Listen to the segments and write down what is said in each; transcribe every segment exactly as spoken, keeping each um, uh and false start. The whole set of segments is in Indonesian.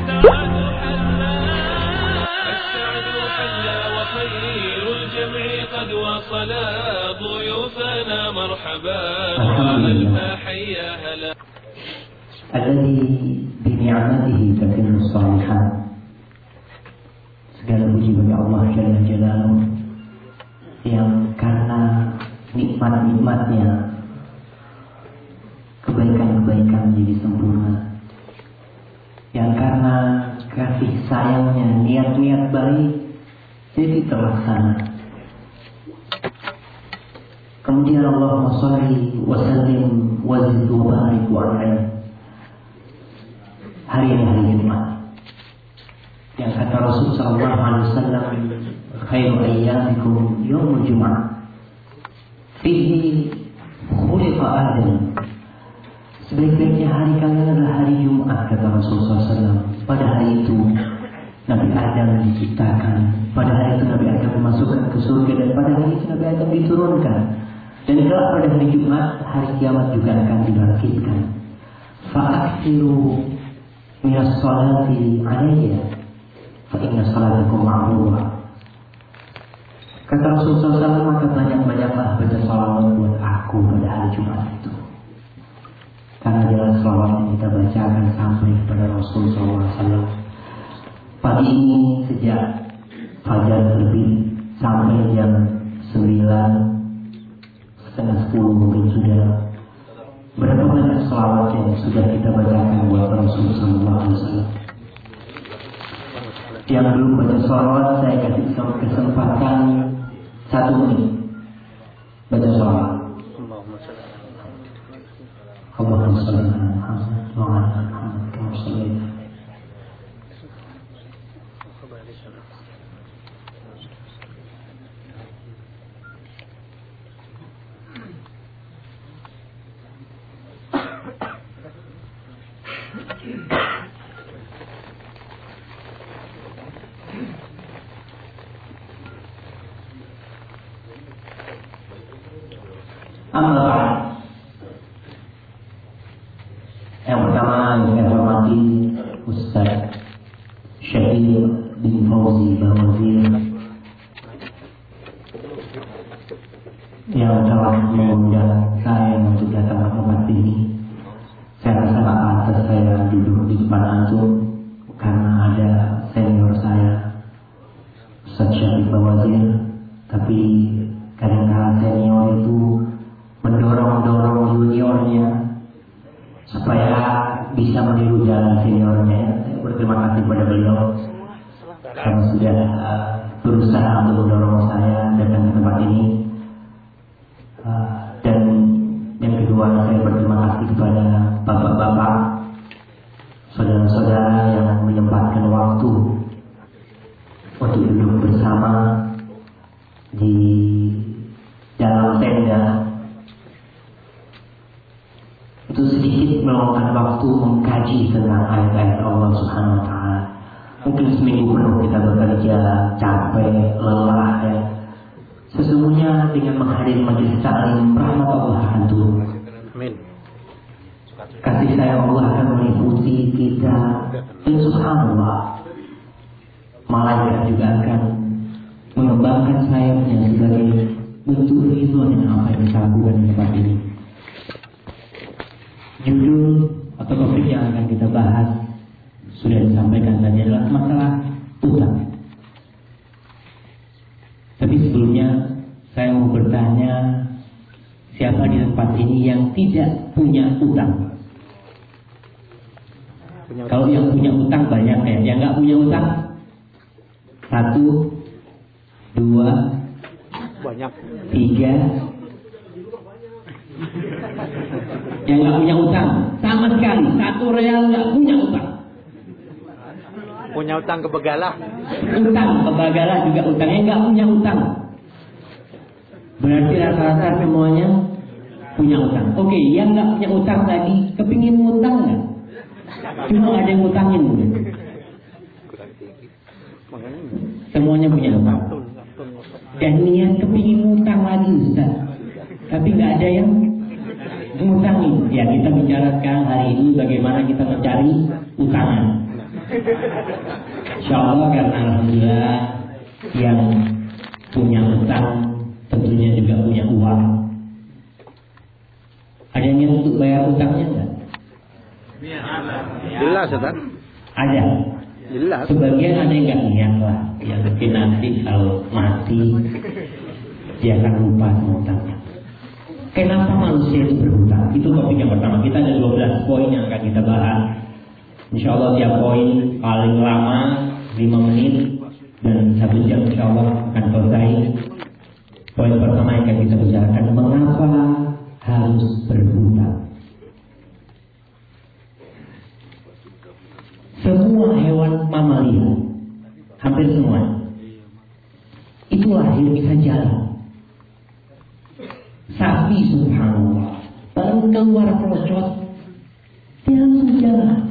قد وصل ضيوفنا مرحبا وألفا حيا هلا الذي بنعمته تتم الصالحات. Segala puji bagi Allah Jalla Jalaluhu yang karena nikmat-nikmatnya kebaikan-kebaikan menjadi sempurna, yang karena kasih sayangnya niat-niat baik jadi terlaksana. Kemudian Allahumma shalli wa sallim wa zid wa barik wa an'im. Hari ini hari Jumat yang kata Rasul sallallahu alaihi wasallam, khairu ayyamikum yaumul Jum'ah fihi khuliqa Adam. Sebaik-baiknya hari kalian adalah hari Jumat, kata Rasul sallallahu alaihi wasallam. Pada hari itu Nabi Adam diciptakan, pada hari itu Nabi Adam dimasukkan ke surga, dan pada hari itu Nabi Adam diturunkan. Dan kelak pada hari Jumat, hari kiamat juga akan dibangkitkan. Fa'aksiru minas salati alayya fa inna salatakum ma'murah. Kata Rasulullah sallallahu alaihi wasallam, maka banyak-banyaklah baca salawat buat aku pada hari Jumat itu, karena jalan salawat yang kita baca akan sampai kepada Rasulullah sallallahu alaihi wasallam. Pagi ini sejak fajar terbit sampai jam sembilan setengah sepuluh mungkin sudah berapa banyak selawat yang sudah kita bacakan buat Rasulullah sallallahu alaihi wasallam. Yang belum baca selawat, saya kasih kesempatan satu menit baca selawat. Allahumma shalli ala Muhammad wa ala ali Muhammad kama shallaita. Amma ba'd. Yang pertama yang saya hormati Ustaz Syahir bin Fauzi Bawazir yang telah mengundang saya untuk datang ke tempat ini. Saya rasa tak pantas saya duduk di depan antum karena ada senior saya Ustaz Syahir Bawazir, tapi kadang-kadang senior itu mendorong-dorong juniornya supaya bisa meniru jalan seniornya. Saya berterima kasih kepada beliau karena sudah uh, berusaha untuk mendorong saya datang ke tempat ini. Uh, dan yang kedua, saya berterima kasih kepada bapak-bapak, saudara-saudara yang menyempatkan waktu untuk duduk bersama di dalam tenda. Itu sedikit meluangkan waktu mengkaji tentang ayat-ayat Allah Subhanahu wa Ta'ala. Mungkin seminggu penuh kita bekerja, capek, lelah ya. Sesungguhnya dengan menghadiri majelis taklim, rahmat Allah akan turun. Amin. Kasih sayang Allah akan meliputi kita, dan subhanallah, malaikat juga akan mengembangkan sayapnya sebagai bentuk ridho dengan apa yang kita lakukan di tempat ini. Judul atau topik yang akan kita bahas sudah disampaikan tadi adalah masalah utang. Tapi sebelumnya saya mau bertanya, siapa di tempat ini yang tidak punya utang? Punya Kalau yang punya utang banyak ya, yang nggak punya utang satu, dua, banyak, tiga. Yang nggak punya utang sama sekali, satu real nggak punya utang. Punya utang ke Begala. Utang ke Begala juga utangnya, nggak punya utang. Berarti rata-rata semuanya punya utang. Oke, yang nggak punya utang tadi kepingin ngutang nggak? Cuma ada yang ngutangin. Semuanya punya utang. Dan niat kepingin ngutang lagi Ustaz, tapi nggak ada yang ngutangin. Ya, kita bicara sekarang hari ini bagaimana kita mencari utangan. Insya Allah karena alhamdulillah yang punya utang tentunya juga punya uang. Ada yang untuk bayar utangnya enggak? Jelas Ustaz. Ada. Jelas. Sebagian ada yang nggak niat lah, ya mungkin nanti kalau mati dia akan lupa sama utangnya. Kenapa manusia itu berhutang? Itu topik yang pertama. Kita ada dua belas poin yang akan kita bahas. Insya Allah tiap poin paling lama lima menit dan satu jam insya Allah akan selesai. Poin pertama yang akan kita bicarakan, mengapa harus berhutang? Semua hewan mamalia, hampir semua, itu lahir bisa jalan. Sapi subhanallah, baru keluar pelocot, dia langsung jalan.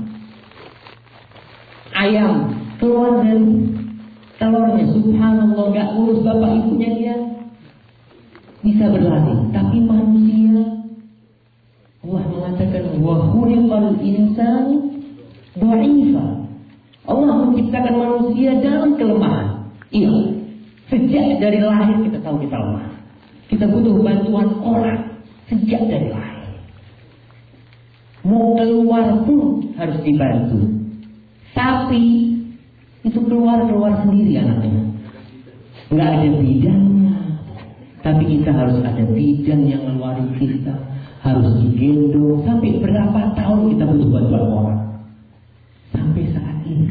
Ayam keluar dari telurnya, subhanallah, gak urus bapak ibunya dia bisa berlari. Tapi manusia, Allah mengatakan wa khuliqal insanu dha'ifa. Allah menciptakan manusia dalam kelemahan. Iya, sejak dari lahir kita tahu kita lemah. Kita butuh bantuan orang sejak dari lahir. Mau keluar pun harus dibantu. Sapi itu keluar-keluar sendiri anaknya. Nggak ada bidannya. Tapi kita harus ada bidan yang ngeluarin kita. Harus digendong. Sampai berapa tahun kita butuh bantuan orang. Sampai saat ini.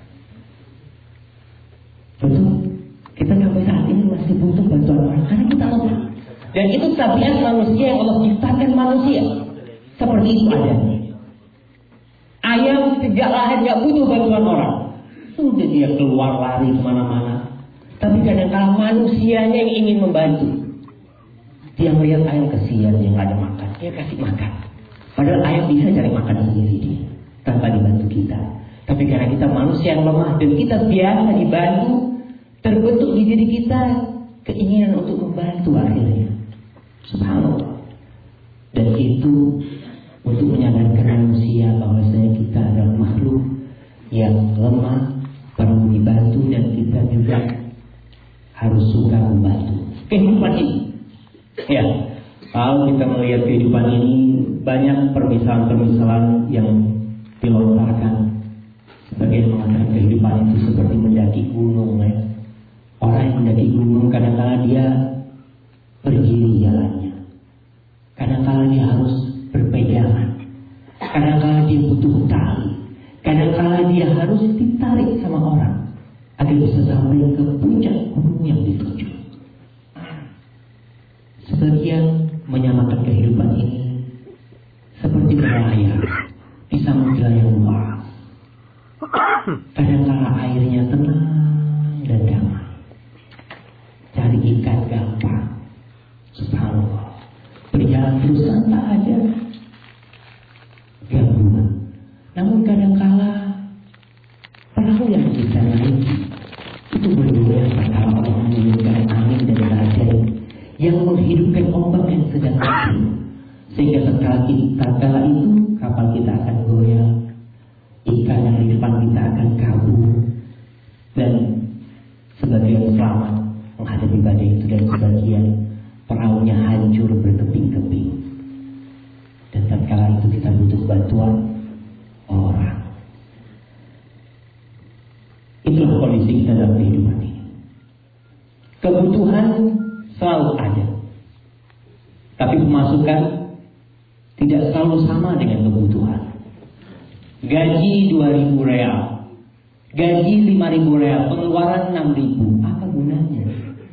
Betul. Kita sampai saat ini masih butuh bantuan orang. Karena kita lemah. Dan itu tabiat manusia yang Allah ciptakan manusia. Seperti itu adanya. Ayam sejak lahir gak butuh bantuan orang. Sudah dia keluar lari kemana-mana. Tapi kadang-kadang manusianya yang ingin membantu. Dia melihat ayam kesian, dia gak ada makan. Dia kasih makan. Padahal ayam bisa cari makan sendiri dia. Tanpa dibantu kita. Tapi karena kita manusia yang lemah dan kita biasa dibantu, terbentuk di diri kita keinginan untuk membantu akhirnya. Subhanallah. Dan itu untuk menyadarkan manusia bahwasanya kita adalah makhluk yang lemah, perlu dibantu, dan kita juga harus suka membantu. Kehidupan ini, ya, kalau kita melihat kehidupan ini banyak permisalan-permisalan yang dilontarkan. Sebagian mengatakan kehidupan itu seperti mendaki gunung, ya. Orang yang mendaki gunung kadang-kadang dia berdiri jalannya, kadang-kadang dia harus berpegangan, kadang-kadang dia butuh tali, kadang-kadang dia harus ditarik sama orang agar bisa sampai ke puncak gunung yang dituju. Sebagian menyamakan kehidupan ini seperti berlayar di samudra yang luas. Kadang-kadang airnya tenang dan damai, cari ikan gampang. Subhanallah, berjalan terus tanpa ada gangguan. Namun kadang-kala perahu yang kita naiki itu berbeda tatkala Allah mengirimkan angin dan badai yang menghidupkan ombak yang sedang mati, sehingga tatkala itu kapal kita akan goyah, ikan yang di depan kita akan kabur, dan sebagian selamat menghadapi badai itu, dan sebagian perahunya hancur berkeping-keping. Dan tatkala itu kita butuh bantuan orang. Itulah kondisi kita dalam kehidupan ini. Kebutuhan selalu ada, tapi pemasukan tidak selalu sama dengan kebutuhan. Gaji dua ribu real, gaji lima ribu real, pengeluaran enam ribu. Apa gunanya?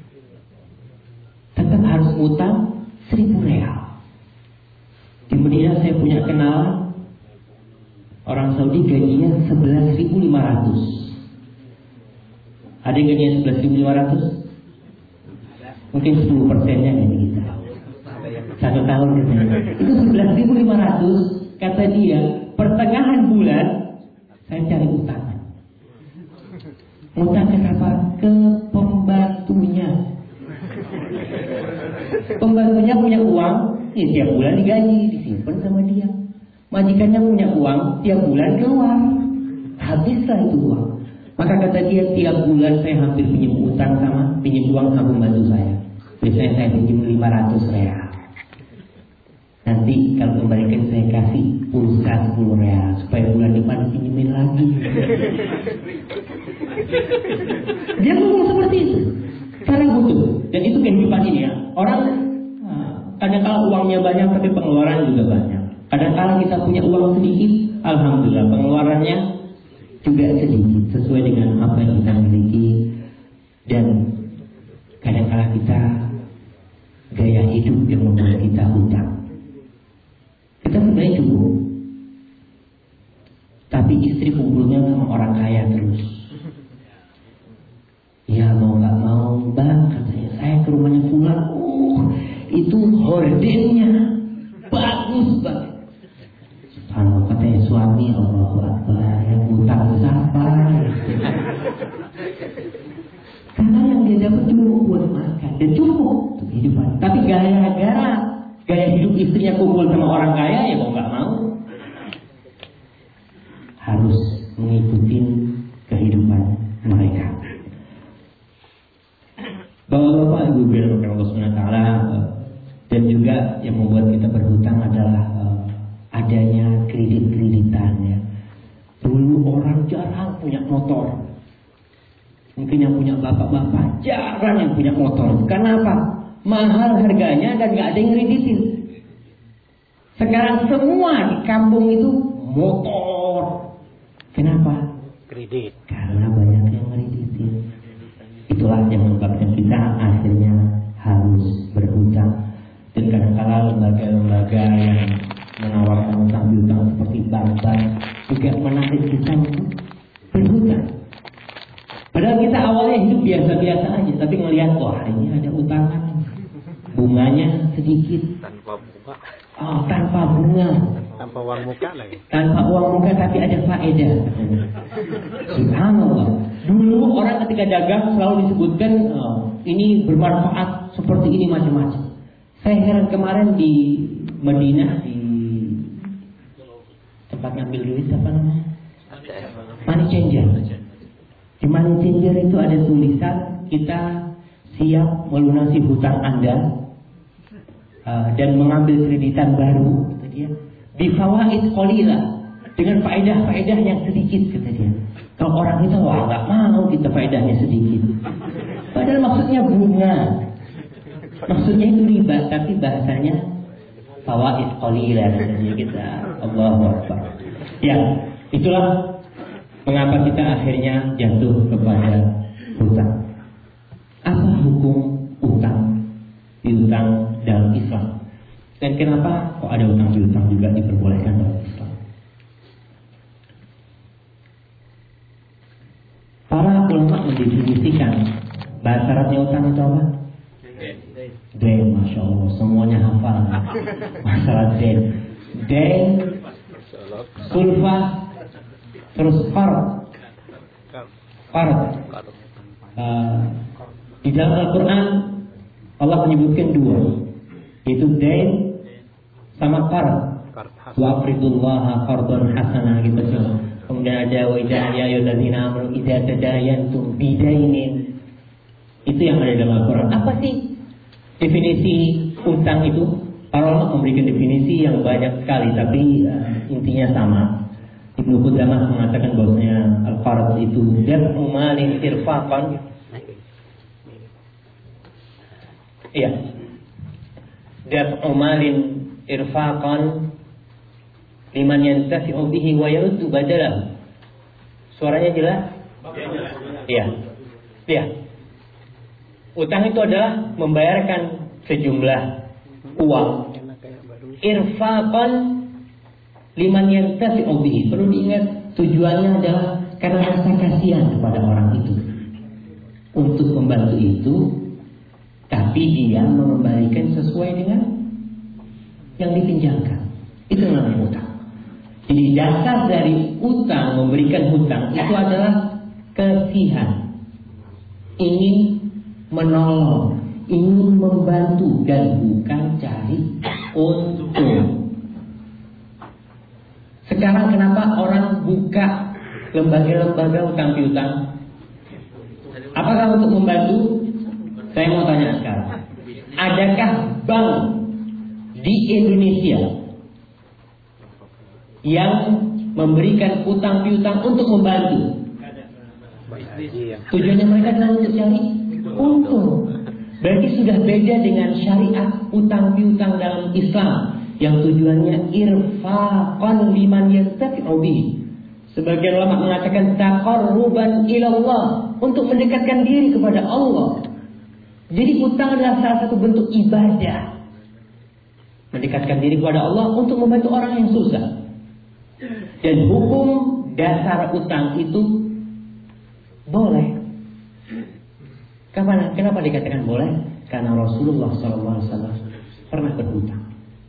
Tetap harus utang seribu real. Di Medina saya punya kenalan orang Saudi gajinya sebelas ribu lima ratus. Ada yang gajinya sebelas ribu lima ratus? Mungkin sepuluh persennya ini kita. Satu tahun katanya. Itu sebelas ribu lima ratus. Kata dia, pertengahan bulan saya cari utang. Utang kenapa? Ke pembantunya. Pembantunya punya uang, ya tiap bulan digaji, disimpan sama dia. Majikannya punya uang, tiap bulan keluar. habislah itu uang. Maka kata dia, tiap bulan saya hampir pinjam utang sama pinjam uang sama pembantu saya. Biasanya saya pinjam lima ratus real. Nanti kalau kembalikan saya kasih pulsa sepuluh real supaya bulan depan pinjemin lagi. Dia ngomong seperti itu. Karena butuh. Dan itu kehidupan ini ya. Orang kadang-kala uangnya banyak tapi pengeluaran juga banyak. Kadang-kala kita punya uang sedikit, alhamdulillah pengeluarannya juga sedikit sesuai dengan apa yang kita miliki. Dan kadang-kala kita gaya hidup yang membuat kita hutang. Kita sebenarnya cukup, tapi istri kumpulnya sama orang kaya terus. Ya mau nggak mau, bang, katanya saya ke rumahnya pulang. Uh, itu hordennya bagus banget. Kalau katanya suami, Allahu Akbar, yang hutang siapa? Karena yang dia dapat cuma buat makan dan cukup untuk kehidupan. Tapi gara-gara gaya hidup istrinya kumpul sama orang kaya, ya mau nggak mau harus mengikuti kehidupan mereka. Bapak-bapak, ibu bilang Allah Subhanahu wa taala, dan juga yang membuat kita berhutang adalah uh, adanya kredit-kreditan ya. Dulu orang jarang punya motor. Mungkin yang punya bapak-bapak jarang yang punya motor. Kenapa? Mahal harganya dan nggak ada yang kreditin. Sekarang semua di kampung itu motor. Kenapa? Kredit. Karena banyak yang kreditin. Itulah yang menyebabkan kita akhirnya harus berhutang. Dan kadang-kala lembaga-lembaga yang menawarkan utang piutang seperti bank-bank juga menarik kita untuk berhutang. Padahal kita awalnya hidup biasa-biasa aja, tapi ngelihat wah ini ada utangan, bunganya sedikit. Tanpa bunga. Oh, tanpa bunga. Tanpa uang muka lagi. Tanpa uang muka tapi ada faedah. Subhanallah. Dulu orang ketika dagang selalu disebutkan oh, ini bermanfaat seperti ini macam-macam. Saya heran kemarin di Madinah di tempat ngambil duit apa namanya? Money changer. Di money changer itu ada tulisan kita siap melunasi hutang Anda uh, dan mengambil kreditan baru, kata dia. Bi fawaid qalila, dengan faedah-faedah yang sedikit, kata dia. Kalau orang kita wah nggak mau kita faedahnya sedikit. Padahal maksudnya bunga. Maksudnya itu riba, tapi bahasanya fawaid qalila, katanya kita. Allahu Akbar. Ya, itulah mengapa kita akhirnya jatuh kepada hutang. Apa hukum utang piutang dalam Islam? Dan kenapa kok ada utang piutang juga diperbolehkan dalam Islam? Para ulama mendefinisikan bahasa Arabnya utang itu apa? Den, masya Allah, semuanya hafal. Masalah den, den, sulfa, terus fard, fard. Uh, di dalam Al-Quran Allah menyebutkan dua, yaitu den sama fard. Wa aqridullaha qardan hasanah gitu sih. Kemudian ada wa idza ya ayyuhallazina amanu idza tadayantum bidainin. Itu yang ada dalam Al-Quran. Apa sih definisi utang itu? Para ulama memberikan definisi yang banyak sekali, tapi uh, intinya sama. Ibnu Qudamah mengatakan bahwasanya al-qard itu daf'u malin irfaqan. Iya. Daf'u malin irfaqan liman yantafi'u bihi wa yaruddu badalahu. Suaranya jelas? Iya. Iya. Utang itu adalah membayarkan sejumlah uang irfaqan liman yantafi'u bihi. Perlu diingat tujuannya adalah karena rasa kasihan kepada orang itu, untuk membantu itu, tapi dia mengembalikan sesuai dengan yang dipinjamkan. Itu namanya utang. Jadi dasar dari utang, memberikan hutang itu adalah kasihan, ingin menolong, ingin membantu, dan bukan cari untung. Sekarang kenapa orang buka lembaga-lembaga utang piutang? Apakah untuk membantu? Saya mau tanya sekarang. Adakah bank di Indonesia yang memberikan utang piutang untuk membantu? Tujuannya mereka adalah untuk cari untung. Berarti sudah beda dengan syariat utang piutang dalam Islam yang tujuannya irfaqan liman yantafi'u bihi. Sebagian ulama mengatakan taqarruban ilallah, untuk mendekatkan diri kepada Allah. Jadi utang adalah salah satu bentuk ibadah, mendekatkan diri kepada Allah untuk membantu orang yang susah. Dan hukum dasar utang itu boleh. Kenapa, kenapa dikatakan boleh? Karena Rasulullah shallallahu alaihi wasallam pernah berhutang.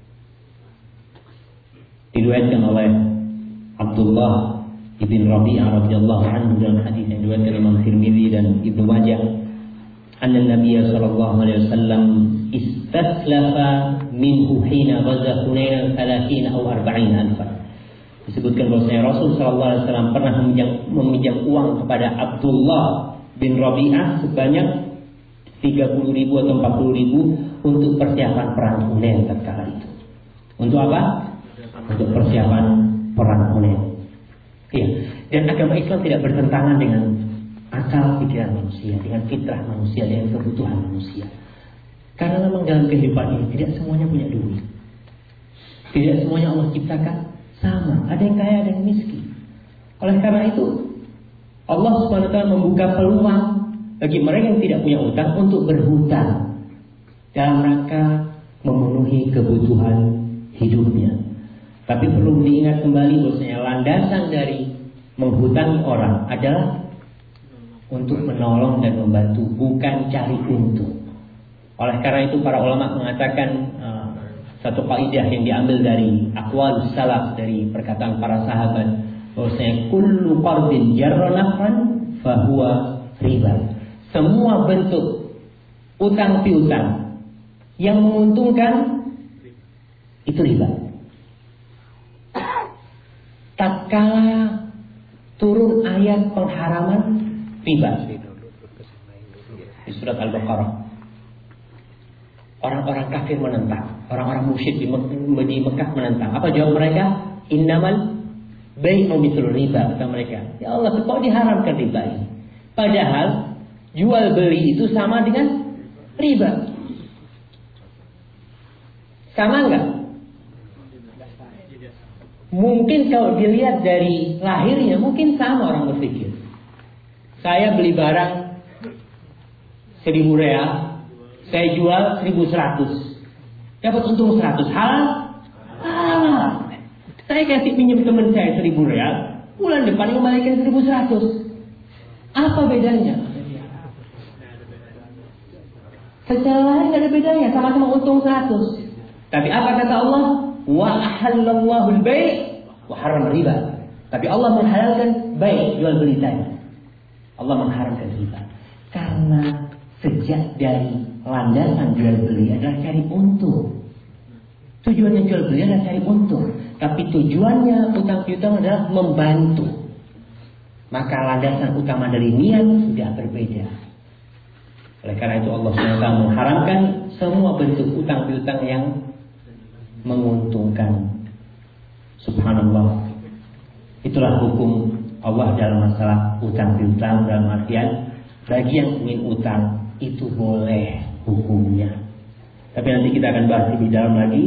Diriwayatkan oleh Abdullah ibn Rabi'ah radhiyallahu anhu dalam hadis yang diriwayatkan Imam Tirmidzi dan Ibnu Majah, anna Nabiy sallallahu alaihi wasallam istaslafa minhu hina ghaza Hunain thalathina aw arba'ina alfa. Disebutkan bahwasanya Rasul sallallahu alaihi wasallam pernah meminjam, meminjam uang kepada Abdullah bin Rabi'ah sebanyak tiga puluh ribu atau empat puluh ribu untuk persiapan perang Hunain tatkala itu. Untuk apa? Untuk persiapan perang Hunain. Iya, dan agama Islam tidak bertentangan dengan akal pikiran manusia, dengan fitrah manusia, dengan kebutuhan manusia. Karena memang dalam kehidupan ini tidak semuanya punya duit. Tidak semuanya Allah ciptakan sama. Ada yang kaya, ada yang miskin. Oleh karena itu, Allah subhanahu wa taala membuka peluang bagi mereka yang tidak punya utang untuk berhutang dalam rangka memenuhi kebutuhan hidupnya. Tapi perlu diingat kembali bahwasanya landasan dari menghutangi orang adalah untuk menolong dan membantu, bukan cari untung. Oleh karena itu para ulama mengatakan uh, satu kaidah yang diambil dari aqwal salaf, dari perkataan para sahabat, bahwasanya kullu qardin jarra naf'an fahuwa riba. Semua bentuk utang piutang yang menguntungkan itu riba. Tatkala turun ayat pengharaman riba di surat Al-Baqarah, orang-orang kafir menentang, orang-orang musyrik di, Mek- di Mekah menentang. Apa jawab mereka? Innamal bai'u mithlur riba, kata mereka. Ya Allah, kok diharamkan riba ini? Padahal jual beli itu sama dengan riba. Sama enggak? Mungkin kalau dilihat dari lahirnya mungkin sama orang berpikir. Saya beli barang seribu real, saya jual seribu seratus, dapat untung seratus. Halal? Halal. Saya kasih pinjam teman saya seribu real, bulan depan kembalikan seribu seratus. Apa bedanya? Secara lahir tidak ada bedanya, sama-sama untung seratus. Tapi apa kata Allah? Wa ahallallahu al-bai' wa haram riba. Tapi Allah menghalalkan bai', jual beli tadi. Allah mengharamkan riba. Karena sejak dari landasan jual beli adalah cari untung. Tujuannya jual beli adalah cari untung. Tapi tujuannya utang piutang adalah membantu. Maka landasan utama dari niat sudah berbeda. Oleh karena itu Allah subhanahu wa taala mengharamkan semua bentuk utang piutang yang menguntungkan. Subhanallah. Itulah hukum Allah dalam masalah utang piutang, dalam artian bagi yang ingin utang itu boleh hukumnya. Tapi nanti kita akan bahas lebih dalam lagi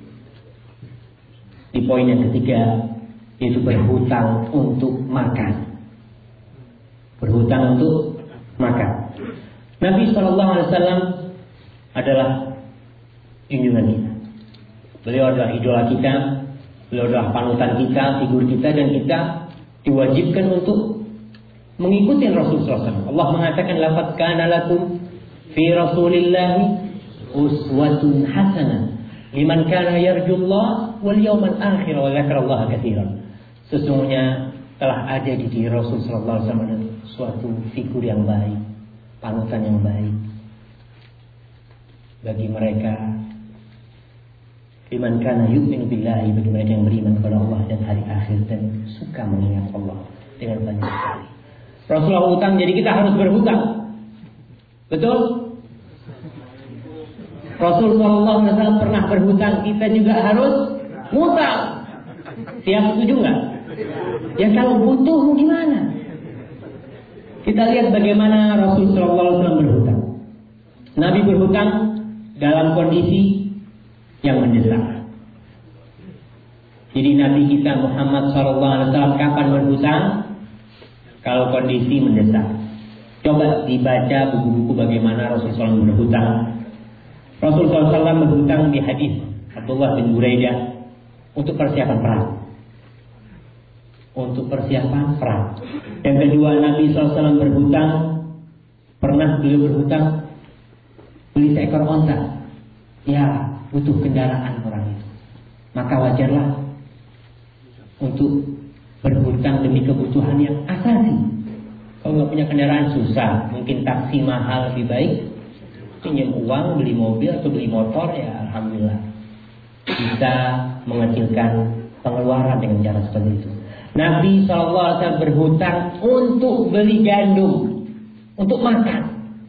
di poin yang ketiga, yaitu berhutang untuk makan. Berhutang untuk makan. Nabi shallallahu alaihi wasallam adalah junjungan kita. Beliau adalah idola kita, beliau adalah panutan kita, figur kita, dan kita diwajibkan untuk mengikuti Rasul sallallahu alaihi wasallam. Allah mengatakan laqad kana lakum fi Rasulillahi uswatun hasanah liman kana yarjullah wal yawmal akhir wa dzakarallaha katsiran. Sesungguhnya telah ada di diri Rasul sallallahu alaihi wasallam suatu figur yang baik, panutan yang baik bagi mereka liman kana yu'minu billahi, bagi mereka yang beriman kepada Allah dan hari akhir dan suka mengingat Allah. dengan banyak sekali. Rasulullah hutang, jadi kita harus berhutang. Betul? Rasul Shallallahu Alaihi Wasallam pernah berhutang, kita juga harus ngutang. Siap setuju nggak? Ya kalau butuh mau gimana? Kita lihat bagaimana Rasul Shallallahu Alaihi Wasallam berhutang. Nabi berhutang dalam kondisi yang mendesak. Jadi Nabi kita Muhammad Shallallahu Alaihi Wasallam kapan berhutang? Kalau kondisi mendesak. Coba dibaca buku-buku bagaimana Rasul Shallallahu Alaihi Wasallam berhutang. Rasul Shallallahu Alaihi Wasallam berhutang di hadis Abdullah bin Buraidah untuk persiapan perang. Untuk persiapan perang. Yang kedua, Nabi Shallallahu Alaihi Wasallam berhutang. Pernah beliau berhutang beli seekor onta. Ya, butuh kendaraan orang itu. Maka wajarlah untuk berhutang demi kebutuhan yang asasi. Kalau nggak punya kendaraan susah, mungkin taksi mahal lebih baik. Pinjam uang, beli mobil atau beli motor, ya alhamdulillah bisa mengecilkan pengeluaran dengan cara seperti itu. Nabi shallallahu alaihi wasallam berhutang untuk beli gandum untuk makan.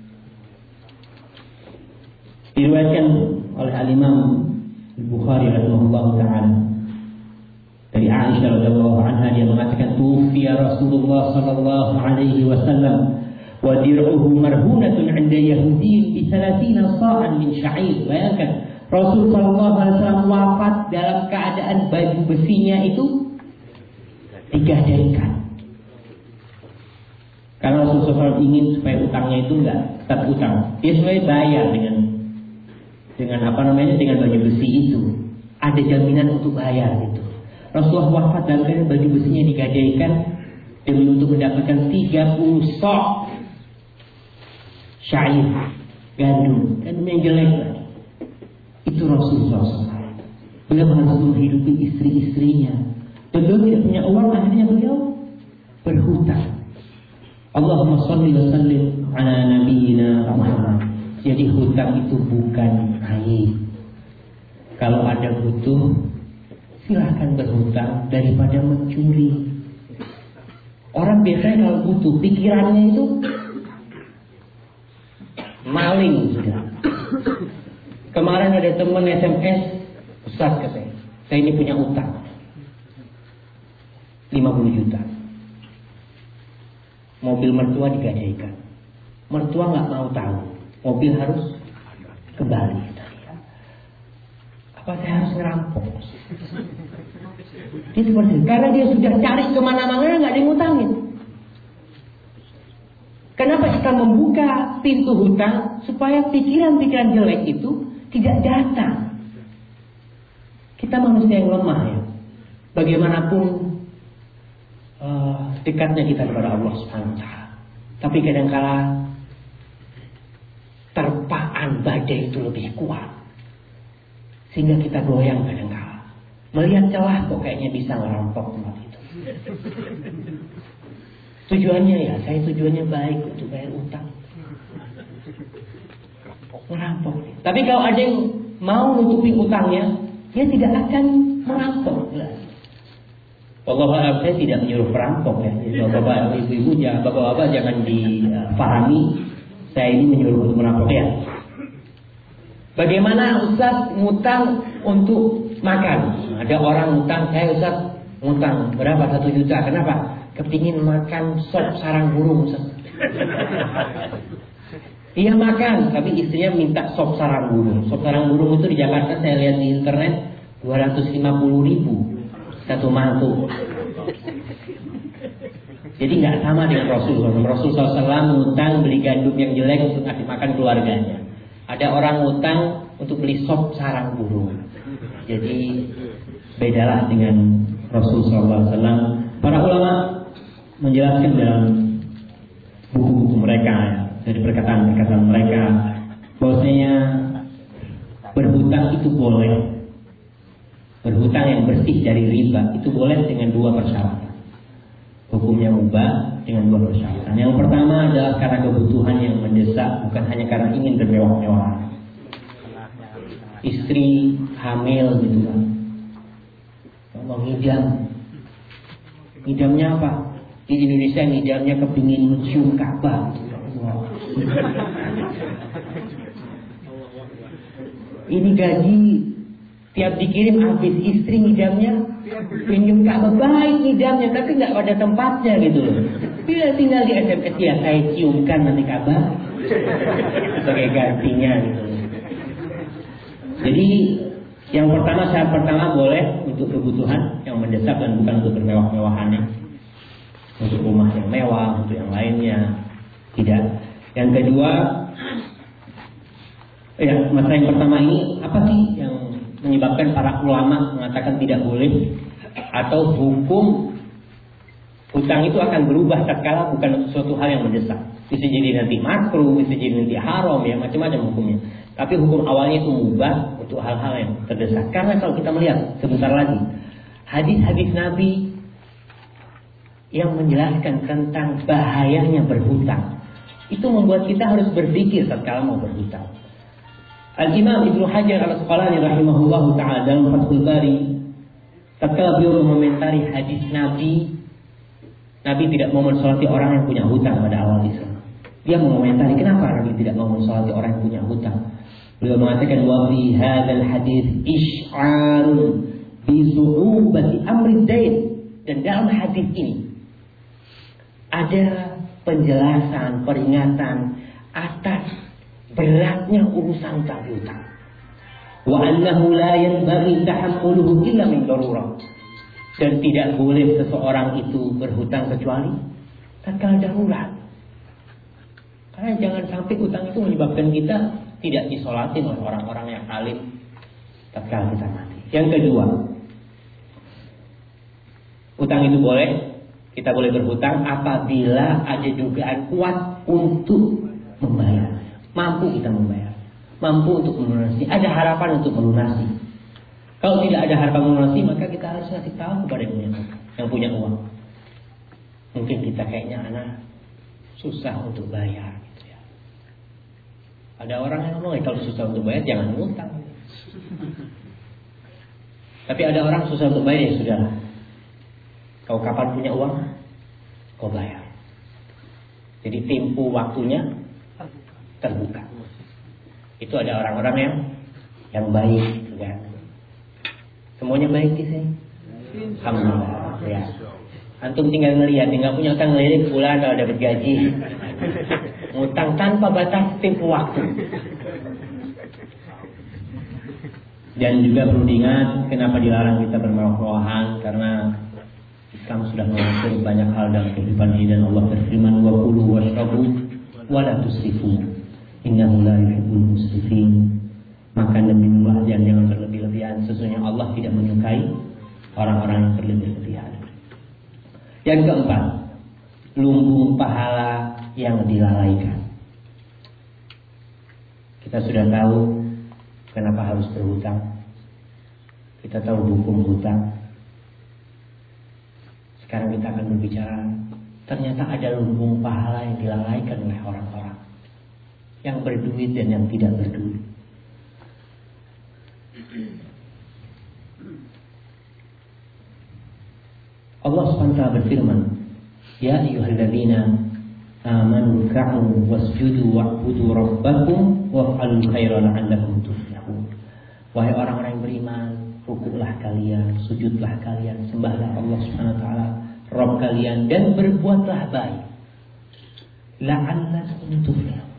Diriwayatkan oleh Al-Imam Bukhari rahimahullah taala dari Aisyah radhiyallahu anha, dia mengatakan tufiya Rasulullah sallallahu alaihi wasallam wa dir'uhu marhunatun 'inda yahudiyyin bi thalathina sa'an min sya'ir. Bayangkan Rasul sallallahu alaihi wasallam wafat dalam keadaan baju besinya itu digadaikan. Karena Rasul sallallahu alaihi wasallam ingin supaya utangnya itu enggak tetap utang, dia sebenarnya bayar dengan dengan apa namanya dengan baju besi itu. Ada jaminan untuk bayar itu. Rasulullah wafat dalam keadaan baju besinya digadaikan demi untuk mendapatkan tiga puluh sok syair gandum, gandum yang jelek lagi. Itu Rasulullah shallallahu alaihi wasallam. Beliau harus menghidupi istri-istrinya. Dan beliau tidak punya uang, akhirnya beliau berhutang. Allahumma shalli wa sallim ala nabiyyina Muhammad. Jadi hutang itu bukan aib. Kalau ada butuh, silahkan berhutang daripada mencuri. Orang biasanya kalau butuh, pikirannya itu maling sudah. Kemarin ada teman S M S, Ustaz katanya, saya ini punya utang lima puluh juta. Mobil mertua digadaikan. Mertua nggak mau tahu, mobil harus kembali. Apa saya harus ngerampok? Dia seperti itu. Karena dia sudah cari kemana-mana nggak dimutangin. Kenapa kita membuka pintu hutang supaya pikiran-pikiran jelek itu tidak datang? Kita manusia yang lemah ya. Bagaimanapun uh, dekatnya kita kepada Allah Subhanahu wa taala. Tapi kadang-kala terpaan badai itu lebih kuat. Sehingga kita goyang kadang-kala. Melihat celah kok kayaknya bisa ngerampok tempat itu. Tujuannya ya, saya tujuannya baik untuk bayar utang. Merampok. Tapi kalau ada yang mau nutupi utangnya, dia tidak akan merampok. Wallahualam, saya tidak menyuruh perampok ya. Jadi bapak-bapak, ibu-ibu, jangan, bapak-bapak jangan difahami saya ini menyuruh untuk merampok ya. Bagaimana Ustaz ngutang untuk makan? Ada orang ngutang, saya Ustaz ngutang berapa? Satu juta. Kenapa? Kepingin makan sop sarang burung. Dia makan, tapi istrinya minta sop sarang burung. Sop sarang burung itu di Jakarta saya lihat di internet dua ratus lima puluh ribu satu mangkuk. Jadi nggak sama dengan Rasulullah. Rasulullah shallallahu alaihi wasallam ngutang beli gandum yang jelek untuk ngasih makan keluarganya. Ada orang ngutang untuk beli sop sarang burung. Jadi bedalah dengan Rasulullah shallallahu alaihi wasallam. Para ulama menjelaskan dalam buku-buku mereka ya, dari perkataan-perkataan mereka bahwasanya berhutang itu boleh. Berhutang yang bersih dari riba itu boleh dengan dua persyaratan. Hukumnya mubah dengan dua persyaratan. Yang pertama adalah karena kebutuhan yang mendesak, bukan hanya karena ingin bermewah-mewahan. Istri hamil gitu kan, mau ngidam. Ngidamnya apa? Di Indonesia ngidamnya kepingin mencium Ka'bah. Ini gaji tiap dikirim habis, istri ngidamnya pinjam Ka'bah, baik ngidamnya tapi nggak pada tempatnya gitu loh. Bila tinggal di S M S, ya saya ciumkan nanti Ka'bah sebagai gantinya gitu. Jadi yang pertama, syarat pertama boleh untuk kebutuhan yang mendesak dan bukan untuk bermewah-mewahannya, untuk rumah yang mewah, untuk yang lainnya tidak. Yang kedua, ya masalah yang pertama ini apa sih yang menyebabkan para ulama mengatakan tidak boleh, atau hukum hutang itu akan berubah tatkala bukan sesuatu hal yang mendesak. Bisa jadi nanti makruh, bisa jadi nanti haram, ya macam-macam hukumnya. Tapi hukum awalnya itu mubah untuk hal-hal yang terdesak. Karena kalau kita melihat sebentar lagi hadis-hadis Nabi yang menjelaskan tentang bahayanya berhutang, itu membuat kita harus berpikir tatkala mau berhutang. Al-Imam Ibnu Hajar Al-Asqalani rahimahullah ta'ala dalam Fathul Bari, tatkala beliau mengomentari hadis Nabi, Nabi tidak mau mensolati orang yang punya hutang pada awal Islam. Dia mengomentari kenapa Nabi tidak mau mensolati orang yang punya hutang. Beliau mengatakan wa fi hadzal hadis isy'arun bi su'ubati amri dain, dan dalam hadis ini ada penjelasan, peringatan atas beratnya urusan utang piutang. Wa annahu la yanbaghi tahammuluhu illa min darurah, dan tidak boleh seseorang itu berhutang kecuali tatkala darurat. Karena jangan sampai utang itu menyebabkan kita tidak disolatin oleh orang-orang yang alim tatkala kita mati. Yang kedua, utang itu boleh, kita boleh berhutang apabila ada dugaan kuat untuk membayar, mampu kita membayar, mampu untuk melunasi, ada harapan untuk melunasi. Kalau tidak ada harapan melunasi, maka kita harus kasih tahu kepada yang punya, yang punya uang. Mungkin kita kayaknya anak susah untuk bayar. Ada orang yang ngomong, kalau susah untuk bayar jangan ngutang. Tapi ada orang susah untuk bayar, ya sudah. Kau kapan punya uang, kau bayar. Jadi tempo waktunya terbuka. Itu ada orang-orang yang yang baik, kan? Semuanya baik di sini. Alhamdulillah. Ya. Antum tinggal ngelihat, tinggal punya utang ngelirik bulan kalau dapat gaji. Ngutang tanpa batas tempo waktu. Dan juga perlu diingat kenapa dilarang kita bermewah-mewahan, karena Islam sudah mengatur banyak hal dalam kehidupan ini, dan Allah berfirman wa kulu washrabu wa la tusrifu innahu la yuhibbul musrifin. Makan dan minumlah dan jangan berlebih-lebihan, sesungguhnya Allah tidak menyukai orang-orang yang berlebih-lebihan. Yang keempat, lumbung pahala yang dilalaikan. Kita sudah tahu kenapa harus berhutang. Kita tahu hukum hutang. Sekarang kita akan berbicara, ternyata ada lumbung pahala yang dilalaikan oleh orang-orang yang berduit dan yang tidak berduit. Allah subhanahu wa taala berfirman, ya ayyuhalladzina amanu ka'u wasjudu wa'budu rabbakum waf'alul khaira la'allakum tuflihun. Wahai orang-orang yang beriman, rukuklah kalian, sujudlah kalian, sembahlah Allah subhanahu wa taala Rabb kalian, dan berbuatlah baik la'allakum tuflihun,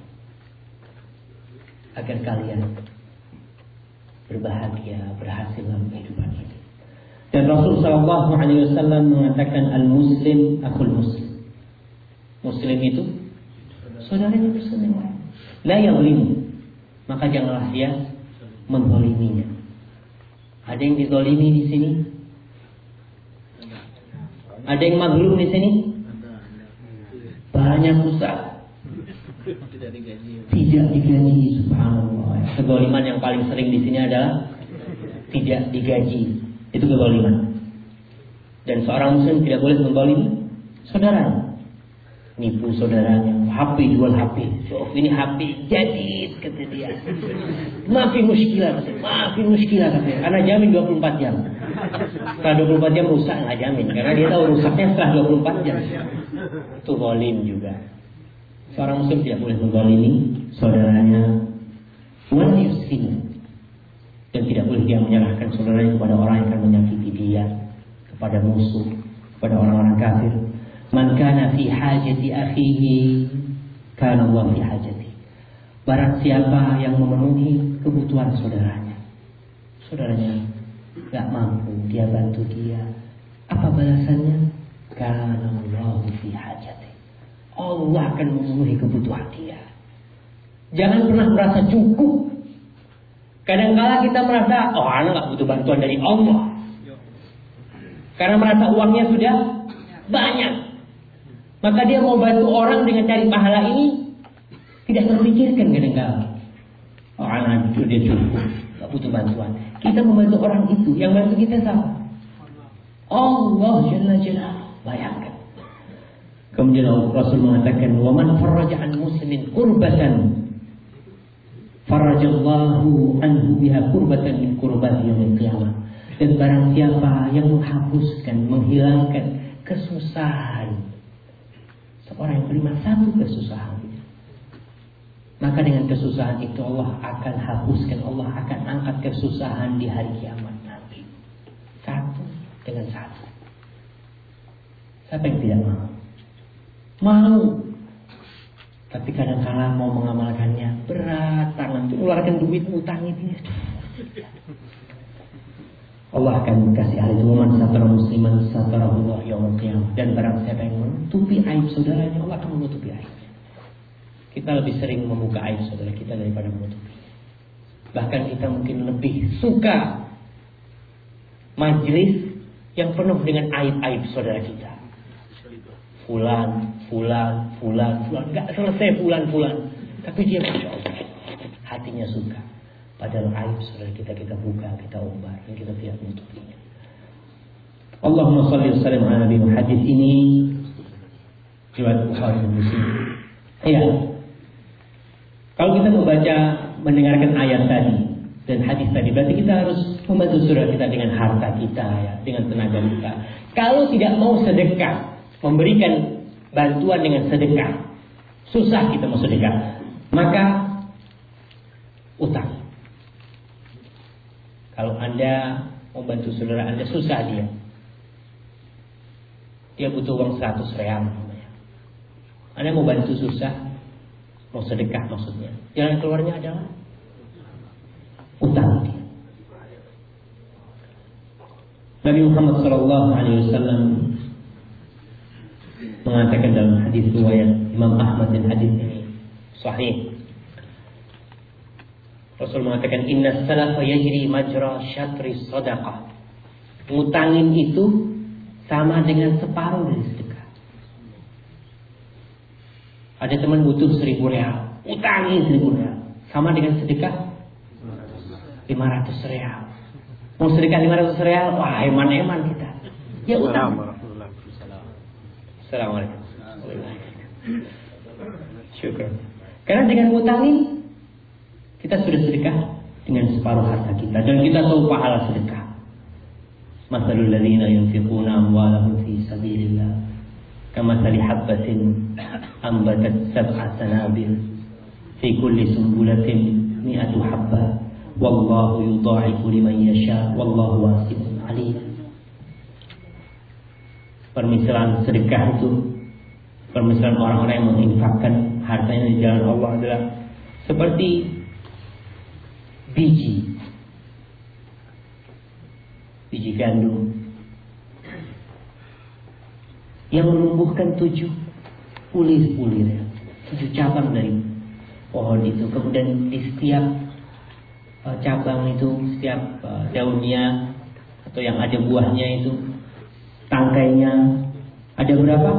agar kalian berbahagia, berhasil dalam kehidupan ini. Dan Rasul sallallahu alaihi wasallam mengatakan al-muslim akhul muslim. Muslim itu saudaranya muslim yang lain. La yazlimu, maka janganlah dia menzaliminya. Ada yang dizalimi di sini? Ada yang mazlum di sini? Banyak Ustaz. Tidak digaji. Tidak digaji, subhanallah. Kezaliman yang paling sering di sini adalah tidak digaji. Itu kezaliman. Dan seorang muslim tidak boleh menzalimi saudara. nipu saudaranya, H P, jual H P. So, ini H P jadid, kata dia. Maafin muskilah, kata. Maafin muskilah, kata. Karena jamin dua puluh empat jam. Setelah dua puluh empat jam rusak, nggak jamin. Karena dia tahu rusaknya setelah dua puluh empat jam. Itu zalim juga. Seorang muslim tidak boleh menzalimi saudaranya. Wal yusrin. Dan tidak boleh dia menyerahkan saudaranya kepada orang yang akan menyakiti dia, kepada musuh, kepada orang-orang kafir. Man kana fi hajati akhihi kana Allah fi hajati. Barang siapa yang memenuhi kebutuhan saudaranya, saudaranya enggak mampu, dia bantu dia, apa balasannya? Kana Allah fi hajati. Allah akan memenuhi kebutuhan dia. Jangan pernah merasa cukup. Kadang-kala kita merasa, oh anak enggak butuh bantuan dari Allah, karena merasa uangnya sudah banyak. Maka dia mau bantu orang dengan cari pahala ini, tidak terpikirkan kadang-kala, oh anak itu dia cukup, enggak butuh bantuan. Kita membantu orang itu, yang bantu kita siapa? Allah Jalla Jalaluhu. Bayangkan. Kemudian Rasul mengatakan, "Wa man farraja an muslimin kurbatan farajallahu anhu biha kurbatan min kurbati yaumil qiyamah." Dan barang siapa yang menghapuskan, menghilangkan kesusahan seorang yang beriman, satu kesusahan, maka dengan kesusahan itu Allah akan hapuskan, Allah akan angkat kesusahan di hari kiamat nanti. Satu dengan satu. Siapa yang tidak mau? Mau. Tapi kadang-kala mau mengamalkannya berat, tangan itu mengeluarkan duit, utang itu. Allah akan kasih hal itu. Man satara musliman satarahullah yaumil qiyamah. Dan barang siapa yang menutupi aib saudaranya, Allah akan menutupi aibnya. Kita lebih sering membuka aib saudara kita daripada menutupi. Bahkan kita mungkin lebih suka majelis yang penuh dengan aib-aib saudara kita. Fulan, fulan, fulan, fulan, nggak selesai fulan, fulan. Tapi dia masya Allah, hatinya suka. Padahal aib saudara kita kita buka, kita umbar, dan kita tidak menutupinya. Allahumma shalli wa sallim ala Nabi Muhammad. Ini riwayat Bukhari dan Muslim. Iya. Kalau kita membaca, mendengarkan ayat tadi dan hadis tadi, berarti kita harus membantu saudara kita dengan harta kita, ya, dengan tenaga kita. Kalau tidak mau sedekah, memberikan bantuan dengan sedekah, susah kita mau sedekah, maka utang. Kalau Anda mau bantu saudara Anda, susah dia, dia butuh uang seratus real, Anda mau bantu susah, mau sedekah maksudnya, jalan keluarnya adalah utang dia. Nabi Muhammad Shallallahu Alaihi Wasallam mengatakan dalam hadis riwayat Imam Ahmad, dan hadis ini sahih. Rasul mengatakan, inna salafa yajri majra syatri sadaqah. Ngutangin itu sama dengan separuh dari sedekah. Ada teman butuh seribu real, utangin seribu real, sama dengan sedekah lima ratus real. Mau sedekah lima ratus real, wah eman-eman kita. Ya utang. Assalamualaikum. Syukur. Karena dengan ngutangin, kita sudah sedekah dengan separuh harta kita, dan kita tahu pahala sedekah. Mathalul ladzina yunfiquna amwalahum fi sabilillah kamathali habbatin ambatat sab'a sanabil fi kulli sumbulatin mi'atu habbah wallahu yudha'ifu liman yasha wallahu wasi'un 'alim. Permisalan sedekah itu, permisalan orang-orang yang menginfakkan hartanya di jalan Allah adalah seperti biji biji gandum yang menumbuhkan tujuh ulir-ulir, tujuh cabang dari pohon itu. Kemudian di setiap uh, cabang itu, setiap uh, daunnya atau yang ada buahnya itu, tangkainya ada berapa?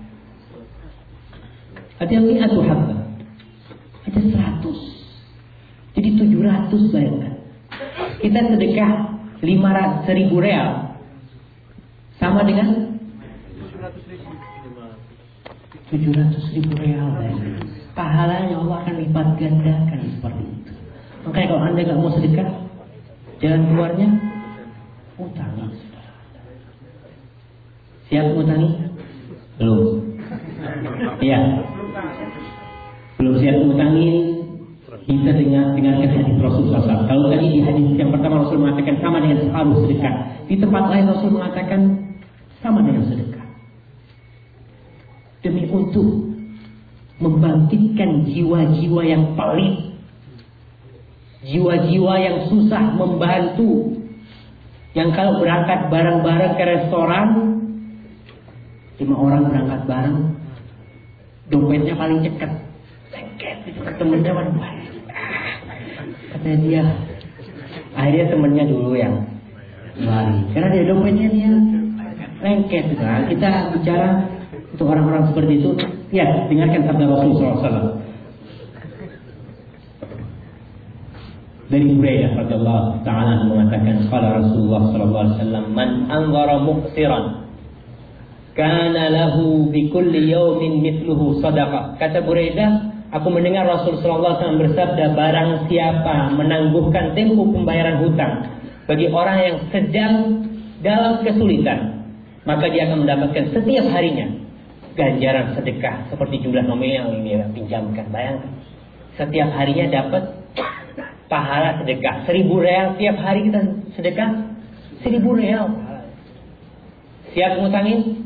Ada mi'atu habba, ada seratus. Jadi tujuh ratus, bayangkan. Kita sedekah lima ratus, seribu real, sama dengan tujuh ratus ribu real. Pahalanya Allah akan lipat gandakan seperti itu. Makanya kalau Anda nggak mau sedekah, jalan keluarnya utangi. Siap utangi? Belum. Iya. Belum siap utangin. Kita dengar dengarkan hadis Rasul sallallahu alaihi wasallam. Kalau tadi di hadis yang pertama Rasul mengatakan sama dengan separuh sedekah. Di tempat lain Rasul mengatakan sama dengan sedekah. Demi untuk membangkitkan jiwa-jiwa yang pelit, jiwa-jiwa yang susah membantu, yang kalau berangkat bareng-bareng ke restoran, lima orang berangkat bareng, dompetnya paling cekat, lengket itu ke temennya, waduh, katanya dia, akhirnya temennya dulu yang lari, karena dia dompetnya dia lengket. Nah, kita bicara untuk orang-orang seperti itu, ya dengarkan sabda Rasul sallallahu alaihi wasallam. Dari Hurairah radhiyallahu taala mengatakan, qala Rasulullah sallallahu alaihi wasallam, man anzara muqsiran kana lahu bi kulli yawmin mithluhu sadaqah. Kata Hurairah, aku mendengar Rasul sallallahu alaihi wasallam bersabda, barang siapa menangguhkan tempo pembayaran hutang bagi orang yang sedang dalam kesulitan, maka dia akan mendapatkan setiap harinya ganjaran sedekah seperti jumlah nominal yang dia pinjamkan. Bayangkan, setiap harinya dapat pahala sedekah seribu real. Tiap hari kita sedekah seribu real. Siap ngutangin?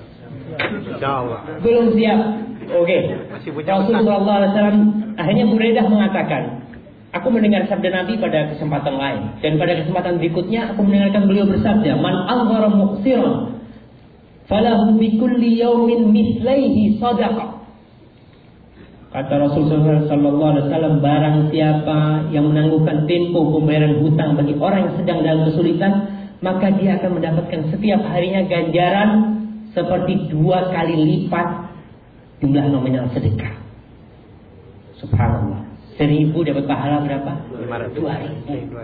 Belum siap. Oke. Rasulullah sallallahu alaihi wasallam akhirnya Buraidah mengatakan, aku mendengar sabda Nabi pada kesempatan lain, dan pada kesempatan berikutnya aku mendengarkan beliau bersabda, man anzara muqsiran falahu bikulli yaumin mithlaihi sadaqah. Kata Rasulullah sallallahu alaihi wasallam, barang siapa yang menangguhkan tempo pembayaran hutang bagi orang yang sedang dalam kesulitan, maka dia akan mendapatkan setiap harinya ganjaran seperti dua kali lipat jumlah nominal sedekah. Subhanallah. Seribu dapat pahala berapa? Dua ribu.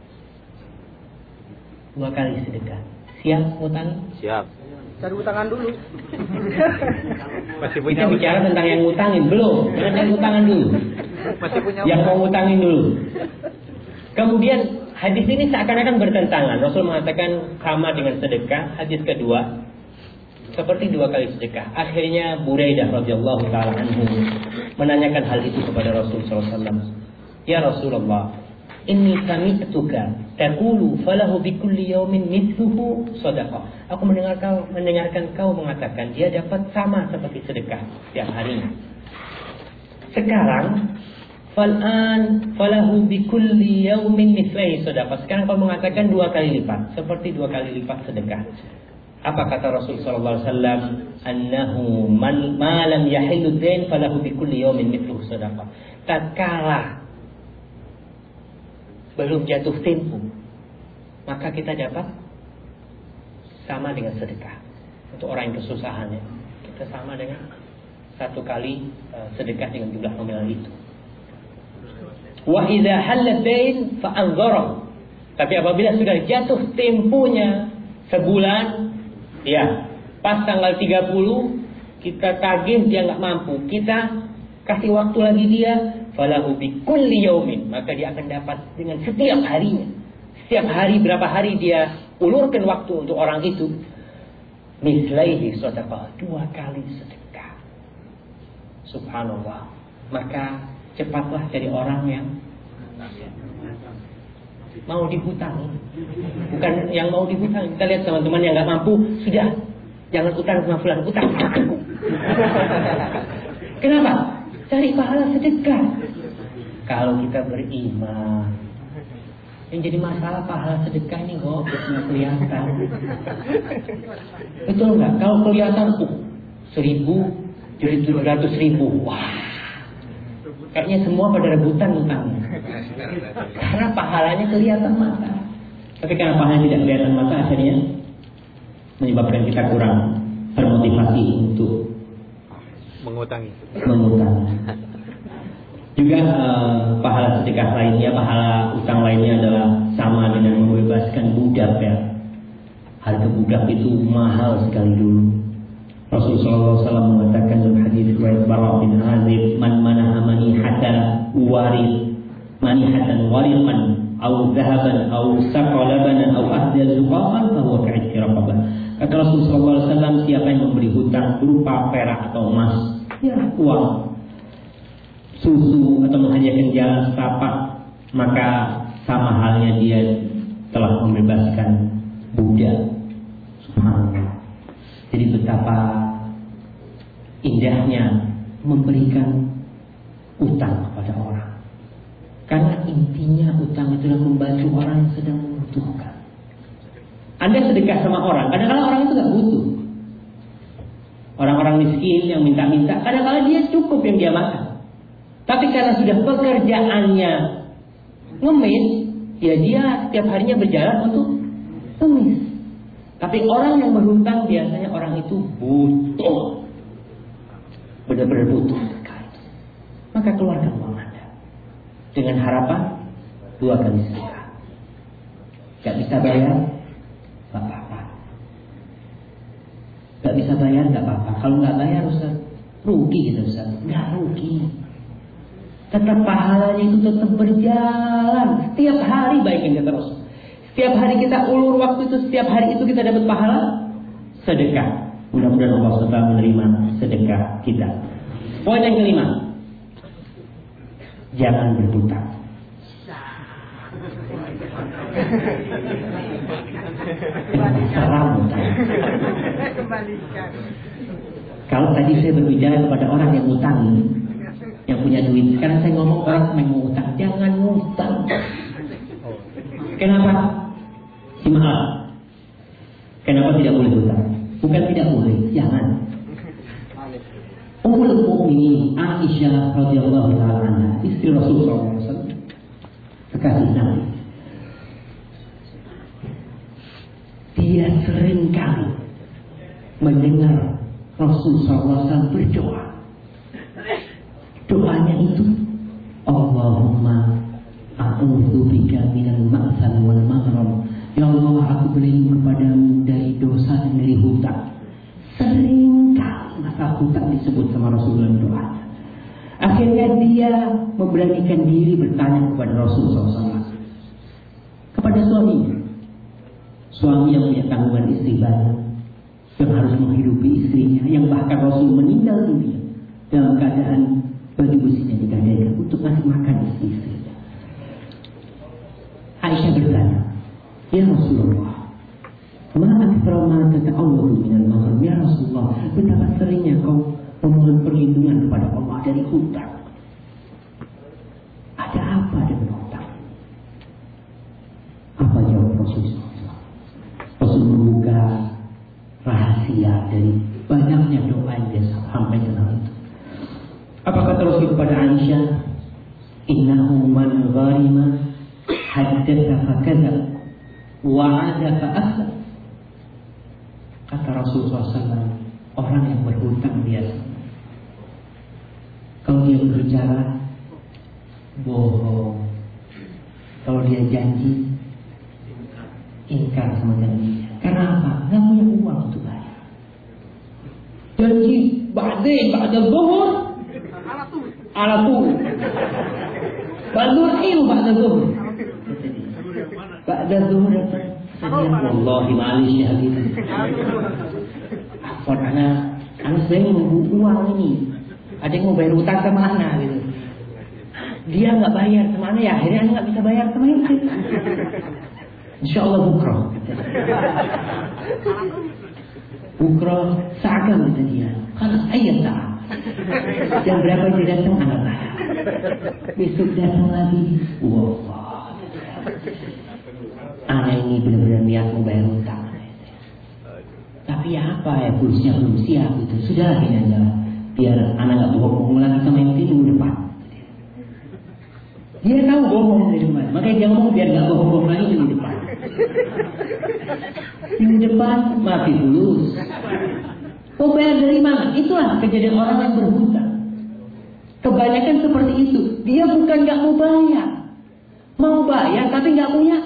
Dua kali sedekah. Siap utang? Siap. Cari utangan dulu. Masih punya Kita bicara tentang yang ngutangin belum? Kita cari utangan dulu. Masih punya Yang mau ngutangin dulu. Kemudian hadis ini seakan-akan bertentangan. Rasul mengatakan sama dengan sedekah. Hadis kedua seperti dua kali sedekah. Akhirnya Buraidah radhiyallahu taala anhu menanyakan hal itu kepada Rasul sallallahu alaihi wasallam. Ya Rasulullah, inni sami'tuka taqulu falahu bikulli yawmin mithluhu shadaqah. Aku mendengar kau mendengarkan kau mengatakan dia dapat sama seperti sedekah setiap harinya. Sekarang fal'an falahu bikulli yawmin mithlaihi shadaqah. Sekarang kau mengatakan dua kali lipat, seperti dua kali lipat sedekah. Apa kata Rasul sallallahu alaihi wasallam? Annahu man ma lam yahillu dain falahu bikulli yawmin mithluhu shadaqah. Tatkala belum jatuh tempo, maka kita dapat sama dengan sedekah. Untuk orang yang kesusahan, ya, kita sama dengan satu kali uh, sedekah dengan jumlah nominal itu. Wa idza hallat dain fa anzara. Tapi apabila sudah jatuh temponya sebulan, ya, pas tanggal tiga puluh kita tagih dia nggak mampu, kita kasih waktu lagi dia, falahu bikulli yaumin, maka dia akan dapat dengan setiap harinya. Setiap hari berapa hari dia ulurkan waktu untuk orang itu, mislaihi shadaqah, dua kali sedekah. Subhanallah. Maka cepatlah jadi orang yang mau dihutangi, bukan yang mau dihutangi. Kita lihat teman-teman yang nggak mampu, sudah jangan utang sama fulan, utang sama aku. Kenapa? Cari pahala sedekah. Kalau kita beriman, yang jadi masalah pahala sedekah ini kok nggak kelihatan. Betul nggak? Kalau kelihatan tuh seribu jadi tujuh ratus ribu, wah, kayaknya semua pada rebutan utangnya. Karena pahalanya kelihatan mata. Tapi karena pahalanya tidak kelihatan mata, akhirnya menyebabkan kita kurang termotivasi untuk mengutangi. Mengutangi. Juga uh, pahala sedekah lainnya, pahala utang lainnya adalah sama dengan membebaskan budak, ya. Harga budak itu mahal sekali dulu. Rasulullah shallallahu alaihi wasallam mengatakan dalam hadis riwayat Bara bin Azib, "Man manaha manihatan waris, manihatan wariqan, atau zahaban, atau saqalaban, atau ahda zuqaqan, fahuwa ka'idki raqabah." Kata Rasulullah shallallahu alaihi wasallam, siapa yang memberi hutang berupa perak atau emas, ya uang, susu atau menghadiahkan jalan setapak, maka sama halnya dia telah membebaskan budak. Subhanallah. Jadi betapa indahnya memberikan utang kepada orang. Karena intinya utang itulah membantu orang yang sedang membutuhkan. Anda sedekah sama orang, kadang-kadang orang itu gak butuh. Orang-orang miskin yang minta-minta, kadang-kadang dia cukup yang dia makan. Tapi karena sudah pekerjaannya ngemis, ya dia setiap harinya berjalan untuk ngemis. Tapi orang yang berhutang biasanya orang itu butuh, benar-benar butuh sekali. Maka keluarkan uang Anda dengan harapan dua kali sedekah. Gak bisa bayar, gak apa-apa. Gak bisa bayar, gak apa-apa. Kalau gak bayar, Ustaz, rugi kita Ustaz. Gak rugi. Tetap pahalanya itu tetap berjalan. Setiap hari baikin kita terus. Setiap hari kita ulur waktu itu, setiap hari itu kita dapat pahala sedekah. Mudah-mudahan Allah subhanahu wa taala menerima sedekah kita. Poin yang kelima, jangan berhutang. Salam hutang. Kalau tadi saya berbicara kepada orang yang utang, yang punya duit, sekarang saya ngomong orang yang mau utang, jangan ngutang. Kenapa? Simak. Kenapa tidak boleh hutang? Bukan tidak boleh, jangan. Ummul Mukminin Aisyah radhiyallahu taala anha, istri Rasulullah shallallahu alaihi wasallam, kekasih Nabi. Dia sering kali mendengar Rasulullah shallallahu alaihi wasallam berdoa. Doanya itu, Allahumma a'udzubika minal ma'sal wal maghram. Ya Allah, aku berlindung kepadamu dari dosa dan dari hutang. Sering kali masalah hutang disebut sama Rasulullah doa. Akhirnya dia memberanikan diri bertanya kepada Rasulullah shallallahu alaihi wasallam, kepada suaminya, suami yang punya tanggungan istri banyak, yang harus menghidupi istrinya, yang bahkan Rasul meninggal dunia dalam keadaan baju besinya digadaikan untuk ngasih makan istri-istrinya. Aisyah bertanya, ya Rasulullah, ma aktsara ma tata'awwadu minal maghrib. Ya Rasulullah, betapa seringnya kau memohon perlindungan kepada Allah dari hutang. Ada apa dengan hutang? Apa jawab Rasulullah? Rasul membuka rahasia dari banyaknya doa yang dia sampaikan hal itu. Apa kata Rasul kepada Aisyah? Innahu man gharima haddatha fakadzab wa'ada fa'akhlaf. Kata Rasulullah shallallahu alaihi wasallam, orang yang berhutang biasa, kalau dia berbicara bohong, kalau dia janji ingkar sama janjinya. Karena apa? Nggak punya uang untuk bayar. Janji ba'dain ba'da zuhur ala tuh. Ba'da ilmu ba'da zuhur. Ba'da zuhur datang. Wallahi ma'alish ya gitu. Afwan anak, anak saya mau uang ini. Ada yang mau bayar utang sama anak gitu. Dia nggak bayar kemana ya? Akhirnya anak nggak bisa bayar kemana? Insya Allah bukro. Bukro seakan kata dia. Kalau ayat tak. Jam berapa dia datang anak bayar. Besok datang lagi. Wah. Anak ini benar-benar niat mau bayar utang. Tapi ya apa ya, pulsnya belum siap gitu. Sudah ini aja. Biar anak nggak bohong lagi sama yang minggu depan. Dia tahu bohong dari depan, makanya dia ngomong biar nggak bohong lagi minggu depan. Minggu depan mati fulus. Mau bayar dari mana? Itulah kejadian orang yang berhutang. Kebanyakan seperti itu. Dia bukan nggak mau bayar, mau bayar tapi nggak punya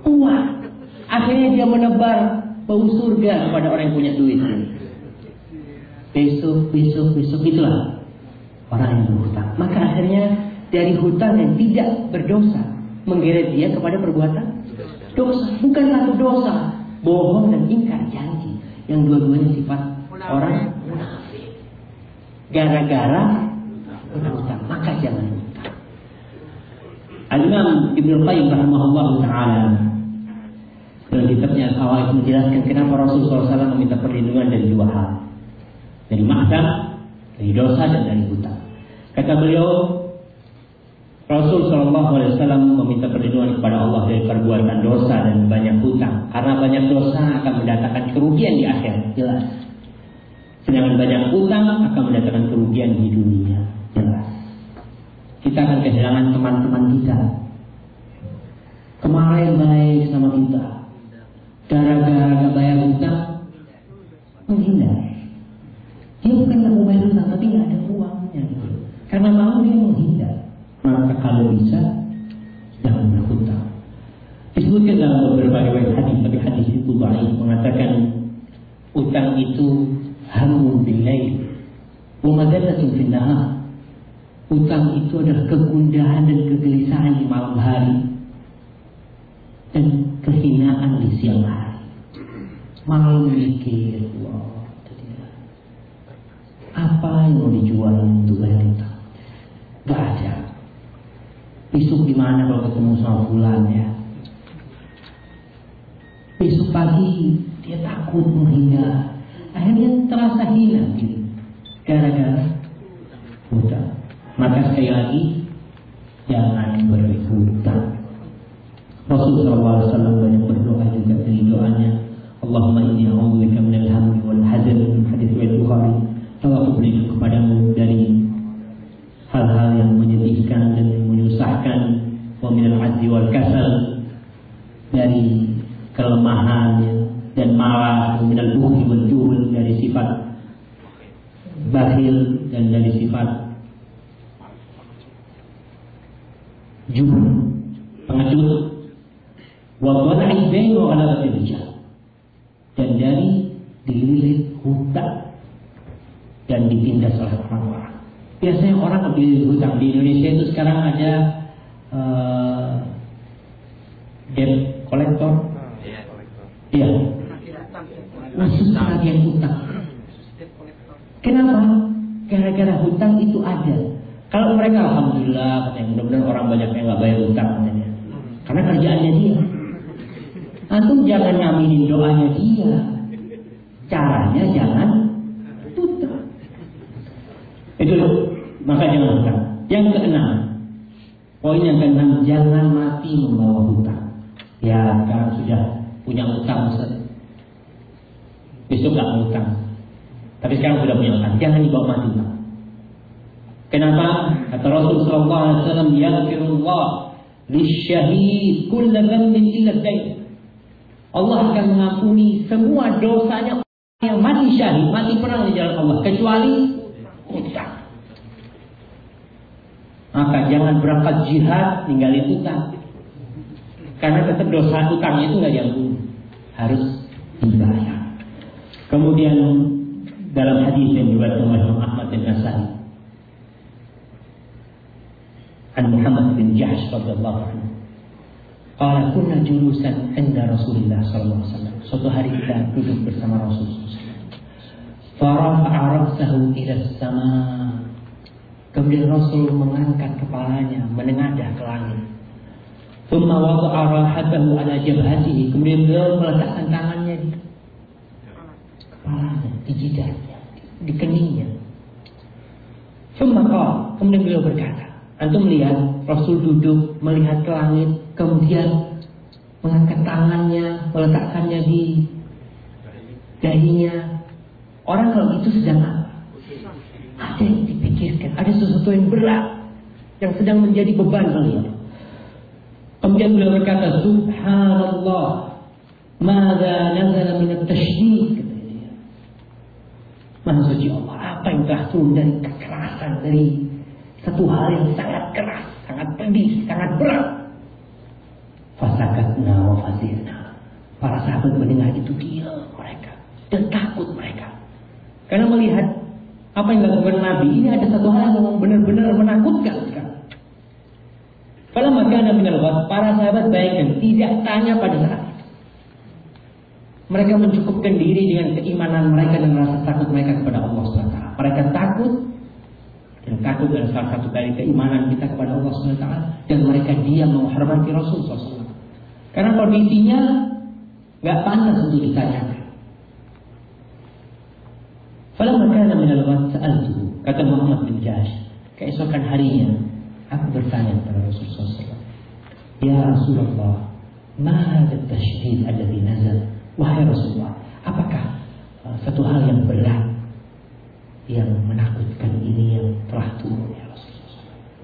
uang. Akhirnya dia menebar bau surga kepada orang yang punya duit. besok, besok, besok, itulah orang yang berhutang. Maka akhirnya dari hutang yang tidak berdosa menggeret dia kepada perbuatan dosa. Bukan satu dosa, bohong dan ingkar janji, yang dua-duanya sifat orang munafik. Gara-gara berhutang, maka jangan hutang. Al-Imam Ibnu Qayyim rahimahullah taala dalam kitabnya Al-Fawaid menjelaskan kenapa Rasulullah shallallahu alaihi wasallam meminta perlindungan dari dua hal, dari maksiat, dari dosa, dan dari hutang. Kata beliau, Rasul Shallallahu Alaihi Wasallam meminta perlindungan kepada Allah dari perbuatan dosa dan banyak hutang, karena banyak dosa akan mendatangkan kerugian di akhirat, jelas. Sedangkan banyak hutang akan mendatangkan kerugian di dunia, jelas. Kita akan kehilangan teman-teman kita. Kemarin baik sama kita, gara-gara gak bayar hutang, menghindar. Dia bukan gak mau bayar hutang, tapi gak ada uangnya, gitu. Karena mau dia menghindar. Maka kalau bisa jangan berhutang. Disebutkan dalam beberapa riwayat hadis, tapi hadis itu baik, mengatakan utang itu hamun bil lail wa madallatun fil nahar. Utang itu adalah kegundahan dan kegelisahan di malam hari dan kehinaan di siang hari. Malam mikir, wah, apa yang mau dijual untuk bayar utang? Gak ada. Besok gimana kalau ketemu sama fulan ya? Besok pagi dia takut menghindar, akhirnya terasa hina gitu, gara-gara hutang. Maka sekali lagi jangan berhutang. Rasulullah shallallahu alaihi wasallam banyak berdoa juga, dari doanya Allahumma inni a'udzubika minal hammi wal hazan, hadis riwayat Bukhari. Allah aku berlindung kepadamu dari hal-hal yang menyedihkan dan menyusahkan, wa minal ajzi wal kasal, dari kelemahan dan malas, wa minal bukhli wal jubn, dari sifat bakhil dan dari sifat jubn, pengecut, wa dhala'i bain wa ghalabatil rijal, dan dari dililit hutang dan ditindas oleh orang-orang. Biasanya orang lebih hutang di Indonesia itu sekarang ada uh, debt collector, iya, masuk bagian hutang. Kenapa? Gara-gara hutang itu ada. Kalau mereka alhamdulillah, katanya mudah-mudahan orang banyak yang nggak bayar hutang, katanya, karena kerjaannya dia. Antum jangan ngaminin doanya dia, caranya jangan hutang. Itu maka jangan hutang. Yang keenam, poin yang keenam, jangan mati membawa hutang. Ya, sekarang sudah punya hutang, besok nggak hutang, tapi sekarang sudah punya hutang, jangan dibawa mati hutang. Kenapa? Kata Rasul sallallahu alaihi wasallam, yaghfirullah lisyahid kulla dhanbin illa dain. Allah akan mengampuni semua dosanya yang mati syahid, mati perang di jalan Allah, kecuali hutang. Maka jangan berangkat jihad ninggalin hutang, karena tetap dosa hutangnya itu nggak diampuni, harus dibayar. Kemudian dalam hadis yang diriwayatkan oleh Imam Ahmad bin Nasai, an Muhammad bin Jahsh radhiyallahu anhu, qala kunna julusan 'inda Rasulillah sallallahu alaihi wasallam. Suatu hari kita duduk bersama Rasulullah sallallahu alaihi wasallam. Farafa'a ra'sahu ila as-sama'. Kemudian Rasul mengangkat kepalanya, menengadah ke langit. Thumma wada'a rahatahu 'ala jabhatihi. Kemudian beliau meletakkan tangannya di kepalanya, di jidahnya, di keningnya. Thumma qala, kemudian beliau berkata, antum melihat Rasul duduk melihat ke langit, kemudian mengangkat tangannya, meletakkannya di dahinya. Orang kalau itu sedang apa? Ada yang dipikirkan, ada sesuatu yang berat yang sedang menjadi beban beliau. Kemudian beliau berkata, Subhanallah, madza nazala min at-tashdid. Maha suci Allah, apa yang telah turun dari kekerasan, dari satu hal yang sangat keras, sangat pedih, sangat berat. Fasakatna wa fasirna. Para sahabat mendengar itu diam mereka dan takut mereka, karena melihat Apa yang dilakukan Nabi ini ada satu hal yang benar-benar menakutkan sekali. Kalau maka Nabi Nabi para sahabat baik tidak tanya pada saat itu. Mereka mencukupkan diri dengan keimanan mereka dan rasa takut mereka kepada Allah subhanahu wa taala. Mereka takut, dan takut adalah salah satu dari keimanan kita kepada Allah subhanahu wa taala. Dan mereka diam menghormati Rasul sallallahu alaihi wasallam. Karena kondisinya nggak pantas untuk ditanyakan. Falamma kana min al-ghad sa'altuhu, kata Muhammad bin Jahsh, keesokan harinya aku bertanya kepada Rasulullah sallallahu alaihi wasallam, ya Rasulullah, ma hadha at-tashdid alladhi nazal? Wahai Rasulullah, apakah uh, satu hal yang berat yang menakutkan ini yang telah turun ya Rasulullah?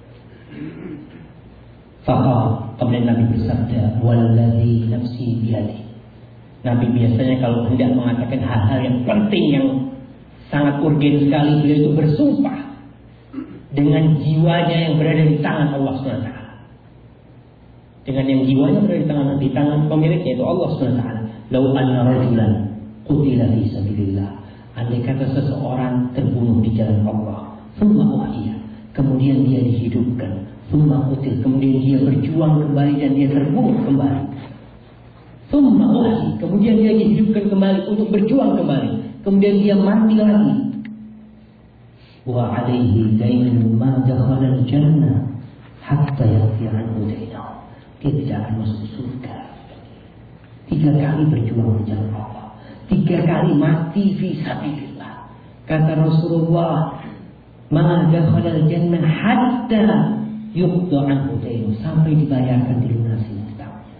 Faqala, kemudian Nabi bersabda, walladhi nafsi biyadi. Nabi biasanya kalau hendak mengatakan hal-hal yang penting yang sangat urgen sekali, beliau itu bersumpah dengan jiwanya yang berada di tangan Allah subhanahu wa taala. Dengan yang jiwanya berada di tangan di tangan pemiliknya, yaitu Allah subhanahu wa taala. Lau anna rajulan qutila fi sabilillah, andai kata seseorang terbunuh di jalan Allah, thumma uhya, kemudian dia dihidupkan, thumma qutil, kemudian dia berjuang kembali dan dia terbunuh kembali, thumma uhya, kemudian dia dihidupkan kembali untuk berjuang kembali, kemudian dia mati lagi, wa alaihi dainun ma dakhala al-jannah hatta yaghfir anhu dainahu, dia tidak akan masuk surga. Tiga kali berjuang di jalan Allah, tiga kali mati fi sabilillah. Kata Rasulullah, ma dakhala al-jannah hatta yuqda anhu dainahu, sampai dibayarkan dilunasi hutangnya.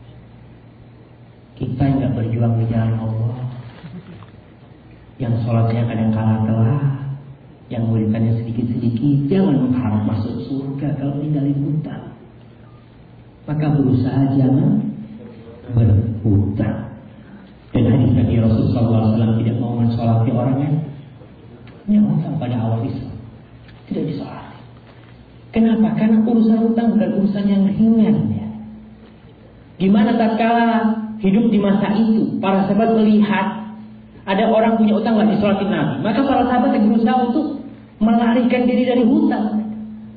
Kita yang enggak berjuang di jalan Allah, yang sholatnya kadang kala telah, yang wiridannya sedikit-sedikit, jangan mengharap masuk surga kalau tinggalin hutang. Maka berusaha jangan berhutang. Dan hadis dari Rasulullah sallallahu alaihi wasallam tidak mau mensolati orang yang punya hutang pada awal Islam, tidak disolati. Kenapa? Karena urusan hutang bukan urusan yang ringan ya. Gimana tatkala hidup di masa itu para sahabat melihat ada orang punya utang nggak disolatin Nabi, maka para sahabat yang berusaha untuk melarikan diri dari hutang.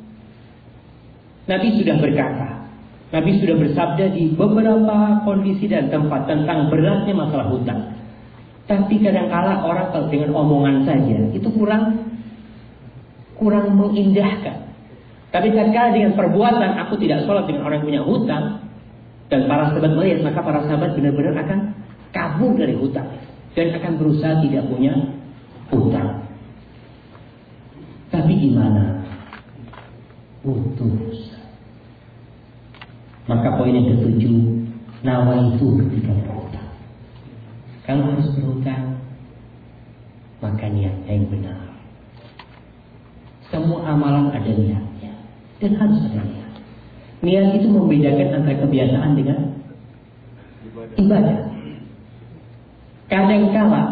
Nabi sudah berkata, Nabi sudah bersabda di beberapa kondisi dan tempat tentang beratnya masalah hutang. Tapi kadang-kala orang kalau dengan omongan saja itu kurang kurang mengindahkan. Tapi tatkala dengan perbuatan, aku tidak sholat dengan orang yang punya hutang, dan para sahabat melihat, maka para sahabat benar-benar akan kabur dari hutang dan akan berusaha tidak punya hutang. Tapi gimana? Putus. Maka poin yang ketujuh, nawa itu ketika berhutang. Kalau harus berhutang, maka niatnya yang benar. Semua amalan ada niatnya dan harus ada niat. Niat itu membedakan antara kebiasaan dengan ibadah. Kadang-kala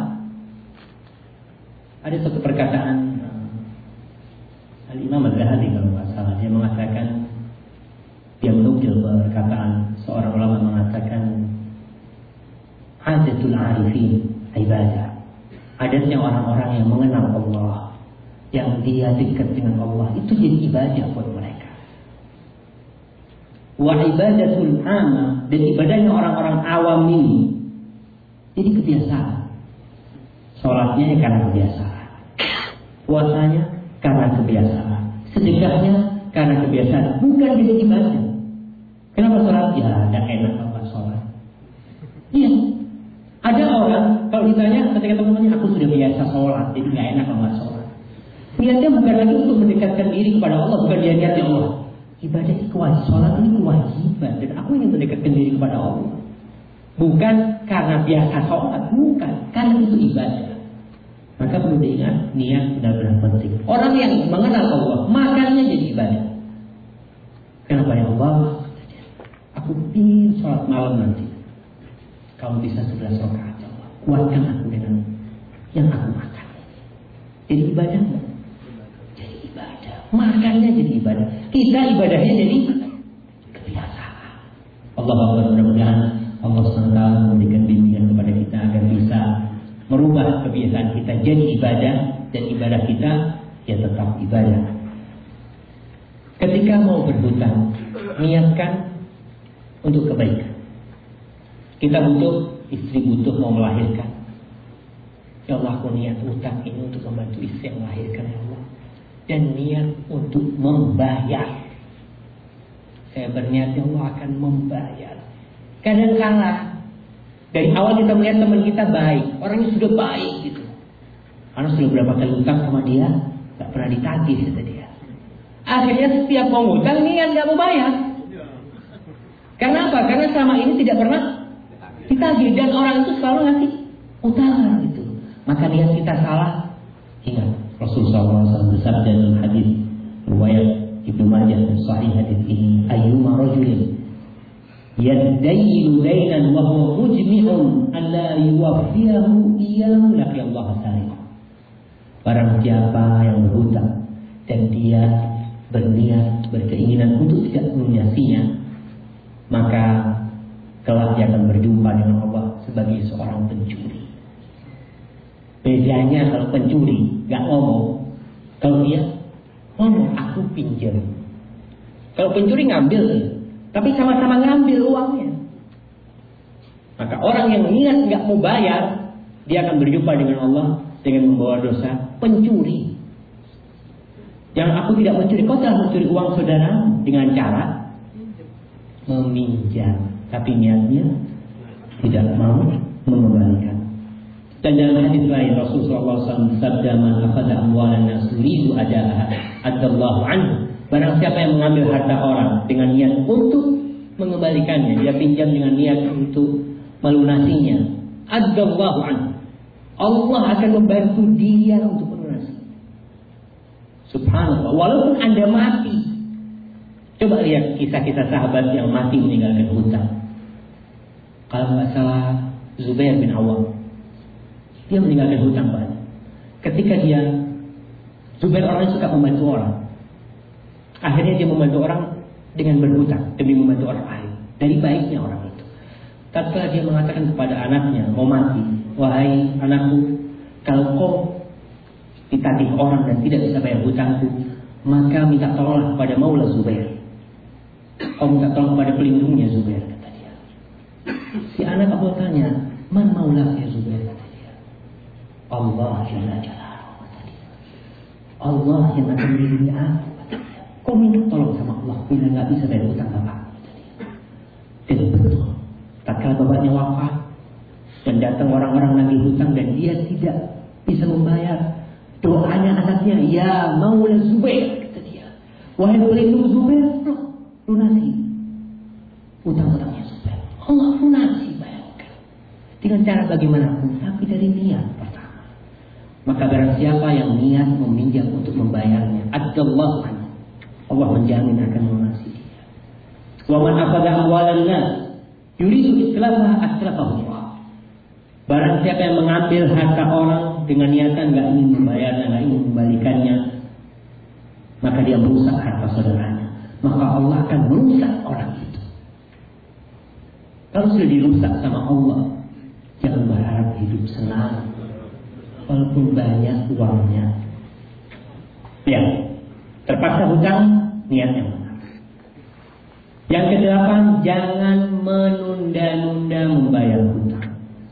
ada satu perkataan Al-Imam Al-Ghazali kalau nggak salah, dia mengatakan, dia menukil perkataan seorang ulama mengatakan, adatul arifin ibadah. Adatnya orang-orang yang mengenal Allah, yang dia dekat dengan Allah, itu jadi ibadah buat mereka. Wa ibadatul amma, dan ibadahnya orang-orang awam ini jadi kebiasaan. Sholatnya karena kebiasaan, puasanya karena kebiasaan, sedekahnya karena kebiasaan, bukan jadi ibadah. Kenapa sholat? Ya, tidak enak kalau nggak sholat. Iya, ada orang kalau ditanya ketika teman-temannya, aku sudah biasa sholat, jadi nggak enak kalau nggak sholat. Niatnya bukan lagi untuk mendekatkan diri kepada Allah, bukan dia niatnya Allah. Ibadah itu kewajiban, sholat ini kewajiban, dan aku ingin mendekatkan diri kepada Allah. Bukan karena biasa sholat, bukan, karena itu ibadah. Maka perlu diingat, niat benar-benar penting. Orang yang mengenal Allah, makannya jadi ibadah. Kenapa ya Allah? Aku ingin sholat malam nanti. Kalau bisa sebelas rakaat, Allah, kuatkan aku dengan yang aku makan. Jadi ibadah, jadi ibadah. Makannya jadi ibadah. Kita ibadahnya jadi kebiasaan. Allah Akbar, mudah-mudahan Allah subhanahu wa taala memberikan bimbingan kepada kita agar bisa merubah kebiasaan kita jadi ibadah dan ibadah kita ya tetap ibadah. Ketika mau berhutang, niatkan untuk kebaikan. Kita butuh, istri butuh mau melahirkan. Ya Allah, aku niat hutang ini untuk membantu istri yang melahirkan, ya Allah. Dan niat untuk membayar. Saya berniat, ya Allah akan membayar. Kadang-kala dari awal kita melihat teman kita baik, orangnya sudah baik gitu. Karena sudah berapa kali hutang sama dia, gak pernah ditagih kata dia. Akhirnya setiap mau hutang niat gak mau bayar. Karena apa? Karena selama ini tidak pernah ditagih dan orang itu selalu ngasih utang gitu. Maka niat kita salah. Ingat Rasulullah shallallahu alaihi wasallam bersabda dalam hadis riwayat Ibnu Majah dan Sahih hadis ini, ayyuma rajulin yadayyu dainan wa huwa mujmi'un an la yuwaffiyahu iyyahu laqiyallaha sari'a. Barang siapa yang berhutang dan dia berniat, berkeinginan untuk tidak melunasinya, maka kelak dia akan berjumpa dengan Allah sebagai seorang pencuri. Bedanya kalau pencuri gak ngomong, kalau dia ngomong aku pinjam. Kalau pencuri ngambil, tapi sama-sama ngambil uangnya. Maka orang yang niat gak mau bayar, dia akan berjumpa dengan Allah dengan membawa dosa pencuri. Yang aku tidak mencuri, kau telah mencuri uang saudara dengan cara meminjam, tapi niatnya tidak mau mengembalikan. Dan dalam hadis lain Rasulullah shallallahu alaihi wasallam bersabda, "Man akhadha amwalan nas yuridu adaaha, adallahu anhu." Barang siapa yang mengambil harta orang dengan niat untuk mengembalikannya, dia pinjam dengan niat untuk melunasinya, adallahu anhu. Allah akan membantu dia untuk melunasi. Subhanallah, walaupun Anda mati. Coba lihat kisah-kisah sahabat yang mati meninggalkan hutang. Kalau nggak salah Zubair bin Awam, dia meninggalkan hutang banyak. Ketika dia, Zubair orang yang suka membantu orang. Akhirnya dia membantu orang dengan berhutang demi membantu orang lain. Dari baiknya orang itu. Tatkala dia mengatakan kepada anaknya mau mati, wahai anakku, kalau kau ditagih orang dan tidak bisa bayar hutangku, maka minta tolonglah kepada Maula Zubair. Kau minta tolong kepada pelindungnya Zubair, kata dia. Si anak Abu tanya, man Maula ya Zubair, kata dia. Allah Jalla Jalaluhu, kata dia. Allah yang akan melindungi aku, kata dia. Kau minta tolong sama Allah bila nggak bisa bayar hutang bapak, kata dia. Dan betul, tatkala bapaknya wafat dan datang orang-orang nagih hutang dan dia tidak bisa membayar, doanya anaknya, ya Maula Zubair, kata dia. Wahai pelindung Zubair, lunasi utang-utangnya Zubair. Allah lunasi, bayangkan. Dengan cara bagaimanapun, tapi dari niat pertama. Maka barang siapa yang niat meminjam untuk membayarnya, adallahu anhu, Allah menjamin akan melunasi dia. Wa man akhadha amwalan nas yuridu islaha aslafahu Allah. Barang siapa yang mengambil harta orang dengan niatan gak ingin membayarnya, gak ingin membalikannya, maka dia merusak harta saudaranya. Maka Allah akan merusak orang itu. Kalau sudah dirusak sama Allah, jangan berharap hidup senang walaupun banyak uangnya. Ya, terpaksa hutang, niatnya benar. Yang kedelapan, jangan menunda-nunda membayar hutang.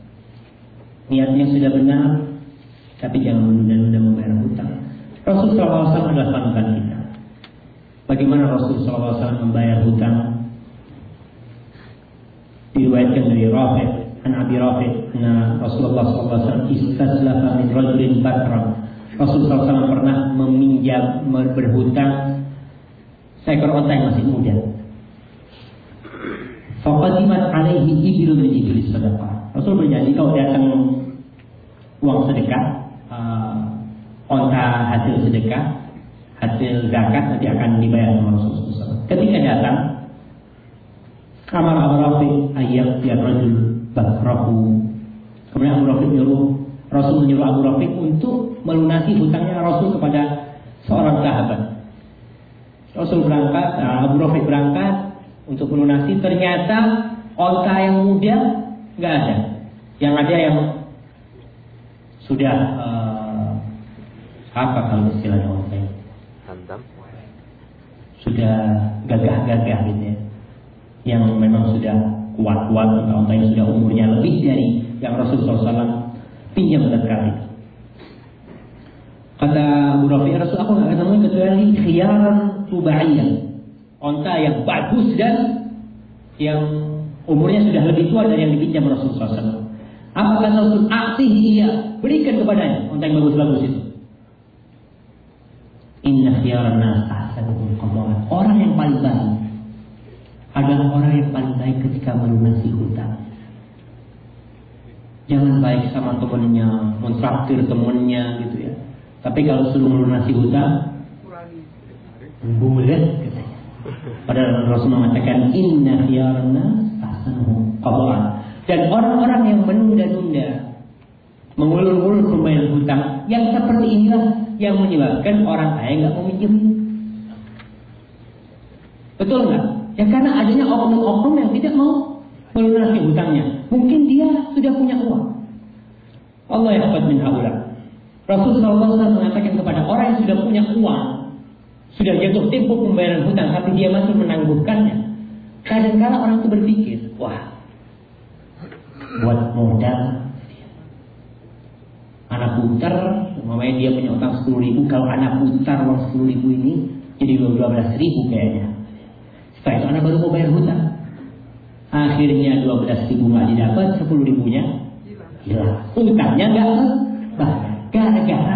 Niatnya sudah benar, tapi jangan menunda-nunda membayar hutang. Rasulullah shallallahu alaihi wasallam adalah panutan kita. Bagaimana Rasulullah shallallahu alaihi wasallam membayar hutang? Diriwayatkan dari Rafi' an Abi Rafi' anna Rasulullah shallallahu alaihi wasallam istaslafa min rajulin bakra. Rasulullah shallallahu alaihi wasallam pernah meminjam, berhutang seekor onta yang masih muda. Faqadimat alaihi ibilun min iblis sadaqah. Rasul berjanji kalau datang uang sedekah, uh, onta hasil sedekah, hasil zakat nanti akan dibayar sama Rasulullah. Ketika datang, kamar Abu Rafi ayat ya rajul bakrahu. Kemudian Abu Rafi menyuruh Rasul menyuruh Abu Rafi untuk melunasi hutangnya Rasul kepada seorang sahabat. Rasul berangkat, Abu Rafi berangkat untuk melunasi. Ternyata onta yang muda nggak ada, yang ada yang sudah uh, apa kalau istilahnya orang ini? Hantam. Sudah gagah-gagah gitu ya. Yang memang sudah kuat-kuat, unta yang sudah umurnya lebih dari yang Rasulullah shallallahu alaihi wasallam pinjam sekali. Kata Abu Rafi, Rasul aku nggak ketemu kecuali khiyaran tubaiyah, unta yang bagus dan yang umurnya sudah lebih tua dari yang dipinjam Rasulullah shallallahu alaihi wasallam. Apa kata Rasul? Aksihi dia, berikan kepadanya unta yang bagus-bagus itu. Inna khiyaran nas ahsanuhum qada'an. Orang yang paling baik adalah orang yang paling baik ketika melunasi hutang. Jangan baik sama temennya, mentraktir temennya gitu ya. Tapi kalau suruh melunasi hutang, bulet katanya. Padahal Rasul mengatakan inna khiyaran nas ahsanuhum qada'an. Dan orang-orang yang menunda-nunda, mengulur-ulur pembayaran hutang, yang seperti inilah yang menyebabkan orang kaya nggak mau minjem. Betul nggak? Ya karena adanya oknum-oknum yang tidak mau melunasi hutangnya. Mungkin dia sudah punya uang. Allah yahfad min haula. Rasulullah shallallahu alaihi wasallam mengatakan kepada orang yang sudah punya uang, sudah jatuh tempo pembayaran hutang, tapi dia masih menangguhkannya. Kadang-kala orang itu berpikir, wah, buat modal. Anak putar, namanya dia punya utang sepuluh ribu. Kalau anak putar uang sepuluh ribu ini jadi dua belas ribu kayaknya. Setelah itu anak baru mau bayar hutang. Akhirnya dua belas ribu nggak didapat, sepuluh ribunya hilang. Utangnya nggak bah, gara-gara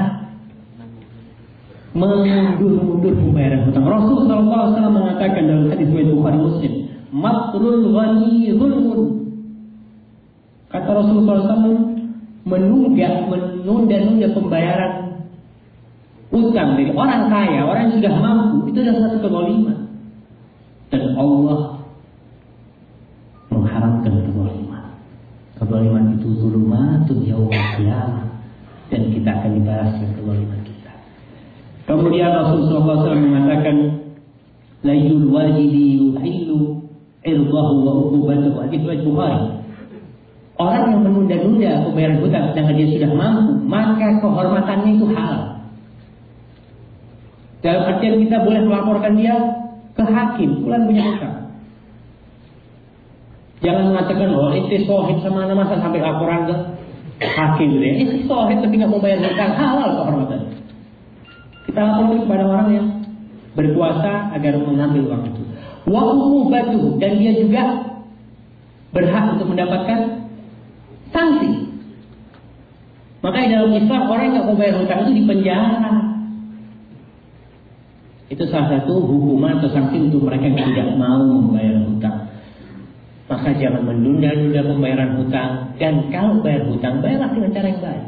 mengundur-undur pembayaran hutang. Rasulullah shallallahu alaihi wasallam mengatakan dalam hadis riwayat Bukhari Muslim, matrul ghani zulmun. Kata Rasulullah shallallahu alaihi wasallam, menunggak, menunda-nunda pembayaran utang dari orang kaya, orang yang sudah mampu, itu adalah satu kezaliman. Dan Allah mengharamkan kezaliman. Kezaliman itu zulumatun yaumil qiyamah, dan kita akan dibahas dengan kezaliman kita. Kemudian Rasulullah shallallahu alaihi wasallam mengatakan, layyul wajidi yuhillu irdahu wa uqubatahu. Hadis riwayat Bukhari. Orang yang menunda-nunda pembayaran hutang sedangkan dia sudah mampu, maka kehormatannya itu halal. Dalam artian kita boleh melaporkan dia ke hakim, bulan punya hutang. Jangan mengatakan bahwa itu sohib sama anak masa sampai laporan ke hakim. Itu sohib tapi nggak mau bayar hutang, halal kehormatannya. Kita laporkan kepada orang yang berkuasa agar mengambil uang itu. Wa uqubatuh, dan dia juga berhak untuk mendapatkan sanksi. Makanya dalam Islam orang yang nggak mau bayar hutang itu dipenjara. Itu salah satu hukuman atau sanksi untuk mereka yang tidak mau membayar hutang. Maka jangan menunda-nunda pembayaran hutang. Dan kalau bayar hutang, bayarlah dengan cara yang baik.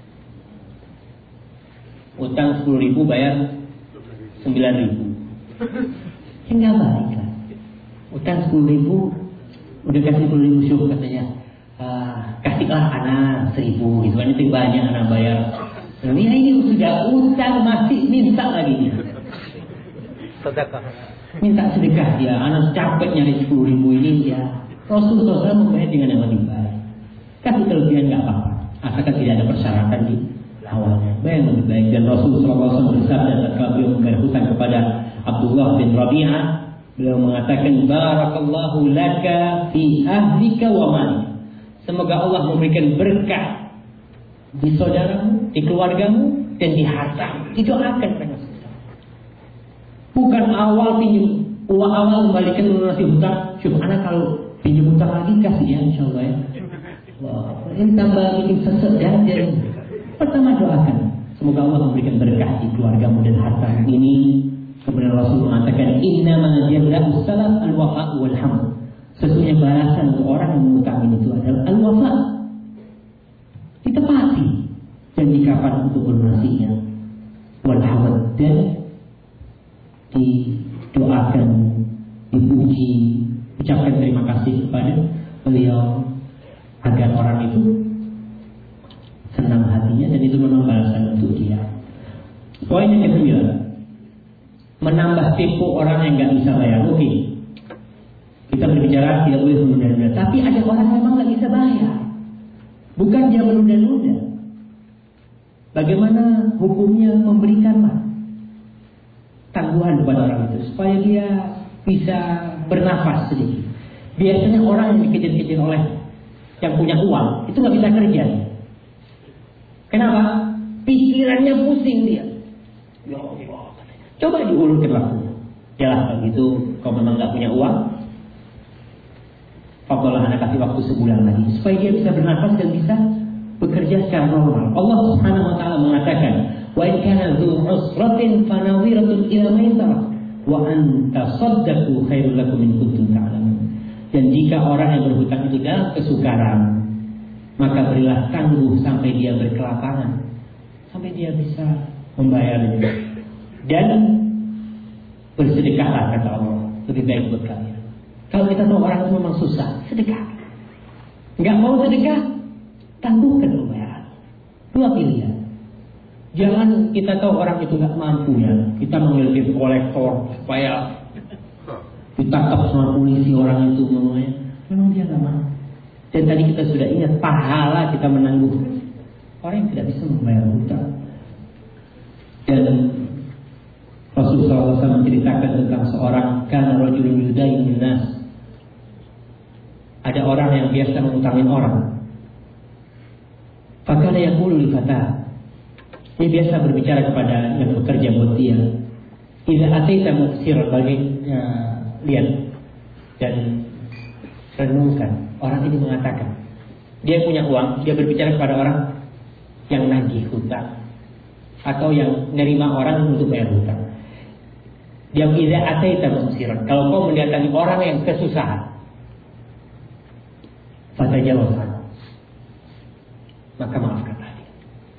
Hutang sepuluh ribu bayar sembilan ribu. Ya nggak baik lah. Hutang sepuluh ribu udah kasih sepuluh ribu syuh katanya. Uh, kasihlah anak seribu gitu kan, itu banyak anak bayar. Ini ini sudah utang masih minta lagi ya. Sedekah. Minta sedekah ya, anak capek nyari sepuluh ribu ini ya. Rasulullah shallallahu alaihi wasallam membayar dengan yang lebih baik. Kasih kelebihan nggak apa-apa, asalkan tidak ada persyaratan di awalnya. Bayar lebih baik. Dan Rasulullah shallallahu alaihi wasallam bersabda ketika beliau membayar hutang kepada Abdullah bin Rabi'ah, beliau mengatakan, barakallahu laka fi ahlika wa malik. Semoga Allah memberikan berkah di saudaramu, di keluargamu, dan di hartamu. Didoakan dengan susah. Bukan awal pinjam uang, awal kembalikan melunasi hutang. Cuma anak kalau pinjam hutang lagi kasih ya, insya Allah ya. Wah, ini tambah bikin sesek dan jadi. Pertama doakan, semoga Allah memberikan berkah di keluargamu dan hartamu ini. Kemudian Rasul mengatakan, innama jaza'us salaf al-wafa' wal hamd. Sesungguhnya balasan untuk orang yang mengutang itu adalah al-wafa, ditepati janji kapan untuk melunasinya, wal hamd, dan didoakan, dipuji, ucapkan terima kasih kepada beliau agar orang itu senang hatinya dan itu memang balasan untuk dia. Poin yang kedua, menambah tempo orang yang nggak bisa bayar. Oke, okay. Kita berbicara tidak boleh menunda-nunda, tapi ada orang yang memang nggak bisa bayar. Bukan dia menunda-nunda, Bagaimana hukumnya memberikan mah tangguhan kepada orang itu supaya dia bisa bernafas sedikit. Biasanya orang yang dikejar-kejar oleh yang punya uang itu nggak bisa kerja. Kenapa? Pikirannya pusing dia. Ya Allah. Coba diulurkan waktunya. Yalah kalau gitu, kalau memang nggak punya uang, Fakolah anak kasih waktu sebulan lagi supaya dia bisa bernafas dan bisa bekerja secara normal. Allah Subhanahu Wa Taala mengatakan, wa in kana dzu usratin fanadhiratun ila maisarah wa an tasaddaqu khairul lakum in kuntum ta'lamun. Dan jika orang yang berhutang itu dalam kesukaran, maka berilah tangguh sampai dia berkelaparan, sampai dia bisa membayarnya. Dan bersedekahlah kata Allah, lebih baik buat kalian. Kalau kita tahu orang itu memang susah, sedekah. Enggak mau sedekah, tangguhkan pembayaran. Dua pilihan. Jangan kita tahu orang itu nggak mampu ya, kita memiliki kolektor supaya ditangkap sama polisi orang itu memangnya. Memang dia nggak mampu. Dan tadi kita sudah ingat pahala kita menangguh orang yang tidak bisa membayar hutang. Dan Rasulullah shallallahu alaihi wasallam menceritakan tentang seorang kana rajulun yudayyun nas. Ada orang yang biasa mengutangin orang. Fakana yaqulu li fata. Dia biasa berbicara kepada yang bekerja buat dia. Idza ataita muksir bagi ya, lihat dan renungkan. Orang ini mengatakan dia punya uang, dia berbicara kepada orang yang nagih hutang atau yang nerima orang untuk bayar hutang. Dia idza ataita muksir. Kalau kau mendatangi orang yang kesusahan, fatajawaz, maka maafkanlah dia.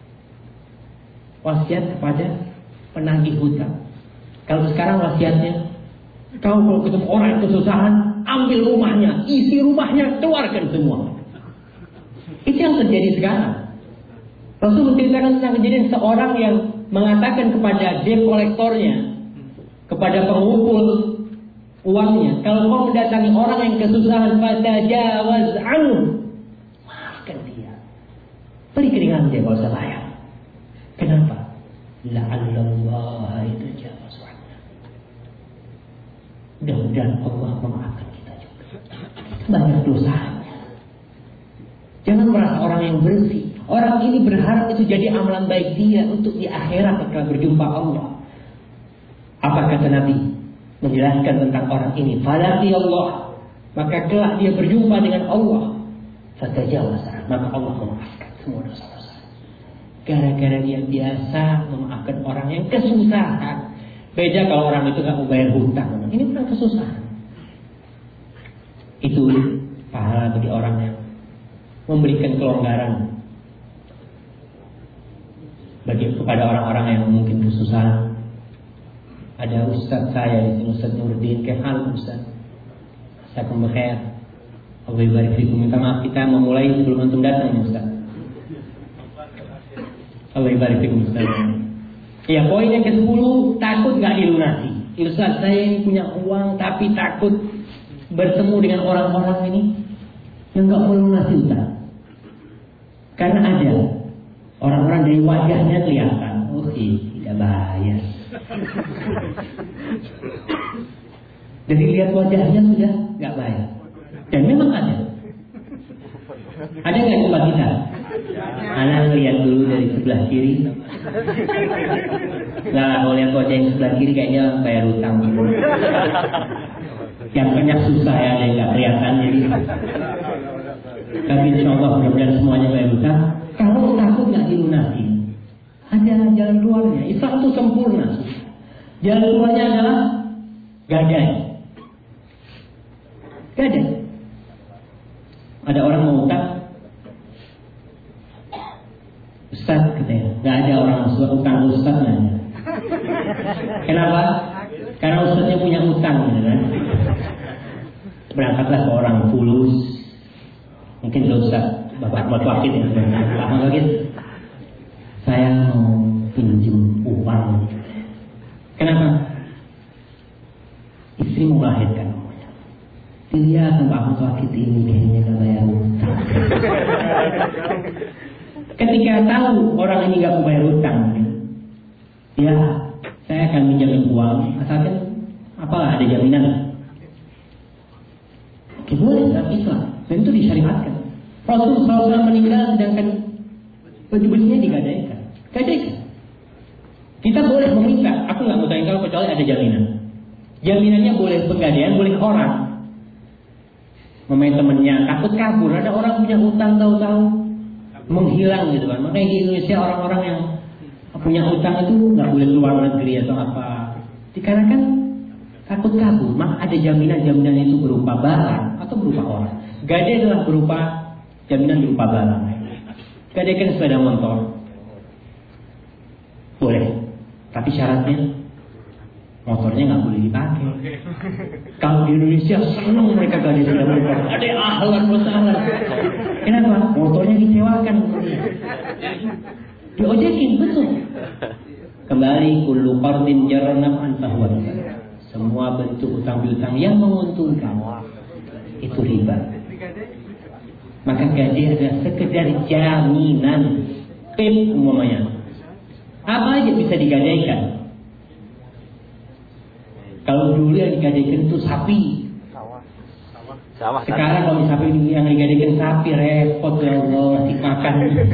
Wasiat kepada penagih hutang. Kalau sekarang wasiatnya, kau kalau ketemu orang yang kesusahan, ambil rumahnya, isi rumahnya, keluarkan semua. Itu yang terjadi sekarang. Rasul menceritakan tentang kejadian seorang yang mengatakan kepada debt kolektornya, kepada pengumpul uangnya, kalau kau mendatangi orang yang kesusahan, fatajawaz anhu, maafkan dia, beri keringan dia kalau usah bayar. Kenapa? La'allallah itu jawaz anhu. Mudah-mudahan Allah memaafkan kita juga. Banyak dosanya. Jangan merasa orang yang bersih. Orang ini berharap itu jadi amalan baik dia untuk di akhirat akan berjumpa Allah. Apa kata Nabi menjelaskan tentang orang ini? Falaqi Allah, maka kelak dia berjumpa dengan Allah. Fatajawaz, maka Allah memaafkan semua dosa-dosa. Gara-gara dia biasa memaafkan orang yang kesusahan. Beda kalau orang itu nggak mau bayar hutang. Ini bukan kesusahan. Itu pahala bagi orang yang memberikan kelonggaran bagi kepada orang-orang yang mungkin kesusahan. Ada ustaz saya di sini, Ustaz Nurdin. Kehal Ustaz, saya kembali. Allah barik fikum. Minta maaf kita memulai sebelum antum datang ya Ustaz. Allah barik fikum Ustaz. Ya, poin yang kesepuluh, takut nggak dilunasi. Ustaz, saya ini punya uang tapi takut bertemu dengan orang-orang ini yang nggak melunasi utang. Karena ada orang-orang dari wajahnya kelihatan, oh iya, tidak bayar. Dari lihat wajahnya sudah nggak bayar. Dan memang ada. Ada nggak coba kita? Anak lihat dulu dari sebelah kiri. Nah, kalau lihat wajah yang sebelah kiri kayaknya bayar hutang gitu. Yang banyak susah ya, ada yang nggak kelihatan jadi. Tapi insya Allah mudah-mudahan semuanya bayar hutang. Kalau takut nggak dilunasi, ada jalan keluarnya. Islam itu sempurna. Jalan keluarnya adalah gadai. Gadai. Ada orang mau utang, Ustaz katanya, nggak ada orang utang Ustaz nanya. Kenapa? Karena Ustaznya punya utang, gitu kan? Berangkatlah ke orang fulus, mungkin ke Ustaz Bapak Bapak Wakil ya, Bapak Wakil. Saya mau pinjam uang. Kenapa? Istri mau melahirkan. Dilihat Bapak Wakil ini kayaknya nggak bayar utang. Ketika tahu orang ini nggak mau bayar utang, ya saya akan minjamin uang, asalkan apalah ada jaminan. Oke, boleh dalam Islam, dan itu disyariatkan. Rasul shallallahu alaihi wasallam meninggal sedangkan baju bersihnya digadaikan. Gadaikan. Kita boleh meminta, aku nggak mau tanya kalau kecuali ada jaminan. Jaminannya boleh penggadaian, boleh orang. Memain temennya takut kabur, ada orang punya utang tahu-tahu menghilang gitu kan. Makanya di Indonesia orang-orang yang punya utang itu nggak boleh keluar negeri atau apa. Dikarenakan takut kabur, maka ada jaminan-jaminan itu berupa barang atau berupa orang. Gadai adalah berupa jaminan berupa barang. Gadaikan sepeda motor, boleh, tapi syaratnya motornya nggak boleh dipakai. Kalau di Indonesia senang mereka gadai sepeda motor, ada ahlan masalah. Kenapa? Motornya disewakan, diojekin, betul. Kembali kullu qardin jarra naf'an fahuwa riba. Semua bentuk utang piutang yang menguntungkan itu riba. Maka gadai adalah sekedar jaminan. Tip umpamanya, apa aja bisa digadaikan. Kalau dulu yang digadaikan itu sapi. Sawah. Sekarang kalau sapi yang digadaikan sapi repot ya Allah, dimakan.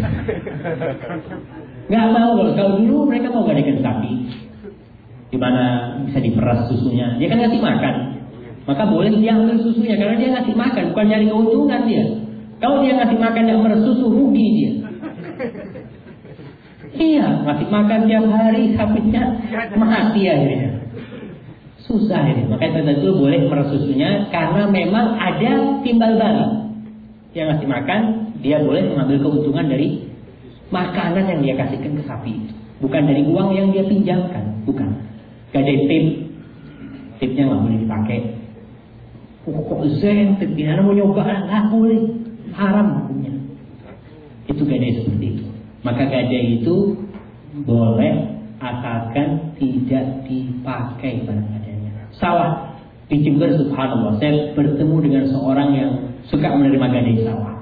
Nggak mau. Kalau dulu mereka mau gadaikan sapi, di mana bisa diperas susunya. Dia kan ngasih makan, maka boleh dia ambil susunya karena dia ngasih makan, bukan nyari keuntungan dia. Kalau dia ngasih makan yang meres susu, rugi dia. Iya, ngasih makan tiap hari sapinya mati akhirnya. Susah ini. Makanya tentu boleh meres susunya karena memang ada timbal balik. Yang ngasih makan, dia boleh mengambil keuntungan dari makanan yang dia kasihkan ke sapi. Bukan dari uang yang dia pinjamkan. Bukan. Gadai tip. Tipnya nggak boleh dipakai. Oh, kok zen? Tip gimana mau nyoba? Nggak boleh. Haram hukumnya. Itu gadai seperti itu. Maka gadai itu boleh asalkan tidak dipakai pada gadainya. Sawah di Jember, subhanallah, saya bertemu dengan seorang yang suka menerima gadai sawah.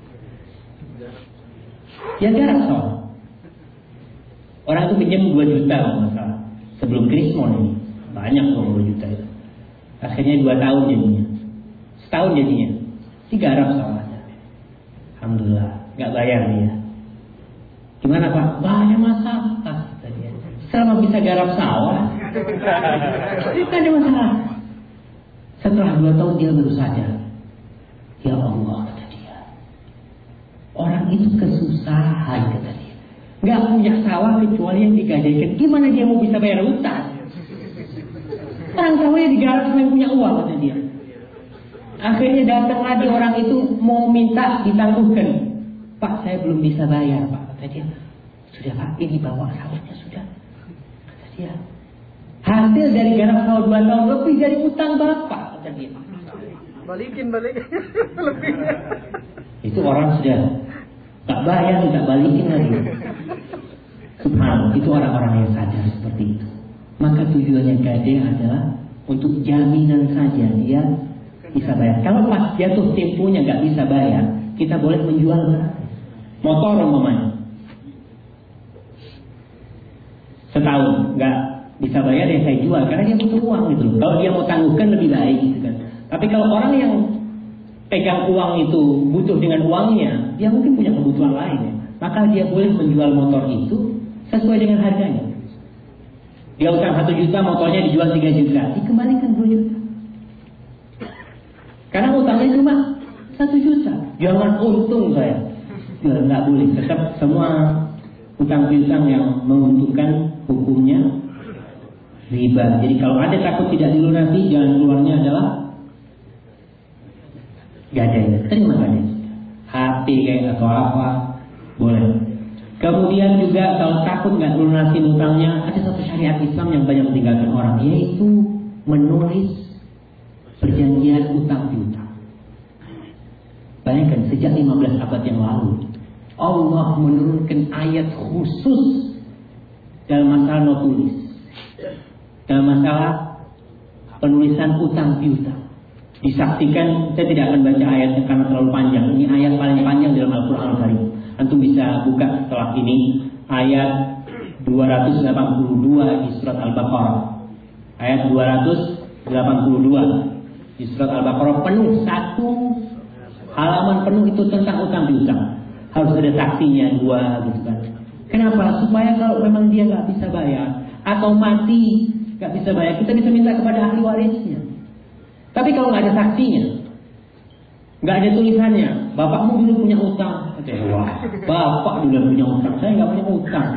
Ya garap sawah. Orang itu pinjam dua juta masalah. Sebelum Krismon ini banyak uang dua juta itu. Akhirnya dua tahun jadinya, setahun jadinya, digarap sawahnya. Alhamdulillah, nggak bayar dia. Gimana Pak? Banyak masalah. Kata dia. Selama bisa garap sawah, tidak ada masalah. Setelah dua tahun dia baru sadar. Ya Allah, kata dia. Orang itu kesusahan, kata dia. Nggak punya sawah kecuali yang digadaikan. Gimana dia mau bisa bayar utang? Orang sawahnya digarap sama yang punya uang, kata dia. Akhirnya datang lagi orang itu mau minta ditangguhkan. Pak, saya belum bisa bayar, Pak. Kata dia. Sudah Pak, ini bawa sawahnya sudah. Kata dia. Hasil dari garap sawah dua tahun lebih dari utang Bapak, kata dia. Balikin, balikin. Lebih. Itu orang sudah tak bayar, tak balikin lagi. Subhanallah, itu orang-orang yang sadar seperti itu. Maka tujuannya gadai adalah untuk jaminan saja dia bisa bayar. Kalau pas jatuh temponya nggak bisa bayar, kita boleh menjual motor umpamanya. Setahun nggak bisa bayar ya saya jual karena dia butuh uang gitu. Kalau dia mau tangguhkan lebih baik gitu kan. Tapi kalau orang yang pegang uang itu butuh dengan uangnya, dia mungkin punya kebutuhan lain ya. Maka dia boleh menjual motor itu sesuai dengan harganya. Dia utang satu juta, motornya dijual tiga juta, dikembalikan dua juta. Karena utangnya cuma satu juta. Jangan untung saya. Ya, nggak boleh. Tetap semua utang piutang yang menguntungkan hukumnya riba. Jadi kalau ada takut tidak dilunasi, jalan keluarnya adalah gadai. Terima gadai. Hati kayak atau apa boleh. Kemudian juga kalau takut nggak lunasi utangnya, ada satu syariat Islam yang banyak ditinggalkan orang, yaitu menulis perjanjian utang piutang. Bayangkan sejak lima belas abad yang lalu Allah menurunkan ayat khusus dalam masalah notulis, dalam masalah penulisan utang piutang. Disaksikan, saya tidak akan baca ayatnya karena terlalu panjang. Ini ayat paling panjang dalam Al-Quran Al-Karim. Antum bisa buka setelah ini ayat dua ratus delapan puluh dua di surat Al-Baqarah. Ayat dua ratus delapan puluh dua di surat Al-Baqarah, penuh satu halaman penuh itu tentang utang piutang. Harus ada saksinya dua gitu kan. Kenapa? Supaya kalau memang dia nggak bisa bayar atau mati nggak bisa bayar, kita bisa minta kepada ahli warisnya. Tapi kalau nggak ada saksinya, nggak ada tulisannya, bapakmu dulu punya utang. Wah, bapak dulu punya utang, saya nggak punya utang.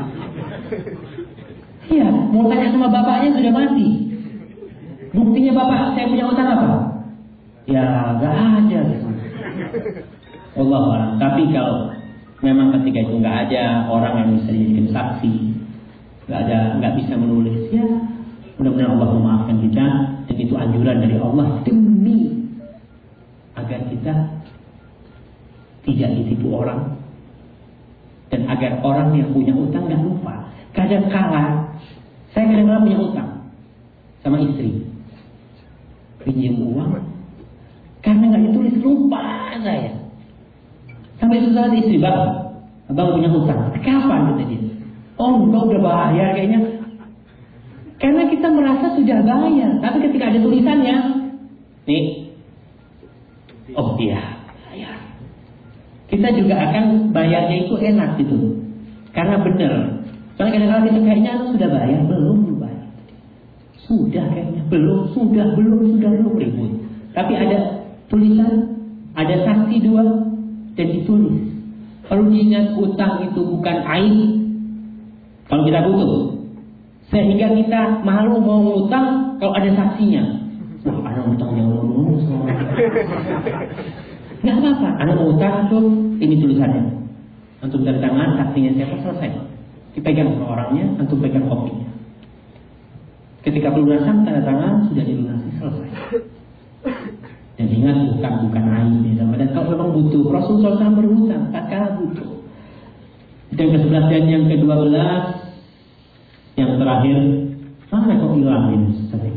Iya, mau tanya sama bapaknya sudah mati. Buktinya bapak saya punya utang apa? Ya nggak ada. Allah Allah. Tapi kalau memang ketika itu nggak ada orang yang bisa dijadikan saksi, nggak ada, nggak bisa menulis, ya mudah-mudahan Allah memaafkan kita. Dan itu anjuran dari Allah demi agar kita tidak ditipu orang, dan agar orang yang punya utang nggak lupa. Kadang kala saya kadang-kadang punya utang sama istri, pinjam uang, karena nggak ditulis lupa saya. Sampai itu saat istri, bang, abang punya utang. Kapan kata dia? Oh, engkau udah bayar kayaknya. Karena kita merasa sudah bayar, tapi ketika ada tulisannya, nih, oh iya, bayar. Kita juga akan bayarnya itu enak gitu, karena benar. Soalnya kadang-kadang kita kayaknya sudah bayar, belum belum bayar. Sudah kayaknya belum, sudah belum, sudah belum ribut. Tapi ada tulisan, ada saksi dua, dan ditulis. Kalau diingat utang itu bukan aib, kalau kita butuh, sehingga kita malu mau ngutang kalau ada saksinya. Wah, ada utang yang ngomong semua. Nggak apa-apa, ada utang tuh, ini tulisannya. Antum tanda tangan, saksinya siapa, selesai. Dipegang sama orangnya, antum pegang kopinya. Ketika pelunasan tanda tangan sudah dilunasi, selesai. Dan ingat, utang bukan aib. Dan kalau memang butuh, Rasulullah shallallahu alaihi wasallam berhutang, tak kalah butuh. Yang kesebelas dan yang kedua belas, yang terakhir, mana kok hilang ini?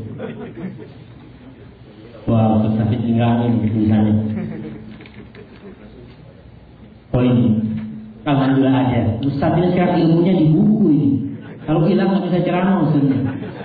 Wow, Ustaz hilang ini tulisannya. Oh ini, alhamdulillah ada. Ustaz ini sekarang ilmunya di buku ini. Kalau hilang nggak bisa ceramah Ustaznya.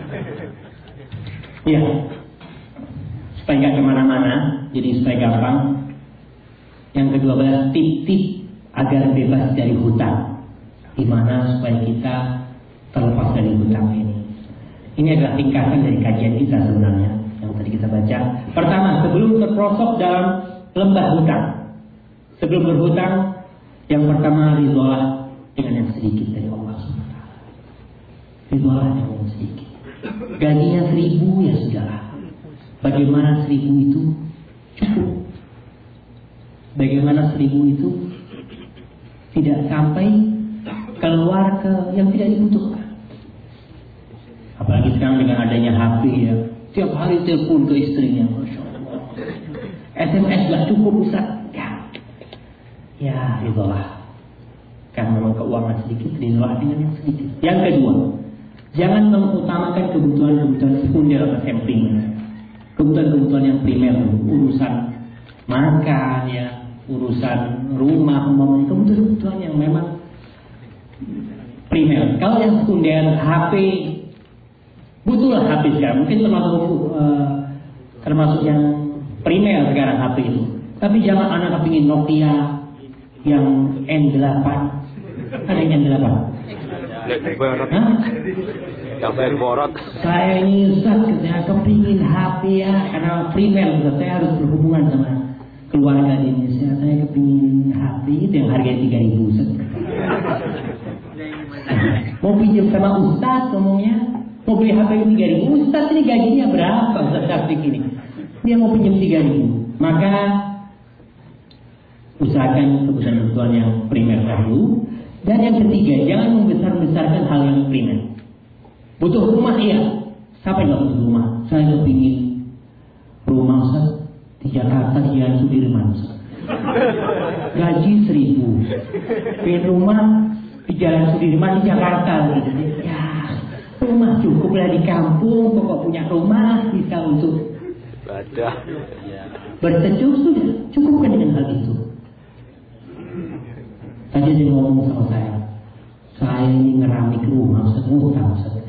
Iya. Supaya nggak kemana-mana, jadi supaya gampang. Yang kedua belas, tip-tip agar bebas dari hutang. Gimana supaya kita terlepas dari hutang ini? Ini adalah ringkasan dari kajian kita sebenarnya yang tadi kita baca. Pertama, sebelum terperosok dalam lembah hutang, sebelum berhutang, yang pertama ridholah dengan yang sedikit dari Allah subhanahu wa taala. Ridholah dengan yang sedikit. Gajinya seribu ya sudahlah. Bagaimana seribu itu cukup? Bagaimana seribu itu tidak sampai keluar ke yang tidak dibutuhkan? Apalagi sekarang dengan adanya H P ya, tiap hari telepon ke istrinya, masya Allah. S M S gak cukup Ustaz. Ya, ya ridholah. Karena memang keuangan sedikit, ridholah dengan yang sedikit. Yang kedua, jangan mengutamakan kebutuhan-kebutuhan sekunder atau samping. Kebutuhan-kebutuhan yang primer, urusan makan ya, urusan rumah, umpamanya kebutuhan-kebutuhan yang memang primer. Kalau yang sekunder, H P, butuhlah H P sekarang. Mungkin termasuk uh, termasuk yang primer sekarang H P itu. Tapi jangan anak kepingin Nokia yang N delapan. Ada yang N delapan? Hah? Yang borot. Saya ini Ustaz, saya kepingin H P ya, karena primer Ustaz, saya harus berhubungan sama keluarga di Indonesia. Saya kepingin H P itu yang harganya tiga ribu Ustaz. Mau pinjam sama Ustaz ngomongnya, mau beli H P tiga ribu. Ustaz ini gajinya berapa Ustaz Syafiq ini? Dia mau pinjam tiga ribu. Maka usahakan kebutuhan-kebutuhan yang primer dahulu. Dan yang ketiga, jangan membesar-besarkan hal yang primer. Butuh rumah iya. Siapa yang gak butuh rumah? Saya kepingin rumah Ustaz di Jakarta, di Jalan Sudirman Ustaz. Gaji seribu. Pengen rumah di Jalan Sudirman di Jakarta gitu. Ya, rumah cukuplah di kampung. Pokok punya rumah bisa untuk berteduh, sudah cukupkan dengan hal itu. Tadi dia ngomong sama saya, saya ini ngeramik rumah, Ustaz, ngutang Ustaz.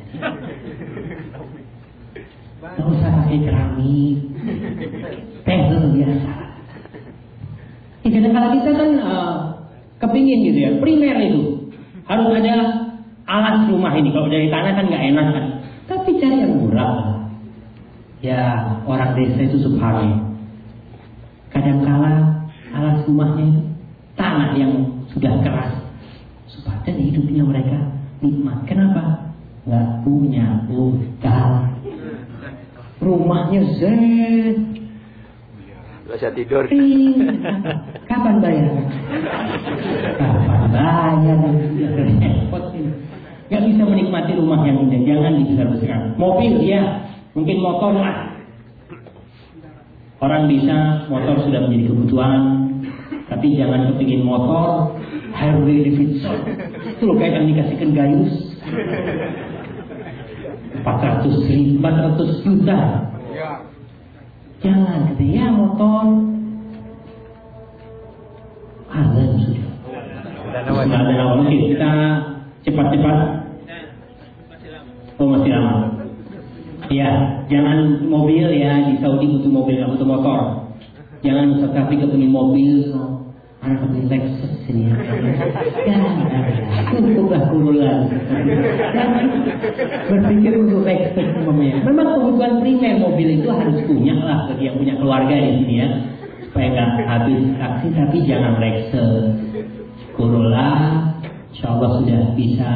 Nggak usah pakai keramik, tegel biasa. Ya, kadang-kadang kita kan uh, kepingin gitu ya, primer itu harus ada alas rumah ini. Kalau dari tanah kan nggak enak kan. Tapi cari yang murah. Ya orang desa itu subhanallah. Kadang-kala alas rumahnya itu tanah yang sudah keras. Supaya hidupnya mereka nikmat. Kenapa? Nggak punya utang. Rumahnya zen. Bisa tidur. Kapan bayar? Kapan bayar? Repot ini. Gak bisa menikmati rumah yang indah. Jangan dibesar-besarkan. Mobil ya, mungkin motor lah. Orang bisa motor sudah menjadi kebutuhan, tapi jangan kepingin motor Harley Davidson. Itu loh kayak yang dikasihkan Gayus. empat ratus ribu, empat ratus juta. Jangan kata ya motor azan sudah. Sudah ada lama mungkin kita cepat-cepat. Oh masih lama. Ya jangan mobil ya, di Saudi butuh mobil nggak butuh motor. Jangan tapi kepengin mobil, anak kepengin Lexus ini ya. Untuklah kurulan. Berpikir untuk Lexus umpamanya. Memang kebutuhan primer mobil itu harus punya lah bagi yang punya keluarga di sini ya, supaya nggak habis aksi. Tapi jangan Lexus, Corolla, insya Allah sudah bisa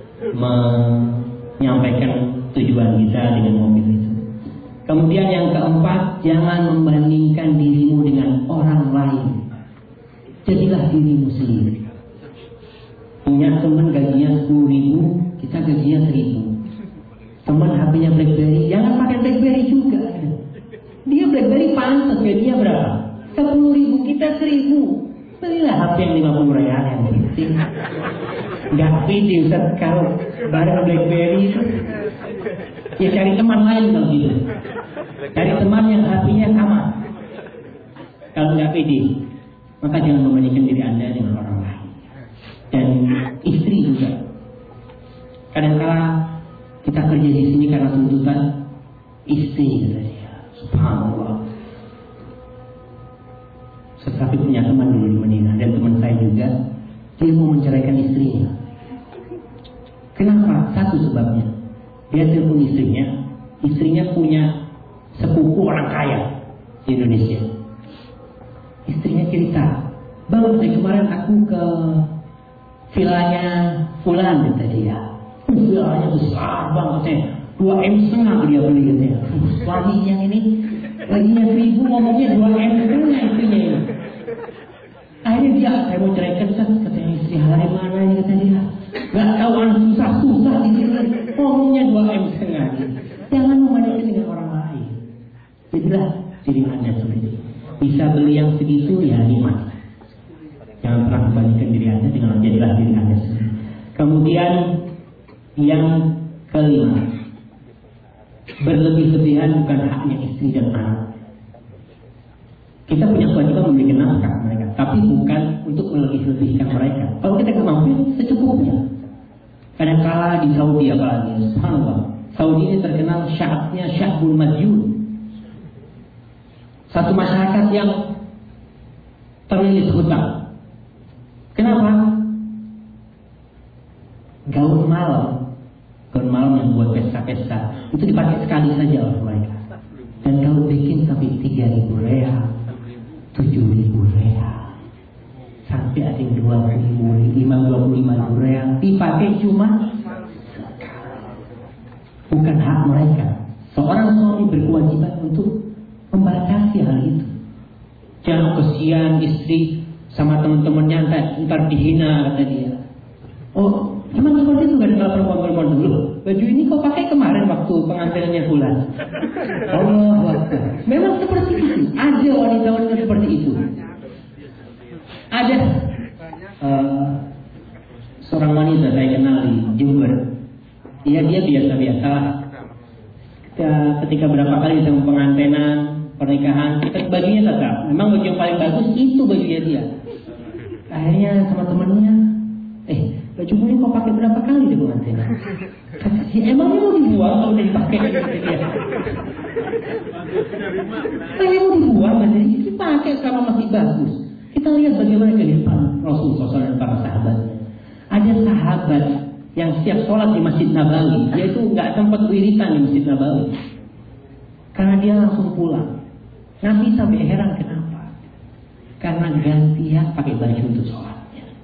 menyampaikan tujuan kita dengan mobil itu. Kemudian yang keempat, jangan membandingkan dirimu dengan orang lain. Jadilah dirimu sendiri. Punya teman gajinya sepuluh ribu, kita gajinya seribu. Teman H P-nya BlackBerry, jangan pakai BlackBerry juga. Dia BlackBerry pantas, gajinya berapa? Sepuluh ribu, kita seribu. Belilah H P yang lima puluh real yang penting. Gak pede Ustaz kalau bareng BlackBerry itu. Ya cari teman lain kalau gitu. Cari teman yang H P-nya sama. Kalau nggak pede, maka jangan membandingkan diri Anda dengan orang lain. Dan istri juga. Kadang-kala kita kerja di sini karena tuntutan istri, kata dia. Subhanallah. Tetapi punya teman dulu di Madinah, dan teman saya juga, dia mau menceraikan istrinya. Kenapa? Satu sebabnya. Dia telepon istrinya, istrinya punya sepupu orang kaya di Indonesia. Istrinya cerita, bang, dari kemarin aku ke vilanya Fulan, kata dia. Vilanya besar banget, dua M setengah dia beli, katanya. Suami yang ini gajinya seribu, ngomongnya dua M setengah istrinya ini. Akhirnya dia, saya mau ceraikan, katanya istri hari mana ini, kata dia. Gak tahu anak susah-susah di sini, ngomongnya dua M setengah. Jangan membandingkan dengan orang lain. Jadilah diri Anda sendiri. Bisa beli yang segitu ya nikmat. Jangan pernah membandingkan diri Anda dengan jadilah diri Anda sendiri. Kemudian yang kelima, berlebih-lebihan bukan haknya istri dan anak. Kita punya kewajiban memberikan nafkah mereka, tapi bukan untuk melebih-lebihkan mereka. Kalau kita nggak mampu, secukupnya. Kadang-kala di Saudi apalagi, subhanallah, Saudi ini terkenal sya'abnya sya'bul madyun. Satu masyarakat yang terlilit hutang. Kenapa? Gaun malam, gaun malam yang buat pesta-pesta itu dipakai sekali saja oleh mereka. Dan gaun bikin tapi tiga ribu real, tujuh ribu real, sampai ada yang dua ribu, lima puluh lima ribu real, dipakai cuma bukan hak mereka. Seorang suami berkewajiban untuk membatasi hal itu. Jangan kesian istri sama teman-temannya ntar dihina, kata dia. Oh, emang seperti itu kan kalau perempuan-perempuan dulu. Baju ini kau pakai kemarin waktu pengantinnya Fulan. Allah Akbar. Memang seperti itu. Ada wanita-wanita seperti itu. Ada uh, seorang wanita saya kenal di Jember. Iya, dia biasa-biasa. Ketika, ketika berapa kali kita pengantinan, pernikahan, kita bajunya tetap. Memang baju yang paling bagus itu bajunya dia. Akhirnya sama temannya, Eh, bajumu ini kau pakai berapa kali di pengantin? Kata dia, emangnya mau dibuang kalau udah dipakai? Saya mau dibuang, kata dia, dipakai selama masih bagus. Kita lihat bagaimana kehidupan Rasulullah shallallahu alaihi wasallam dan para sahabat. Ada sahabat yang siap sholat di Masjid Nabawi, dia itu nggak sempat wiritan di Masjid Nabawi, karena dia langsung pulang. Nabi sampai heran kenapa? Karena gantian pakai baju untuk sholat.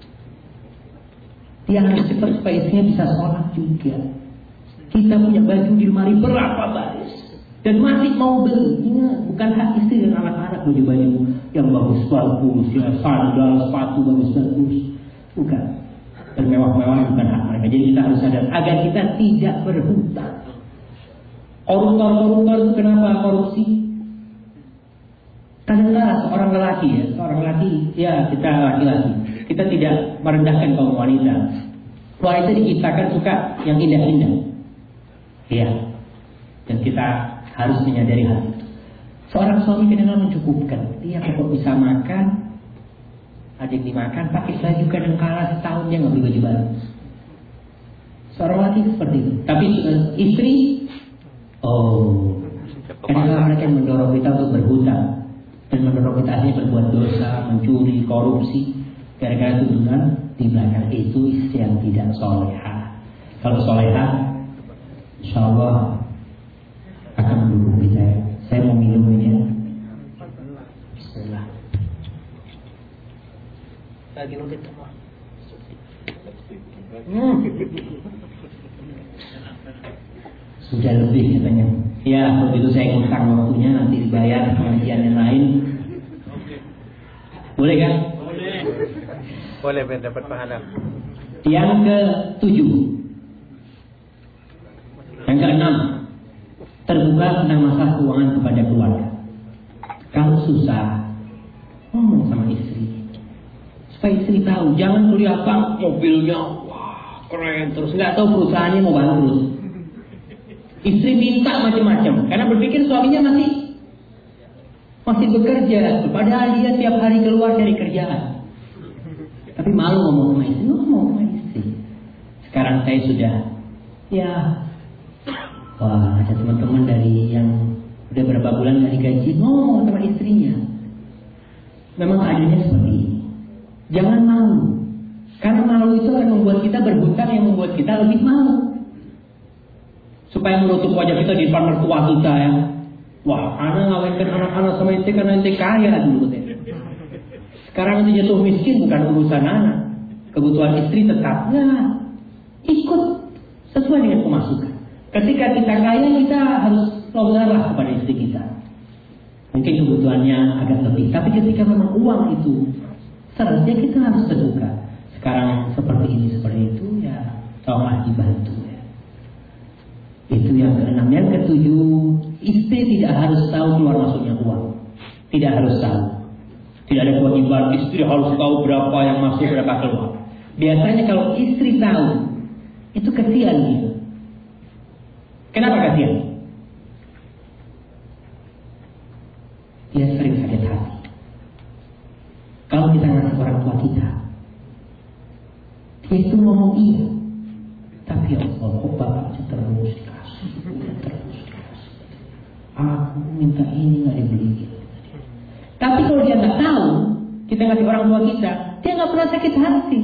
Dia harus cepat supaya istrinya bisa sholat juga. Kita punya baju di lemari berapa baris dan masih mau beli. Ingat, bukan hak istri dan anak-anak baju-baju yang bagus-bagus, ya sandal, sepatu bagus-bagus. Bukan. Dan mewah-mewah bukan hak mereka. Jadi kita harus sadar agar kita tidak berhutang. Koruptor-koruptor itu kenapa korupsi? Kadang-kadang seorang lelaki ya, seorang lelaki, ya kita laki-laki. Kita tidak merendahkan kaum wanita. Wanita diciptakan suka yang indah-indah. Ya. Dan kita harus menyadari hal itu. Seorang suami kadang-kadang mencukupkan. Dia kalau bisa makan, ada yang dimakan, pakai baju kadang-kala setahun dia nggak beli baju baru. Seorang laki seperti itu. Tapi istri, oh, kadang-kadang mereka yang mendorong kita untuk berhutang dan mendorong kita akhirnya berbuat dosa, mencuri, korupsi. Gara-gara tuntunan di belakang itu istri yang tidak soleha. Kalau soleha, insya Allah akan mendukung kita. Saya mau minum ini ya. Bismillah. Lagi nanti teman. Hmm. Sudah lebih katanya. Ya, kalau itu saya ngutang waktunya nanti dibayar pengajian yang lain. Boleh kan? Boleh mendapat pahala. Yang ketujuh, yang keenam, terbuka tentang masalah keuangan kepada keluarga. Kalau susah, ngomong sama istri, supaya istri tahu. Jangan kelihatan mobilnya wah keren, terus nggak tahu perusahaannya mau bangkrut. Istri minta macam-macam, karena berpikir suaminya masih masih bekerja, padahal dia tiap hari keluar dari kerjaan. Tapi malu ngomong sama istri, ngomong sama istri. Sekarang saya sudah, ya, wah ada teman-teman dari yang udah berapa bulan dari gaji ngomong sama istrinya. Memang adanya seperti ini. Jangan malu, karena malu itu akan membuat kita berhutang yang membuat kita lebih malu. Supaya menutup wajah kita di depan mertua kita ya. Wah, anak ngawinkan anak-anak sama istri karena istri kaya dulu deh. Sekarang itu jatuh miskin bukan urusan anak. Kebutuhan istri tetapnya ikut sesuai dengan pemasukan. Ketika kita kaya, kita harus longgarlah kepada istri kita. Mungkin kebutuhannya agak lebih. Tapi ketika memang uang itu seharusnya kita harus terbuka. Sekarang seperti ini, seperti itu, ya tolonglah dibantu ya. Itu yang keenam. Yang ketujuh, istri tidak harus tahu keluar masuknya uang. Tidak harus tahu. Tidak ada kewajiban istri harus tahu berapa yang masuk, berapa keluar. Biasanya kalau istri tahu, itu kasihan dia. Kenapa kasihan? Dia sering sakit hati. Kalau kita ngasih orang tua kita, dia itu ngomong iya, tapi ya Allah, kok bapak terus dikasih, terus dikasih. Aku minta ini nggak dibeliin. Tapi kalau dia nggak tahu, kita ngasih orang tua kita, dia nggak pernah sakit hati.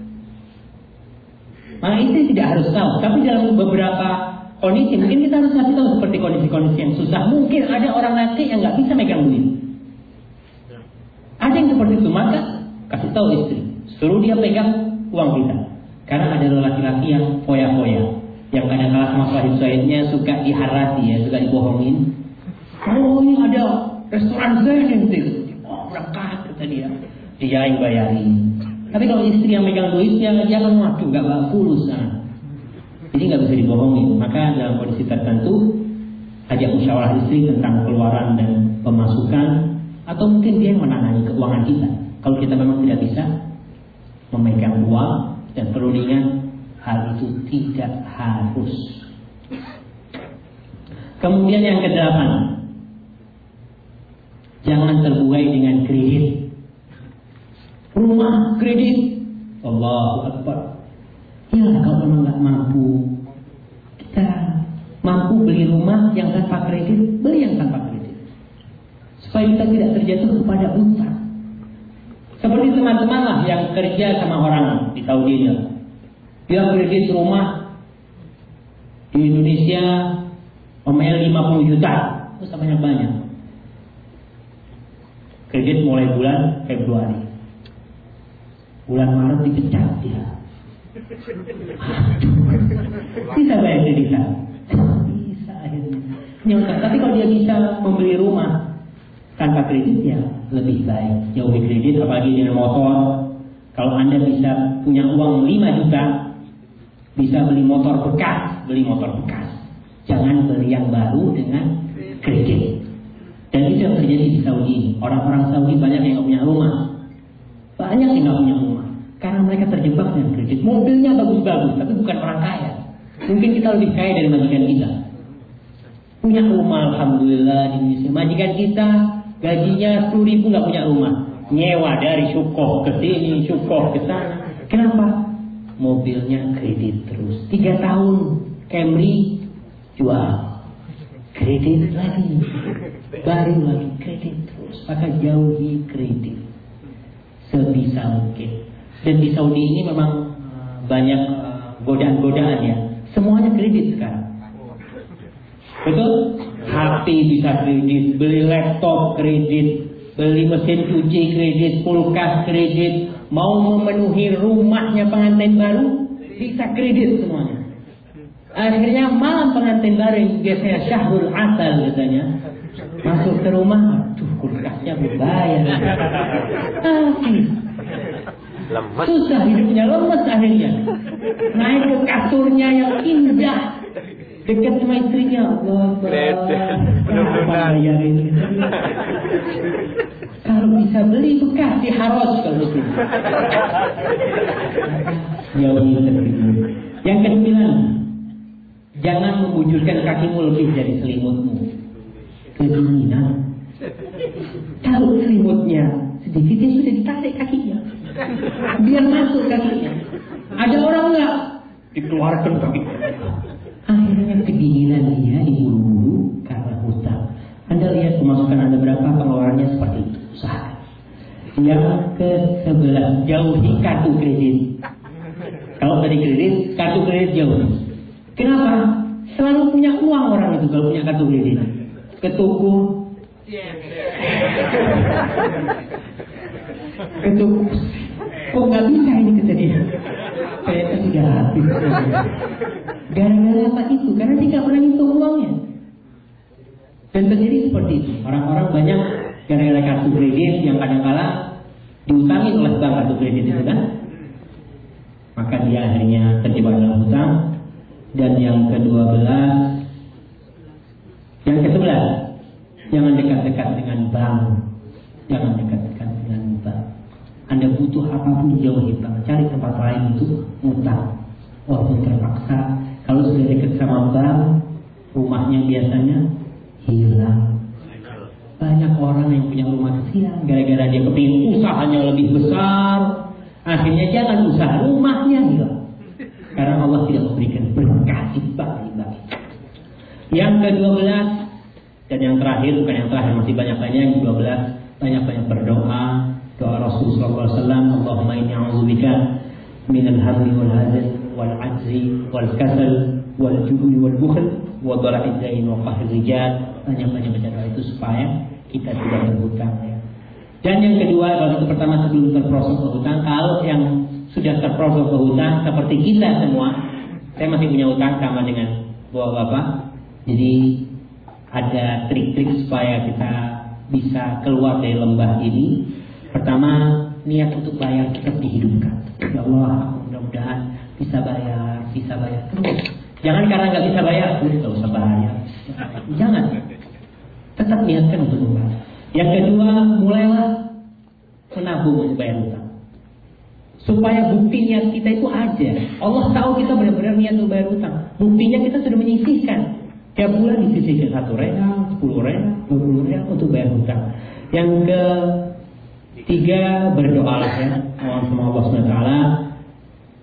Maka istri tidak harus tahu. Tapi dalam beberapa kondisi, mungkin kita harus ngasih tahu seperti kondisi-kondisi yang susah. Mungkin ada orang laki yang nggak bisa megang duit. Ada yang seperti itu, maka kasih tahu istri, suruh dia pegang uang kita. Karena ada laki-laki yang foya-foya, yang kadang-kadang sama sahib-sahibnya suka diharati ya, suka dibohongin. Oh ini ada restoran saya nanti, oh berangkat kata dia, dia yang bayarin. Tapi kalau istri yang megang duitnya, dia kan waduh nggak bawa fulus nah. Jadi nggak bisa dibohongin. Maka dalam kondisi tertentu, ajak musyawarah istri tentang keluaran dan pemasukan, atau mungkin dia yang menangani keuangan kita. Kalau kita memang tidak bisa memegang uang, dan perlu diingat hal itu tidak harus. Kemudian yang kedelapan, jangan terbuai dengan kredit. Rumah kredit, Allahu Akbar. Ya kalau memang nggak mampu, kita mampu beli rumah yang tanpa kredit, beli yang tanpa kredit. Supaya kita tidak terjatuh kepada utang. Seperti teman-teman lah yang kerja sama orang di Saudi ya. Dia kredit rumah di Indonesia omel lima puluh juta, itu banyak-banyak. Kredit mulai bulan Februari. Bulan Maret dipecat dia. Bisa bayar kreditan? Bisa akhirnya. Nyongkak. Tapi kalau dia bisa membeli rumah tanpa kredit ya lebih baik. Jauhi kredit, apalagi dengan motor. Kalau Anda bisa punya uang lima juta, bisa beli motor bekas, beli motor bekas. Jangan beli yang baru dengan kredit. Dan itu yang terjadi di Saudi. Orang-orang Saudi banyak yang nggak punya rumah, banyak yang nggak punya rumah karena mereka terjebak dengan kredit. Mobilnya bagus-bagus, tapi bukan orang kaya. Mungkin kita lebih kaya dari majikan kita. Punya rumah, alhamdulillah di Indonesia. Majikan kita gajinya sepuluh ribu nggak punya rumah, nyewa dari Syukoh ke sini, Syukoh ke sana. Kenapa? Mobilnya kredit terus. Tiga tahun Camry jual, kredit lagi, baru lagi kredit terus. Maka jauhi kredit sebisa mungkin. Dan di Saudi ini memang banyak godaan-godaan ya. Semuanya kredit sekarang. Betul? H P bisa kredit, beli laptop kredit, beli mesin cuci kredit, kulkas kredit, mau memenuhi rumahnya pengantin baru bisa kredit semuanya. Akhirnya malam pengantin baru yang biasanya syahrul asal katanya, masuk ke rumah, aduh kulkasnya berbayar. Ah, susah hidupnya, lemes akhirnya. Naik ke kasurnya yang indah, dekat sama istrinya. Allah, bayar ini. Kalau bisa beli bekas di Harrods kalau itu. Jauhi tertidur. Yang kesembilan, jangan membujurkan kakimu lebih dari selimutmu. Kedinginan. Kalau selimutnya sedikit, dia sudah ditarik kakinya. Biar masuk kakinya. Ada orang enggak? Dikeluarkan kakinya. Akhirnya kedinginan dia diburu-buru karena hutang. Anda lihat pemasukan Anda berapa, pengeluarannya seperti itu. Usahakan. Yang ke sebelas, jauhi kartu kredit. Kalau tadi kredit, kartu kredit jauh. Kenapa? Selalu punya uang orang itu kalau punya kartu kredit. Ke toko, ke toko, kok nggak bisa ini kejadian? Saya kan sudah habis. Gara-gara apa itu? Karena dia nggak pernah hitung uangnya. Dan terjadi seperti itu. Orang-orang banyak gara-gara kartu kredit yang kadang-kala diutangi oleh bank kartu kredit itu kan. Maka dia akhirnya terjebak dalam hutang. Dan yang kedua belas, yang ke sebelas, jangan dekat-dekat dengan bank. Jangan dekat-dekat dengan bank. Anda butuh apapun jauhi bank. Cari tempat lain untuk utang. Walaupun terpaksa. Kalau sudah dekat sama bank, rumahnya biasanya hilang. Banyak orang yang punya rumah kecil, gara-gara dia kepingin usahanya lebih besar, akhirnya jangan usaha, rumahnya hilang. Karena Allah tidak memberikan berkah dibagi-bagi. Yang kedua belas dan yang terakhir, bukan yang terakhir, masih banyak-banyak. Yang kedua belas, banyak-banyak berdoa. Doa Rasulullah sallallahu alaihi wasallam, Allahumma inni a'udzubika minal hammi wal hazan wal ajzi wal kasal wal juhli wal bukhl wa dhala'id dain wa qahr rijal. Banyak-banyak berdoa itu supaya kita tidak berhutang ya. Dan yang kedua, kalau itu pertama sebelum terprosok ke hutang. Kalau yang sudah terprosok ke hutang seperti kita semua, saya masih punya hutang sama dengan bapak-bapak. Jadi ada trik-trik supaya kita bisa keluar dari lembah ini. Pertama, niat untuk bayar tetap dihidupkan. Ya Allah, mudah-mudahan bisa bayar, bisa bayar terus. Jangan karena nggak bisa bayar, nggak usah bayar. Jangan. Tetap niatkan untuk membayar. Yang kedua, mulailah menabung untuk bayar hutang. Supaya bukti niat kita itu ada. Allah tahu kita benar-benar niat untuk bayar hutang. Buktinya kita sudah menyisihkan. Tiap bulan disisihkan satu real, sepuluh real, dua puluh real untuk bayar hutang. Yang ketiga, berdoalah ya. Mohon sama Allah subhanahu wa taala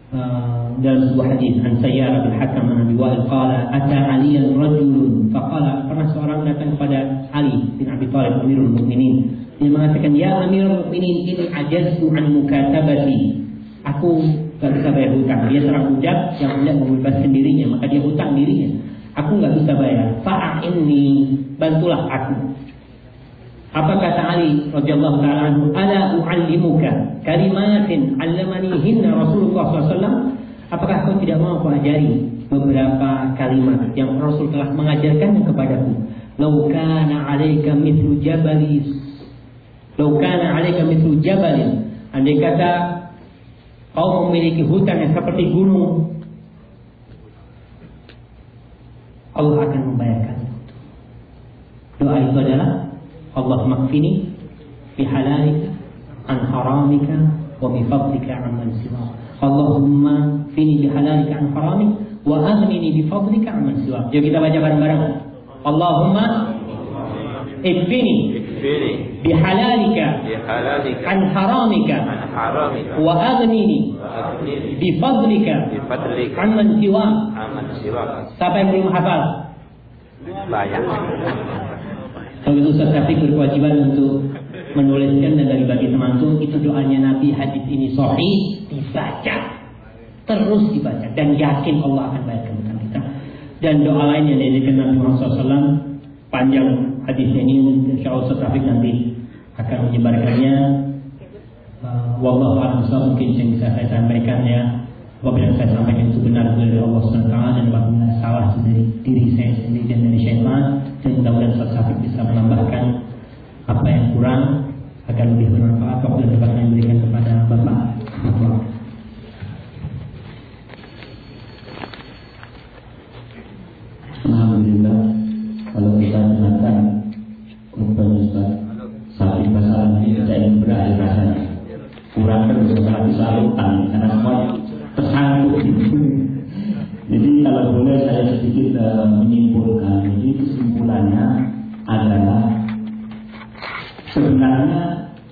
uh, dalam sebuah hadis an Sayyar bin Hakam an Abi Wa'il qala ata Aliyan rajulun faqala, pernah seorang datang kepada Ali bin Abi Thalib Amirul Mukminin. Dia mengatakan, ya Amirul Mukminin, ini ajaztu an mukatabati, aku gak bisa bayar hutang. Dia seorang budak yang hendak membebaskan dirinya, maka dia hutang dirinya. Aku gak bisa bayar. Fa'inni, bantulah aku. Apa kata Ali radhiyallahu ta'ala anhu? Ala u'allimuka kalimatin 'allamanihinna Rasulullah sallallahu alaihi wasallam. Apakah kau tidak mau aku ajari beberapa kalimat yang Rasul telah mengajarkannya kepadaku? Lau kana 'alaika mithlu jabali, lau kana 'alaika mithlu jabalin. Andai kata kau memiliki hutang yang seperti gunung, Allah akan membayarkan. Doa itu adalah Allahumma kfini bi halalika an haramika wa bi fadlika amman siwak. Allahumma kfini bi halalika an haramika wa aghnini bi fadlika amman siwak. Jadi kita baca bareng-bareng. Allahumma ikfini bi halalika an haramika wa aghnini bi fadlika amman siwak. Siapa yang belum hafal? Banyak. Kalau itu Ustaz Syafiq berkewajiban untuk menuliskan, dan dari bagi teman-teman itu doanya Nabi, hadis ini sahih, dibaca terus dibaca dan yakin Allah akan bayarkan hutang kita. Dan doa lain yang diajarkan Nabi Muhammad shallallahu alaihi wasallam, panjang hadisnya ini, insyaallah Ustaz Syafiq nanti akan menyebarkannya. Uh, wallahu a'lam bishawab, mungkin yang bisa saya sampaikan ya. Apabila saya sampaikan itu benar dari Allah subhanahu wa taala, dan apabila salah dari diri saya sendiri dan dari syaitan, dan mudah-mudahan Ustaz Syafiq bisa menambahkan apa yang kurang agar lebih bermanfaat. Apabila dapat saya berikan kepada Bapak. Alhamdulillah, kalau kita dengarkan Bapak Ustaz Syafiq masalah ini tidak ingin berakhir rasanya. Kurang kan setelah disalurkan karena semua tersangkut. Jadi kalau boleh saya sedikit uh, menyimpulkan. Jadi kesimpulannya adalah sebenarnya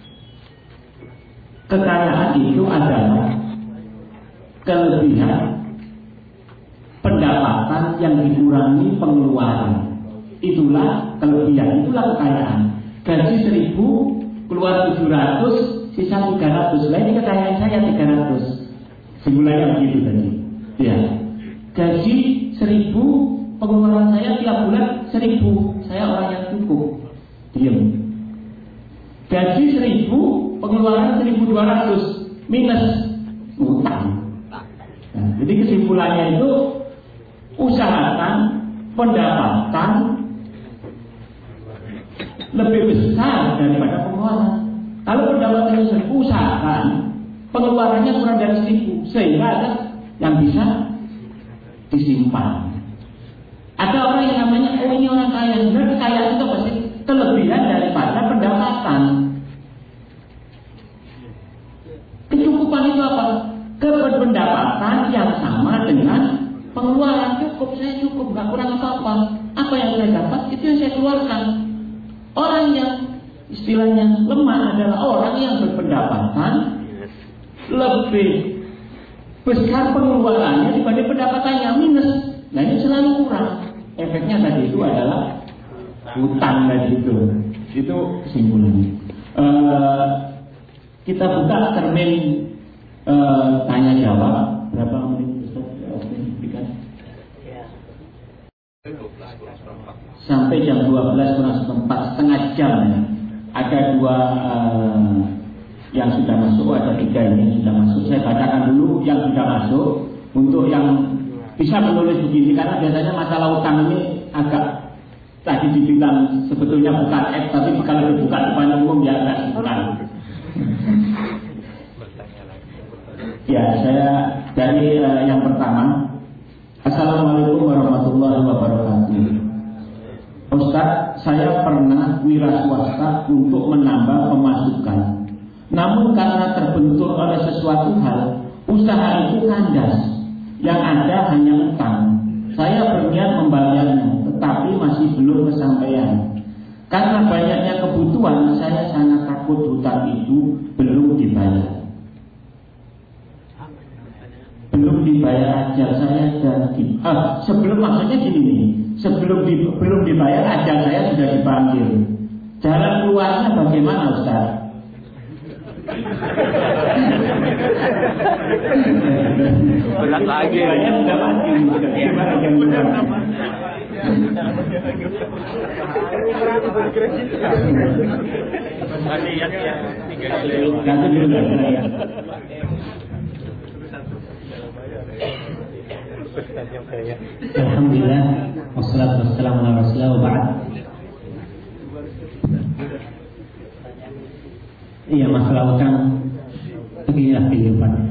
kekayaan itu adalah kelebihan pendapatan yang dikurangi pengeluaran. Itulah kelebihan, itulah kekayaan. Gaji seribu keluar tujuh ratus, sisa tiga ratus. Lah ini kekayaan saya tiga ratus. Simulanya begitu tadi. Ya. Gaji seribu, pengeluaran saya tiap bulan seribu. Saya orang yang cukup. Diam. Gaji seribu, pengeluaran seribu dua ratus, minus utang. Nah, jadi kesimpulannya itu usahakan pendapatan lebih besar daripada pengeluaran. Kalau pendapatan seribu, usahakan pengeluarannya kurang dari seribu, sehingga ada yang bisa disimpan. Ada orang yang namanya, oh ini orang kaya. Sebenarnya kekayaan itu pasti kelebihan daripada pendapatan. Kecukupan itu apa? Kependapatan yang sama dengan pengeluaran. Cukup, saya cukup, nggak kurang apa-apa. Apa yang saya dapat itu yang saya keluarkan. Orang yang istilahnya lemah adalah orang yang berpendapatan lebih besar pengeluarannya dibanding pendapatannya, minus. Nah ini selalu kurang. Efeknya tadi itu adalah hutang tadi itu. Itu kesimpulannya. Uh, kita buka termin uh, tanya jawab. Berapa menit Ustaz? Sampai jam dua belas kurang seperempat, setengah jam ya. Ada dua uh, yang sudah masuk, ada tiga ini yang sudah masuk. Saya bacakan dulu yang sudah masuk. Untuk yang bisa menulis begini, karena biasanya masalah utang ini agak, tadi dibilang sebetulnya bukan F, tapi kalau dibuka depan umum ya agak kurang. Ya, saya dari uh, yang pertama. Assalamualaikum warahmatullahi wabarakatuh. Ustaz, saya pernah wira swasta untuk menambah pemasukan. Namun karena terbentur oleh sesuatu hal, usaha itu kandas. Yang ada hanya utang. Saya berniat membayarnya, tetapi masih belum kesampaian. Karena banyaknya kebutuhan, saya sangat takut hutang itu belum dibayar. belum dibayar ajal saya dan di, ah, sebelum maksudnya gini nih, sebelum di, belum dibayar ajal saya sudah dipanggil. Jalan keluarnya bagaimana Ustaz? Berat lagi. Banyak sudah mati. Bagaimana jalan keluarnya? Nanti dulu ya. Alhamdulillah, wassalatu wassalamu ala rasulillah wa ba'd. Iya, masalah utang beginilah kehidupannya.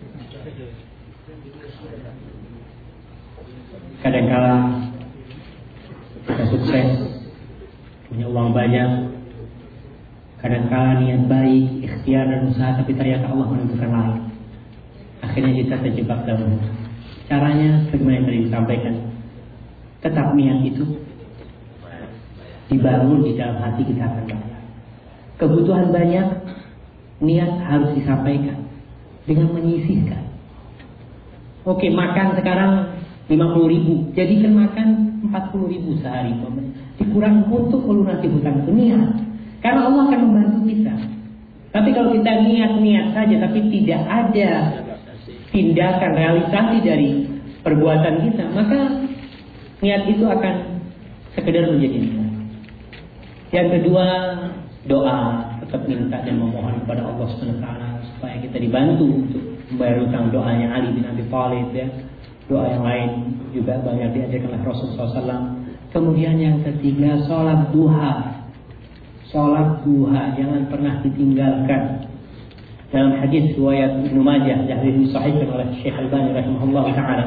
Kadangkala kita sukses, punya uang banyak, kadangkala niat baik, ikhtiar dan usaha, tapi ternyata Allah menentukan lain. Akhirnya kita terjebak dalam. Caranya bagaimana yang tadi disampaikan, tetap niat itu dibangun di dalam hati, kita akan banyak. Kebutuhan banyak, niat harus disampaikan dengan menyisihkan. Oke, makan sekarang lima puluh ribu, jadikan makan empat puluh ribu sehari, dikurang untuk melunasi hutang itu niat. Karena Allah akan membantu kita. Tapi kalau kita niat-niat saja tapi tidak ada tindakan realisasi dari perbuatan kita, maka niat itu akan sekedar menjadi niat. Yang kedua, doa, tetap minta dan memohon kepada Allah subhanahu wa taala supaya kita dibantu untuk membayar hutang. Doanya Ali bin Abi Thalib, ya. Doa yang lain juga banyak diajarkan oleh Rasulullah shallallahu alaihi wasallam. Kemudian yang ketiga, sholat duha. Sholat duha jangan pernah ditinggalkan. Dalam hadis riwayat Ibnu Majah yang disahihkan oleh Syekh Albani rahimahullah taala,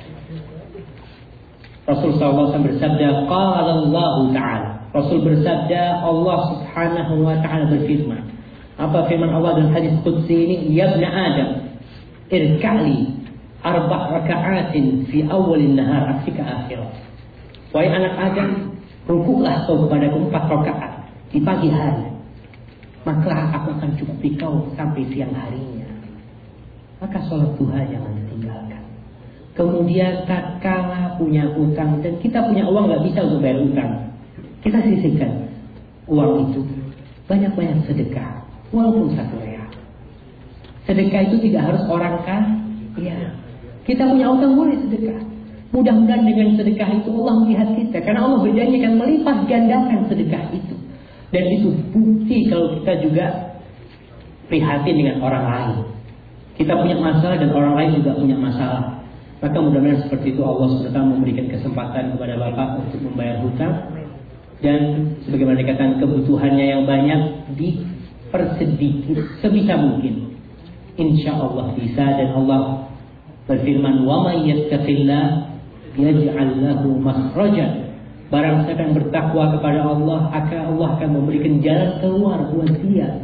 Rasul sallallahu alaihi wasallam bersabda, qala Allah taala. Rasul bersabda, Allah subhanahu wa taala berfirman. Apa firman Allah dalam hadis qudsi ini? Ya ibn Adam, irka'li arba' raka'atin fi awalin nahar aksika akhirah. Wahai anak Adam, rukuklah kau kepadaku empat rakaat di pagi hari, maka aku akan cukupi kau sampai siang harinya. Maka sholat duha jangan ditinggalkan. Kemudian tatkala punya utang dan kita punya uang nggak bisa untuk bayar utang, kita sisihkan uang itu, banyak-banyak sedekah, walaupun satu real. Sedekah itu tidak harus orang kaya. Kita punya utang boleh sedekah. Mudah-mudahan dengan sedekah itu Allah melihat kita, karena Allah berjanji akan melipat gandakan sedekah itu. Dan itu bukti kalau kita juga prihatin dengan orang lain. Kita punya masalah dan orang lain juga punya masalah. Maka mudah-mudahan seperti itu Allah subhanahu wa taala memberikan kesempatan kepada Bapak untuk membayar hutang. Dan sebagaimana dikatakan, kebutuhannya yang banyak dipersedikit sebisa mungkin. Insya Allah bisa. Dan Allah berfirman, wa may yattaqillah yaj'al lahu makhrajan. Barang siapa yang bertakwa kepada Allah, akan Allah akan memberikan jalan keluar buat dia.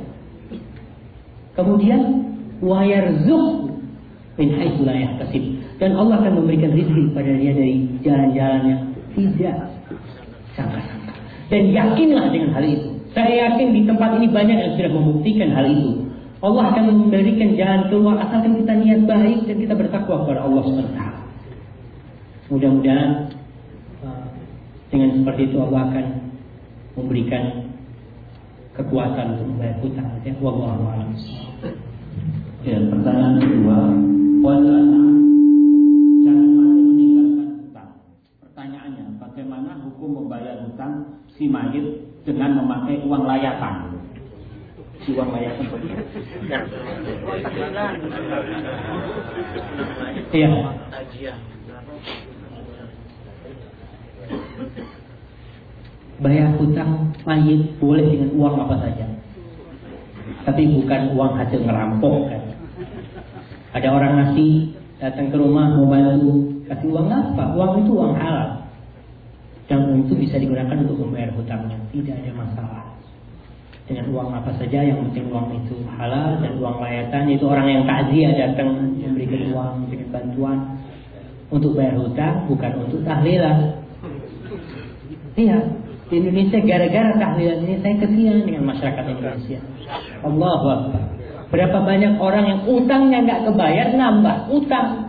Kemudian wa yarzuqhu min haitsu la yahtasib. Dan Allah akan memberikan rezeki kepada dia dari jalan-jalan yang tidak sangka-sangka. Dan yakinlah dengan hal itu. Saya yakin di tempat ini banyak yang sudah membuktikan hal itu. Allah akan memberikan jalan keluar asalkan kita niat baik dan kita bertakwa kepada Allah subhanahu wa taala. Mudah-mudahan dengan seperti itu Allah akan memberikan kekuatan untuk membayar hutang. Wallahu a'lam. Ya, pertanyaan kedua, wajibnya jangan mati meninggalkan hutang. Pertanyaannya, bagaimana hukum membayar hutang si mayit dengan memakai uang layakan? Si uang layakan begitu. Iya. Bayar hutang mayit boleh dengan uang apa saja, tapi bukan uang hasil ngerampok kan. Ada orang ngasih, datang ke rumah mau bantu, kasih uang apa? Uang itu uang halal, dan uang itu bisa digunakan untuk membayar hutangnya, tidak ada masalah. Dengan uang apa saja, yang penting uang itu halal. Dan uang layatan itu orang yang takziah datang memberikan uang, memberikan bantuan untuk bayar hutang, bukan untuk tahlilan. Iya, di Indonesia gara-gara tahlilan ini saya kesian dengan masyarakat Indonesia. Allahu Akbar. Berapa banyak orang yang utangnya nggak kebayar, nambah utang.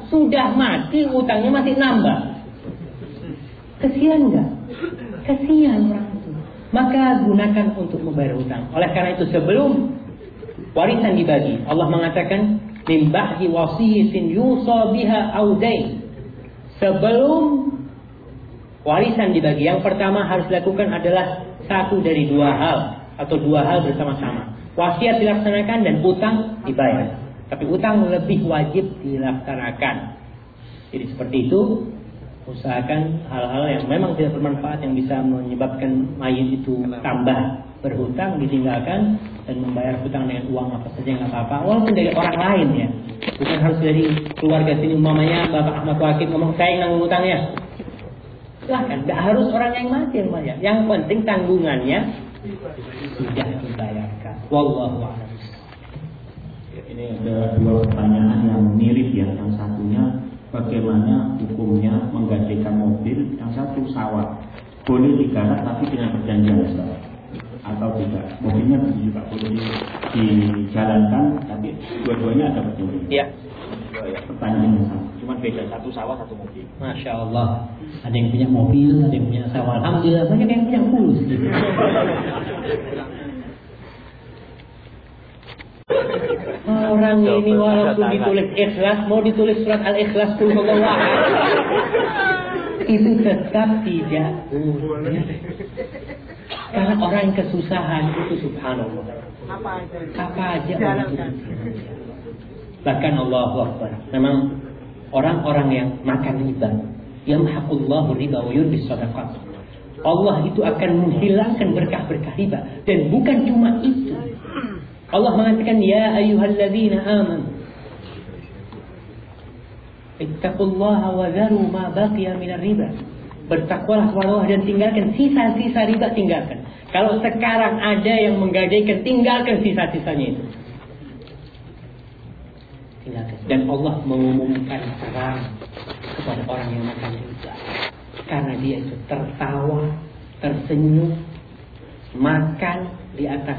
sudah mati utangnya masih nambah. Kesian nggak? Kesian orang itu. Maka gunakan untuk membayar hutang. Oleh karena itu sebelum warisan dibagi, Allah mengatakan min ba'di wasiyatin yusa biha aw dain. Sebelum warisan dibagi, yang pertama harus dilakukan adalah satu dari dua hal atau dua hal bersama-sama. Wasiat dilaksanakan dan utang dibayar. Tapi utang lebih wajib dilaksanakan. Jadi seperti itu, usahakan hal-hal yang memang tidak bermanfaat yang bisa menyebabkan mayit itu tambah berhutang ditinggalkan dan membayar hutang dengan uang apa saja nggak apa-apa. Walaupun dari orang lain ya, bukan harus dari keluarga sini. Umpamanya Bapak Ahmad Wakil ngomong saya yang nanggung utangnya. Silahkan, nggak harus orang yang mati yang bayar. Yang penting tanggungannya sudah dibayarkan. Wallahu a'lam. Ini ada dua pertanyaan yang mirip ya. Yang satunya bagaimana hukumnya menggadaikan mobil, yang satu sawah. Boleh digarap tapi dengan perjanjian Ustaz atau tidak? Mobilnya juga boleh dijalankan tapi dua-duanya ada perjanjian. Iya. Pertanyaan yang sama, cuma beda, satu sawah satu mobil. Masya Allah. Ada yang punya mobil, ada yang punya sawah. Alhamdulillah banyak yang punya fulus. Gitu. Orang ini walaupun ditulis ikhlas, mau ditulis surat al-ikhlas pun itu tetap tidak boleh. Karena orang yang kesusahan itu subhanallah. Apa aja orang itu. Bahkan Allahu Akbar. Memang orang-orang yang makan riba, yamhaqullahu riba wa yurbis shadaqat. Allah itu akan menghilangkan berkah-berkah riba. Dan bukan cuma itu. Allah mengatakan ya ayyuhalladzina amanu ittaqullaha wa dharu ma baqiya minar riba. Bertakwalah kepada Allah dan tinggalkan sisa-sisa riba, tinggalkan. Kalau sekarang ada yang menggadaikan, tinggalkan sisa-sisanya itu. Tinggalkan. Dan Allah mengumumkan terang kepada orang yang makan riba. Karena dia itu tertawa, tersenyum, makan di atas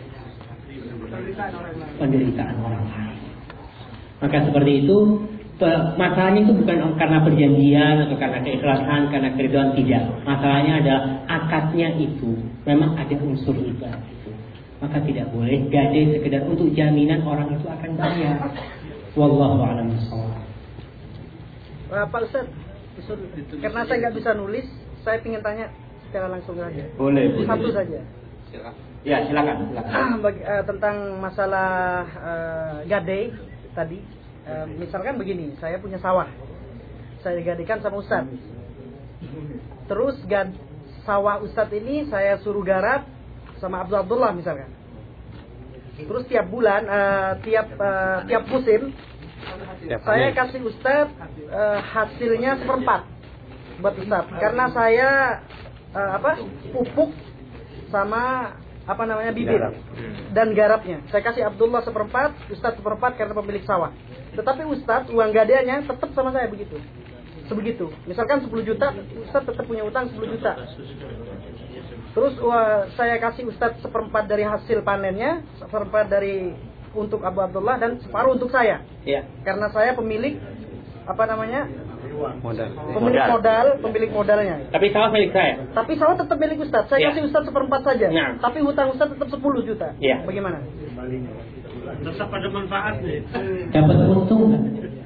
penderitaan orang lain. Maka seperti itu, masalahnya itu bukan karena perjanjian atau karena keikhlasan, karena keridhaan, tidak. Masalahnya adalah akadnya itu memang ada unsur riba itu. Maka tidak boleh gadai sekedar untuk jaminan orang itu akan bayar. Wallahu a'lam bishawab. Pak Ustaz, karena saya nggak bisa nulis, saya ingin tanya secara langsung saja. Boleh. Satu saja. Silakan. Ya silakan. silakan. Bagi, uh, tentang masalah uh, gadai tadi, uh, misalkan begini, saya punya sawah, saya gadaikan sama Ustadz. Terus gad, sawah Ustadz ini saya suruh garap sama Abdul Abdullah misalkan. Terus tiap bulan, uh, tiap uh, tiap musim, tiap saya kasih Ustadz uh, hasilnya seperempat buat Ustadz, karena saya uh, apa pupuk sama apa namanya bibit Garap. dan garapnya. Saya kasih Abdullah seperempat, Ustadz seperempat karena pemilik sawah. Tetapi Ustadz uang gadaiannya tetap sama saya begitu, sebegitu. Misalkan sepuluh juta, Ustadz tetap punya utang sepuluh juta. Terus uh, saya kasih Ustadz seperempat dari hasil panennya, seperempat dari untuk Abu Abdullah dan separuh untuk saya. Ya. Karena saya pemilik apa namanya? Modal. Pemilik modal, pemilik modalnya. Tapi sawah milik saya. Tapi sawah tetap milik Ustadz. Saya Ya. kasih Ustadz seperempat saja. Nah. Tapi hutang Ustadz tetap sepuluh juta. Ya. Bagaimana? Tetap ada manfaatnya. Dapat untung kan?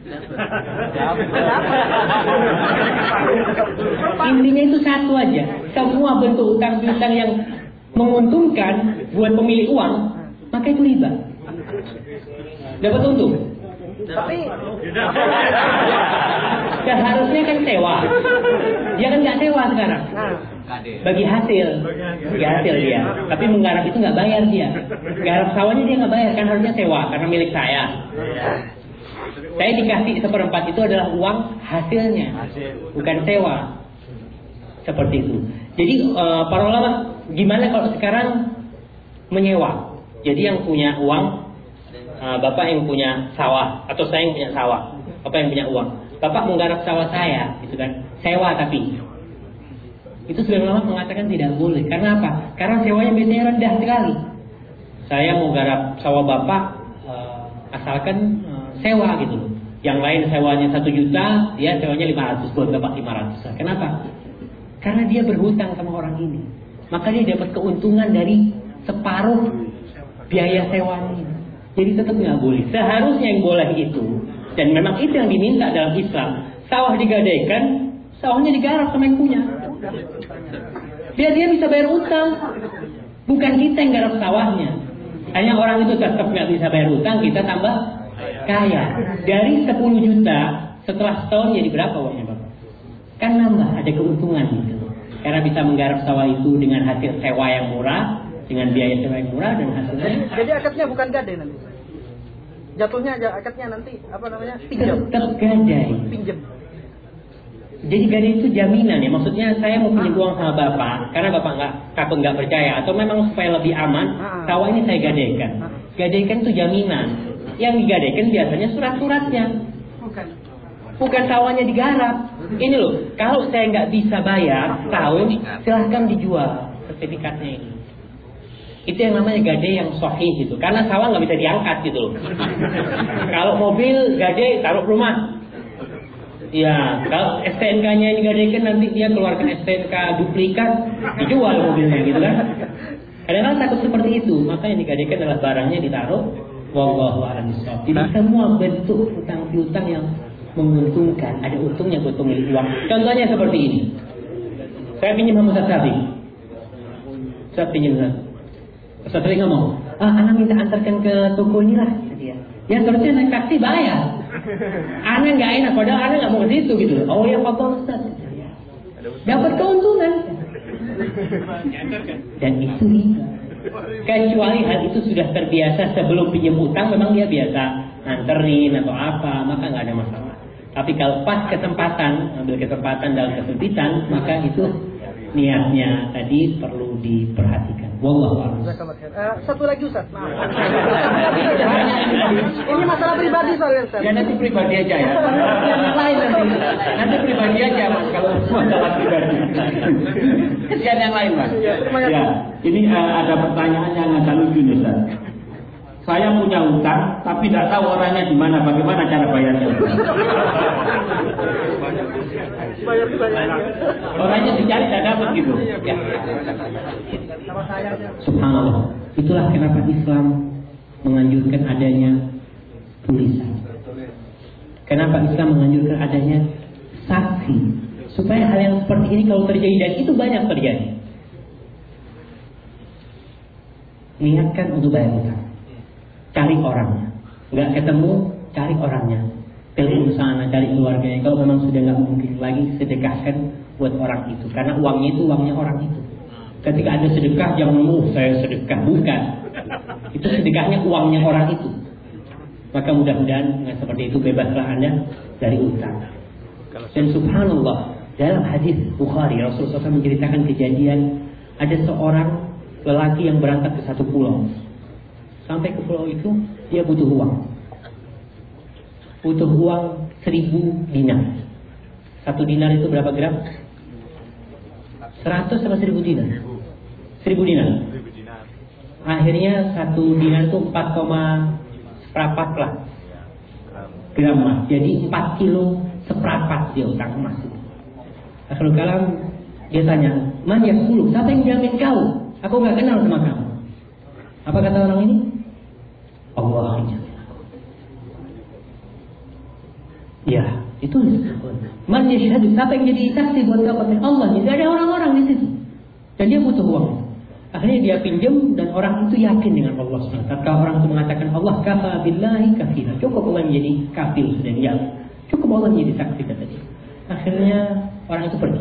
Intinya itu satu aja. Semua bentuk utang piutang yang menguntungkan buat pemilik uang, maka itu riba. Dapat untung. Tapi seharusnya kan sewa. Dia kan nggak sewa sekarang. nah, Bagi hasil, bagi hasil dia. Tapi menggarap itu nggak bayar dia. Garap sawahnya dia nggak bayar, kan harusnya sewa karena milik saya. Saya dikasih seperempat itu adalah uang hasilnya, bukan sewa. Seperti itu. Jadi uh, para ulama, gimana kalau sekarang menyewa? Jadi yang punya uang, uh, bapak yang punya sawah atau saya yang punya sawah, bapak yang punya uang. Bapak menggarap sawah saya, gitu kan? Sewa tapi. Itu sebagian ulama mengatakan tidak boleh. Karena apa? Karena sewanya biasanya rendah sekali. Saya mau garap sawah bapak, uh, asalkan uh, sewa gitu loh. Yang lain sewanya satu juta, dia sewanya lima ratus, buat bapak lima ratus. Kenapa? Karena dia berhutang sama orang ini. Maka dia dapat keuntungan dari separuh biaya sewanya. Jadi tetap nggak boleh. Seharusnya yang boleh itu, dan memang itu yang diminta dalam Islam. Sawah digadaikan, sawahnya digarap sama yang punya. Biar dia bisa bayar utang. Bukan kita yang garap sawahnya. Hanya orang itu tetap nggak bisa bayar utang, kita tambah kaya. Dari sepuluh juta, setelah setahun jadi berapa uangnya Bapak? Kan nambah, ada keuntungan gitu. Karena bisa menggarap sawah itu dengan hasil sewa yang murah, dengan biaya sewa yang murah dan hasilnya. Jadi akadnya bukan gade nanti. Jatuhnya aja akadnya nanti apa namanya? Pinjam. Tetap gadai. Pinjam. Jadi gadai itu jaminan ya. Maksudnya saya mau pinjam uang sama Bapak, karena Bapak nggak takut nggak percaya, atau memang supaya lebih aman, sawah ini saya gadaikan. Gadaikan itu jaminan. Yang digadaikan biasanya surat-suratnya. Bukan. Bukan sawahnya digarap. Ini loh, kalau saya nggak bisa bayar tahun, silahkan dijual sertifikatnya ini. Itu yang namanya gade yang sahih gitu. Karena sawah nggak bisa diangkat gitu loh. Kalau mobil gade taruh rumah. Ya, kalau S T N K-nya ini gadaikan, nanti dia keluarkan S T N K duplikat, dijual mobilnya gitu kan. Kadang-kadang takut seperti itu, maka yang digadaikan adalah barangnya ditaruh. Wallahu a'lam bishawab. Jadi semua bentuk utang piutang yang menguntungkan, ada untungnya buat pemilik uang. Contohnya seperti ini. Saya pinjam sama Ustaz Safi. Saya pinjam Ustaz. Ustaz Safi ngomong, ah, anak minta antarkan ke toko ini lah. Dia. Ya seharusnya naik taksi bayar. Anak nggak enak, padahal anak nggak mau ke situ gitu. Oh ya Pak Ustaz. Dapat keuntungan. Dan itu riba. Kecuali hal itu sudah terbiasa sebelum pinjam utang, memang dia biasa nganterin atau apa, maka nggak ada masalah. Tapi kalau pas kesempatan, ambil kesempatan dalam kesempitan, maka itu niatnya tadi perlu diperhatikan. Wallahu a'lam. Uh, satu lagi Ustaz, maaf. Ini masalah pribadi soalnya Ustaz. Ya nanti pribadi aja ya. Yang lain nanti. Nanti pribadi aja Mas kalau masalah pribadi. Kesian yang lain Mas. Ya, ya. Ini uh, ada pertanyaan yang agak lucu nih Ustaz. Saya punya utang tapi tidak tahu orangnya di mana, bagaimana cara bayarnya? Bayar bayar. Orangnya dicari tidak dapat gitu. Ya. Subhanallah. Itulah kenapa Islam menganjurkan adanya tulisan. Kenapa Islam menganjurkan adanya saksi, supaya hal yang seperti ini kalau terjadi, dan itu banyak terjadi. Niatkan untuk bayar utang, cari orangnya, nggak ketemu, cari orangnya, telepon sana, cari keluarganya. Kalau memang sudah nggak mungkin lagi, sedekahkan buat orang itu, karena uangnya itu uangnya orang itu. Ketika ada sedekah, jangan ngomong saya sedekah, bukan. Itu sedekahnya uangnya orang itu. Maka mudah-mudahan dengan seperti itu bebaslah Anda dari utang. Dan subhanallah, dalam hadis Bukhari, Rasulullah shallallahu alaihi wasallam menceritakan kejadian ada seorang lelaki yang berangkat ke satu pulau. Sampai ke pulau itu, dia butuh uang. Butuh uang seribu dinar. Satu dinar itu berapa gram? Seratus sama seribu dinar. Seribu dinar. Akhirnya satu dinar itu empat koma seperempat lah gram emas. Jadi empat kilo seperempat dia utang emas. Akhirul kalam dia tanya, man yang sepuluh, siapa yang jamin kau? Aku nggak kenal sama kamu. Apa kata orang ini? Allah yang jamin aku. Ya, itu man yashhadu, siapa yang jadi saksi buat kau? Allah. Jadi ada orang-orang di situ. Dan dia butuh uang. Akhirnya dia pinjam, dan orang itu yakin dengan Allah subhanahu wa taala. Kalau orang itu mengatakan Allah kafa billahi kafila, cukup Allah menjadi kafir sudah dia. Cukup Allah menjadi saksi kata dia. Akhirnya orang itu pergi.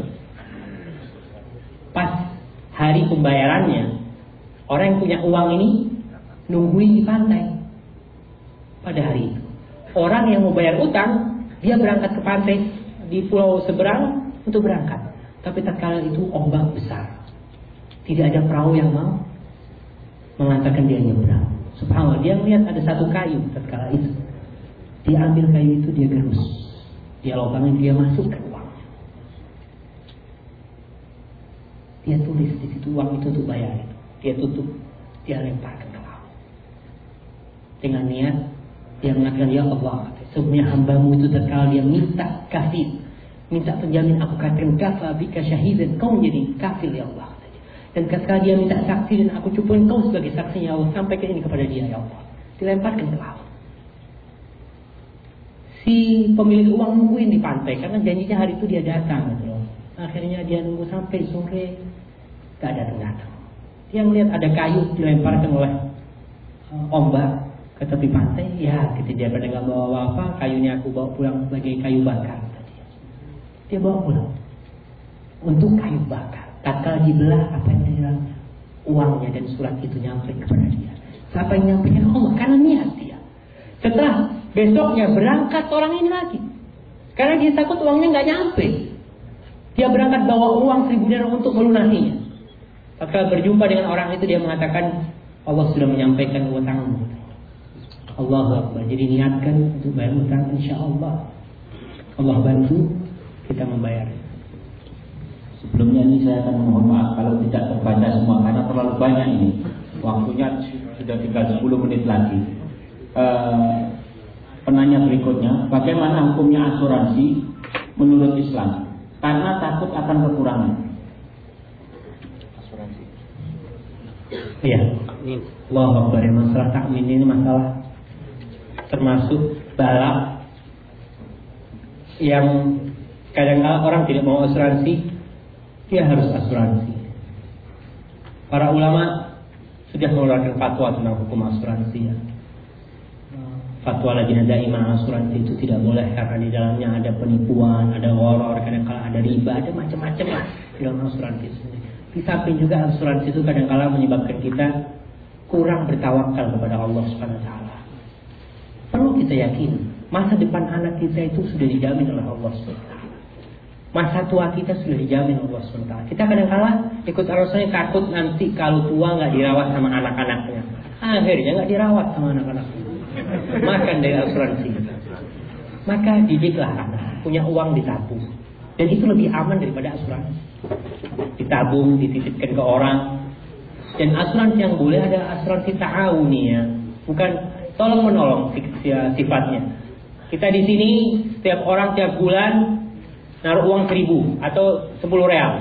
Pas hari pembayarannya, orang yang punya uang ini nungguin di pantai. Pada hari itu, orang yang mau bayar utang, dia berangkat ke pantai di pulau seberang untuk berangkat. Tapi tatkala itu ombak besar, tidak ada perahu yang mau mengantarkan dia nyebrang. Subhanallah, dia melihat ada satu kayu tatkala itu. Dia ambil kayu itu, dia gerus, dia lubangin, dia masukkan uangnya. Dia tulis di situ uang itu untuk bayar. Dia tutup, dia lemparkan ke laut. Dengan niat dia mengatakan, ya Allah, Sebenarnya hambamu itu tatkala dia minta kafir, minta penjamin, aku katakan kafa bika syahidan, kau menjadi kafir ya Allah. Dan tatkala dia minta saksi dan aku cukupkan kau sebagai saksi ya Allah, sampaikan ini kepada dia ya Allah. Dilemparkan ke laut. Si pemilik uang nungguin di pantai karena janjinya hari itu dia datang gitu loh. Akhirnya dia nunggu sampai sore, gak datang-datang. Dia melihat ada kayu dilemparkan oleh ombak ke tepi pantai, ya kita dia pada nggak bawa apa, kayunya aku bawa pulang sebagai kayu bakar. Dia bawa pulang untuk kayu bakar. Tatkala dibelah, apa yang di dalamnya? Uangnya dan surat itu nyampe kepada dia. Siapa yang nyampaikan? Allah, karena niat dia. Setelah besoknya berangkat orang ini lagi, karena dia takut uangnya nggak nyampe. Dia berangkat bawa uang seribu dinar untuk melunasinya. Tatkala berjumpa dengan orang itu, dia mengatakan, Allah sudah menyampaikan utangmu. Allahu Akbar. Jadi niatkan untuk bayar utang, insya Allah Allah bantu kita membayar. Sebelumnya ini saya akan mohon maaf kalau tidak terbaca semua karena terlalu banyak ini. Waktunya sudah tinggal sepuluh menit lagi. e, Penanya berikutnya, bagaimana hukumnya asuransi menurut Islam? Karena takut akan kekurangan. Asuransi. Iya. Allahu Akbar. Masalah takmin ini masalah termasuk balak yang kadang-kadang orang tidak mau asuransi, dia harus asuransi. Para ulama sudah mengeluarkan fatwa tentang hukum asuransi ya. Fatwa Lajnah Daimah asuransi itu tidak boleh karena di dalamnya ada penipuan, ada horor, kadang-kadang ada riba, ada macam-macam lah di dalam asuransi itu. Di samping juga asuransi itu kadang-kadang menyebabkan kita kurang bertawakal kepada Allah Subhanahu Wa Taala. Perlu kita yakin masa depan anak kita itu sudah dijamin oleh Allah subhanahu wa taala. Masa tua kita sudah dijamin oleh Allah subhanahu wa taala. Kita kadang-kala ikut asuransi takut nanti kalau tua nggak dirawat sama anak-anaknya. Akhirnya nggak dirawat sama anak-anaknya. Makan dari asuransi. Maka didiklah anak, punya uang ditabung. Dan itu lebih aman daripada asuransi. Ditabung, dititipkan ke orang. Dan asuransi yang boleh ada asuransi ta'awuni ya, bukan tolong menolong sifatnya. Kita di sini setiap orang tiap bulan naruh uang seribu atau sepuluh real.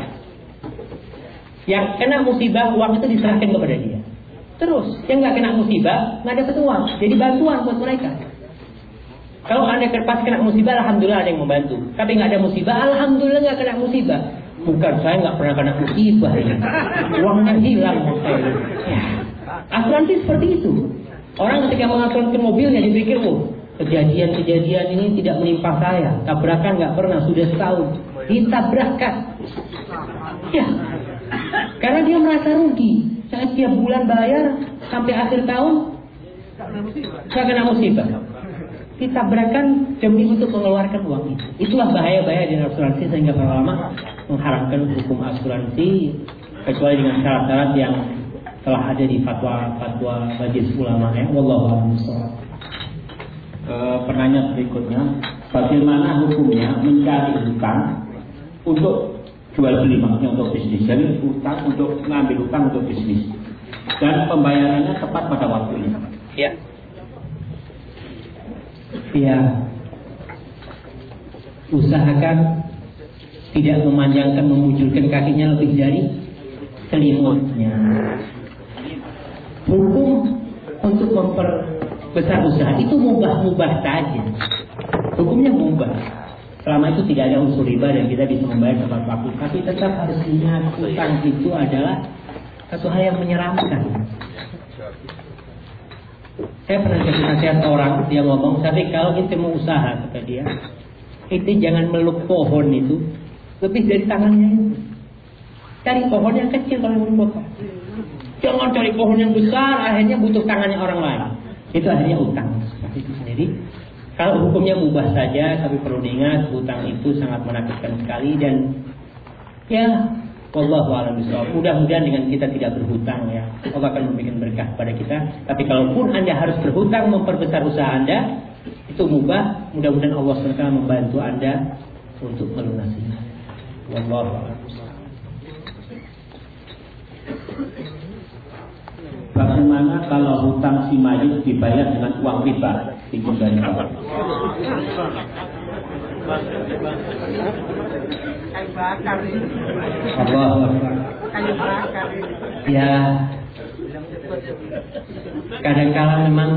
Yang kena musibah uang itu diserahkan kepada dia. Terus yang nggak kena musibah nggak dapat uang. Jadi bantuan buat mereka. Kalau anda pas kena musibah, alhamdulillah ada yang membantu. Tapi nggak ada musibah, alhamdulillah nggak kena musibah. Bukan saya nggak pernah kena musibah, ya. Uangnya hilang. Asuransi seperti itu. Orang ketika mengasuransi mobilnya dipikir, oh kejadian-kejadian ini tidak menimpa saya. Tabrakan nggak pernah, sudah setahun. Ditabrakkan. Ya, karena dia merasa rugi. Saya tiap bulan bayar sampai akhir tahun nggak kena musibah. Ditabrakkan demi untuk mengeluarkan uang itu. Itulah bahaya-bahaya di asuransi sehingga para ulama mengharamkan hukum asuransi kecuali dengan syarat-syarat yang telah ada di fatwa-fatwa majelis ulama ya. Wallahu a'lam bishawab. E, penanya berikutnya, bagaimana hukumnya mencari hutang untuk jual beli, maksudnya untuk bisnis. Jadi hutang untuk mengambil hutang untuk bisnis dan pembayarannya tepat pada waktunya. Ya. Ya. Usahakan tidak memanjangkan, memujurkan kakinya lebih dari selimutnya. Hukum untuk memperbesar usaha itu mubah-mubah saja. Hukumnya mubah. Selama itu tidak ada unsur riba dan kita bisa membayar tepat waktu. Tapi tetap harus ingat utang itu adalah satu hal yang menyeramkan. Saya pernah kasih nasihat orang, dia ngomong, tapi kalau kita mau usaha, kata dia, itu jangan meluk pohon itu lebih dari tangannya itu. Cari pohon yang kecil kalau mau potong. Jangan cari pohon yang besar, akhirnya butuh tangannya orang lain. Itu akhirnya utang. Itu sendiri. Kalau hukumnya mubah saja, tapi perlu diingat hutang itu sangat menakutkan sekali dan ya, wallahu a'lam bishawab. Mudah-mudahan dengan kita tidak berhutang ya, Allah akan memberikan berkah pada kita. Tapi kalaupun Anda harus berhutang memperbesar usaha Anda, itu mubah. Mudah-mudahan Allah subhanahu wa taala membantu Anda untuk melunasinya. Wallahu a'lam bishawab. Bagaimana kalau hutang si mayit dibayar dengan uang riba? Pinjam dari awal. Kayu bakar ini. Allahu Akbar. Kayu bakar ini. Ya, kadang-kala memang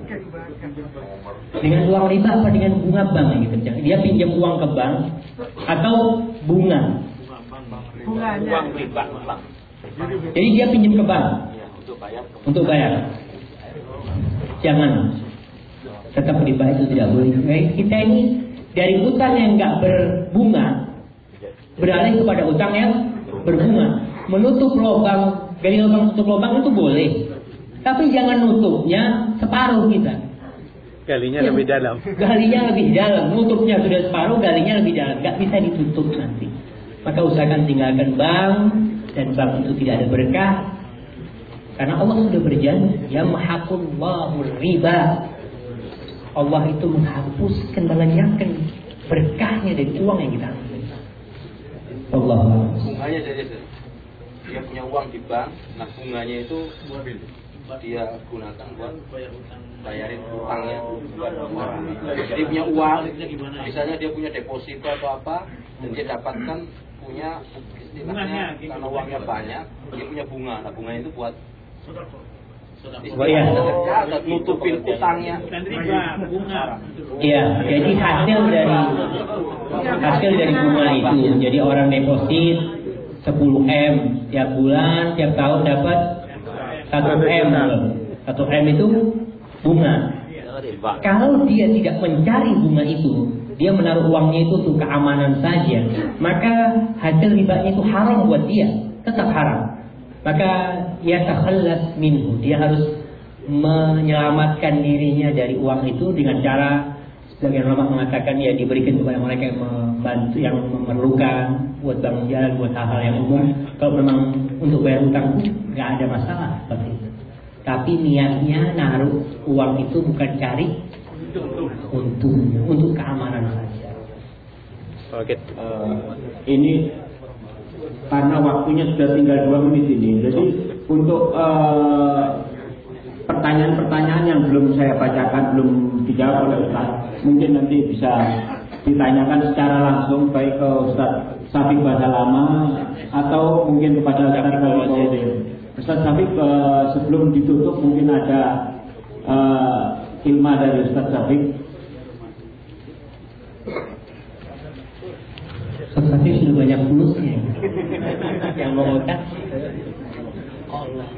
dengan uang riba apa dengan bunga bank gitu. Dia pinjam uang ke bank atau bunga. Bunganya. Uang riba, Bang. Jadi dia pinjam ke bank Untuk bayar. untuk bayar. Jangan. Tetap riba itu tidak boleh. Kita ini dari utang yang nggak berbunga beralih kepada utang yang berbunga. Menutup lubang, gali lubang tutup lubang itu boleh. Tapi jangan nutupnya separuh kita. Galinya Ya, lebih dalam. Galinya lebih dalam, nutupnya sudah separuh, galinya lebih dalam, nggak bisa ditutup nanti. Maka usahakan tinggalkan bank dan bank itu tidak ada berkah. Karena Allah sudah berjanji, ya mahaqullahu riba. Allah itu menghapuskan, melenyapkan berkahnya dari uang yang kita ambil. Allah. Bunganya saja, dia punya uang di bank, nah bunganya itu dia gunakan buat bayarin utangnya buat orang. Jadi punya uang, misalnya dia punya deposito atau apa, dan dia dapatkan punya istilahnya karena uangnya banyak, dia punya bunga. Nah bunganya itu buat istilahnya nutupin utangnya. Iya, jadi hasil dari hasil dari bunga itu. Jadi orang deposit sepuluh M tiap bulan, tiap tahun dapat satu M. satu M itu bunga. Kalau dia tidak mencari bunga itu, dia menaruh uangnya itu untuk keamanan saja, maka hasil ribanya itu haram buat dia, tetap haram. Maka ya takhallas minhu, dia harus menyelamatkan dirinya dari uang itu dengan cara, sebagian ulama mengatakan ya diberikan kepada mereka yang membantu, yang memerlukan, buat bangun jalan, buat hal-hal yang umum. Kalau memang untuk bayar utang nggak ada masalah seperti itu. Tapi niatnya naruh uang itu bukan cari untungnya, untuk keamanan saja. Oke. Uh, ini karena waktunya sudah tinggal dua menit ini, jadi untuk uh, pertanyaan-pertanyaan yang belum saya bacakan, belum dijawab oleh Ustaz, mungkin nanti bisa ditanyakan secara langsung baik ke Ustaz Syafiq Bahasa Lama atau mungkin kepada Ustaz Khalil. Ustaz Syafiq, uh, sebelum ditutup mungkin ada uh, ilmu dari Ustaz Syafiq. Ustaz Syafiq sudah banyak fulusnya yang mau utang. Allah.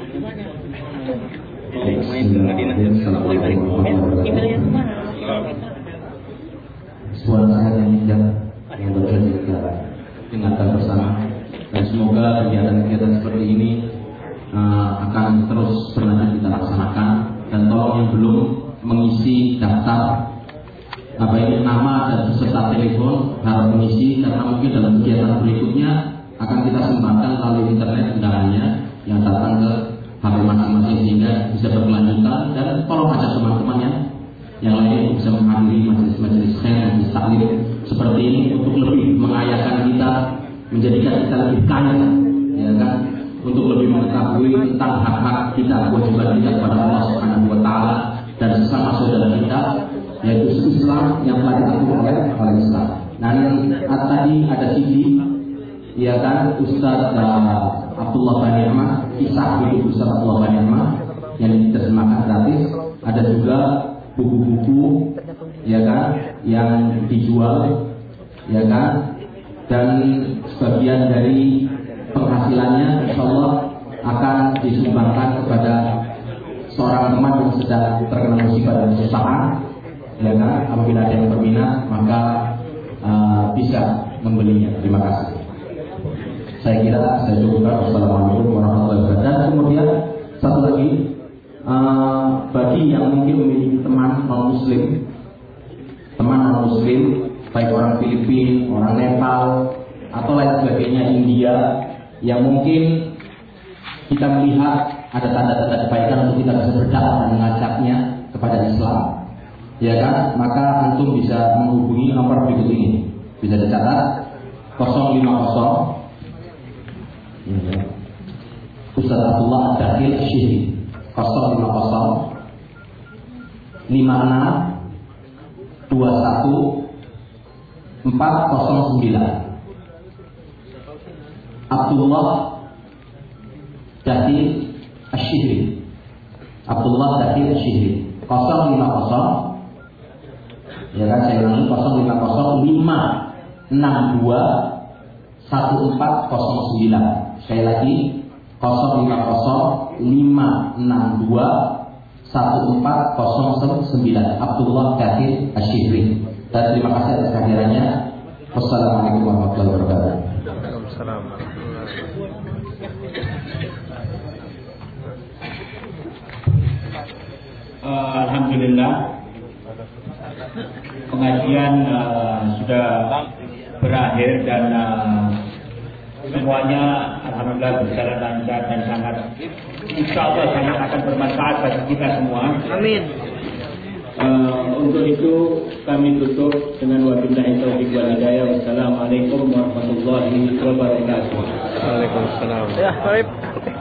Sebuah nasihat yang bijak yang berjalan kita ingatkan bersama, dan semoga kegiatan-kegiatan seperti ini uh, akan terus berlanjut kita laksanakan. Dan tolong yang belum mengisi daftar apa ini nama dan peserta telepon harus mengisi, karena mungkin dalam kegiatan berikutnya akan kita sembahkan melalui internet undangannya yang datang ke H P masing-masing sehingga bisa berkelanjutan. Dan tolong ajak teman-temannya yang lain bisa menghadiri majelis-majelis khair, majelis taklim seperti ini untuk lebih mengayakan kita, menjadikan kita lebih kaya, ya kan, untuk lebih mengetahui tentang hak-hak kita, kewajiban kita kepada Allah Subhanahu wa taala dan sesama saudara kita, yaitu Islam yang telah diatur oleh oleh Islam. Nah, tadi ada C D, ya kan, Ustaz uh, Abdullah Bani Ahmad, kisah hidup Ustaz Abdullah Bani Ahmad yang diterjemahkan gratis. Ada juga buku-buku, ya kan, yang dijual, ya kan, dan sebagian dari penghasilannya insya Allah akan disumbangkan kepada seorang teman yang sedang terkena musibah dan kesusahan, ya kan. Apabila ada yang berminat maka uh, bisa membelinya. Terima kasih. Saya kira saya cukupkan. Wassalamualaikum warahmatullahi wabarakatuh. Dan kemudian satu lagi, uh, bagi yang mungkin memiliki teman non muslim, teman non muslim, baik orang Filipina, orang Nepal, atau lain sebagainya, India, yang mungkin kita melihat ada tanda-tanda kebaikan untuk kita bisa berdakwah dan mengajaknya kepada Islam, ya kan, maka antum bisa menghubungi nomor berikut ini. Bisa dicatat nol lima nol ya. Ustaz Abdullah Ad-Dakhil Syihri nol lima nol lima enam dua satu empat nol sembilan. Abdullah Dati Asyihri. Abdullah Dati Asyihri. nol lima nol. Ya kan, saya ulangi, nol lima nol lima enam dua satu empat nol sembilan. Sekali lagi, nol lima nol lima enam dua satu empat nol sembilan. Abdullah Dati Asyihri. Dan terima kasih atas kehadirannya. Wassalamualaikum warahmatullahi wabarakatuh. Waalaikumsalam. Uh, Alhamdulillah pengajian uh, sudah berakhir dan uh, semuanya alhamdulillah berjalan lancar dan sangat insya Allah sangat akan bermanfaat bagi kita semua. Amin. Uh, untuk itu kami tutup dengan wabillahi taufiq wal hidayah. Wassalamualaikum warahmatullahi wabarakatuh. Waalaikumsalam. Ya, baik.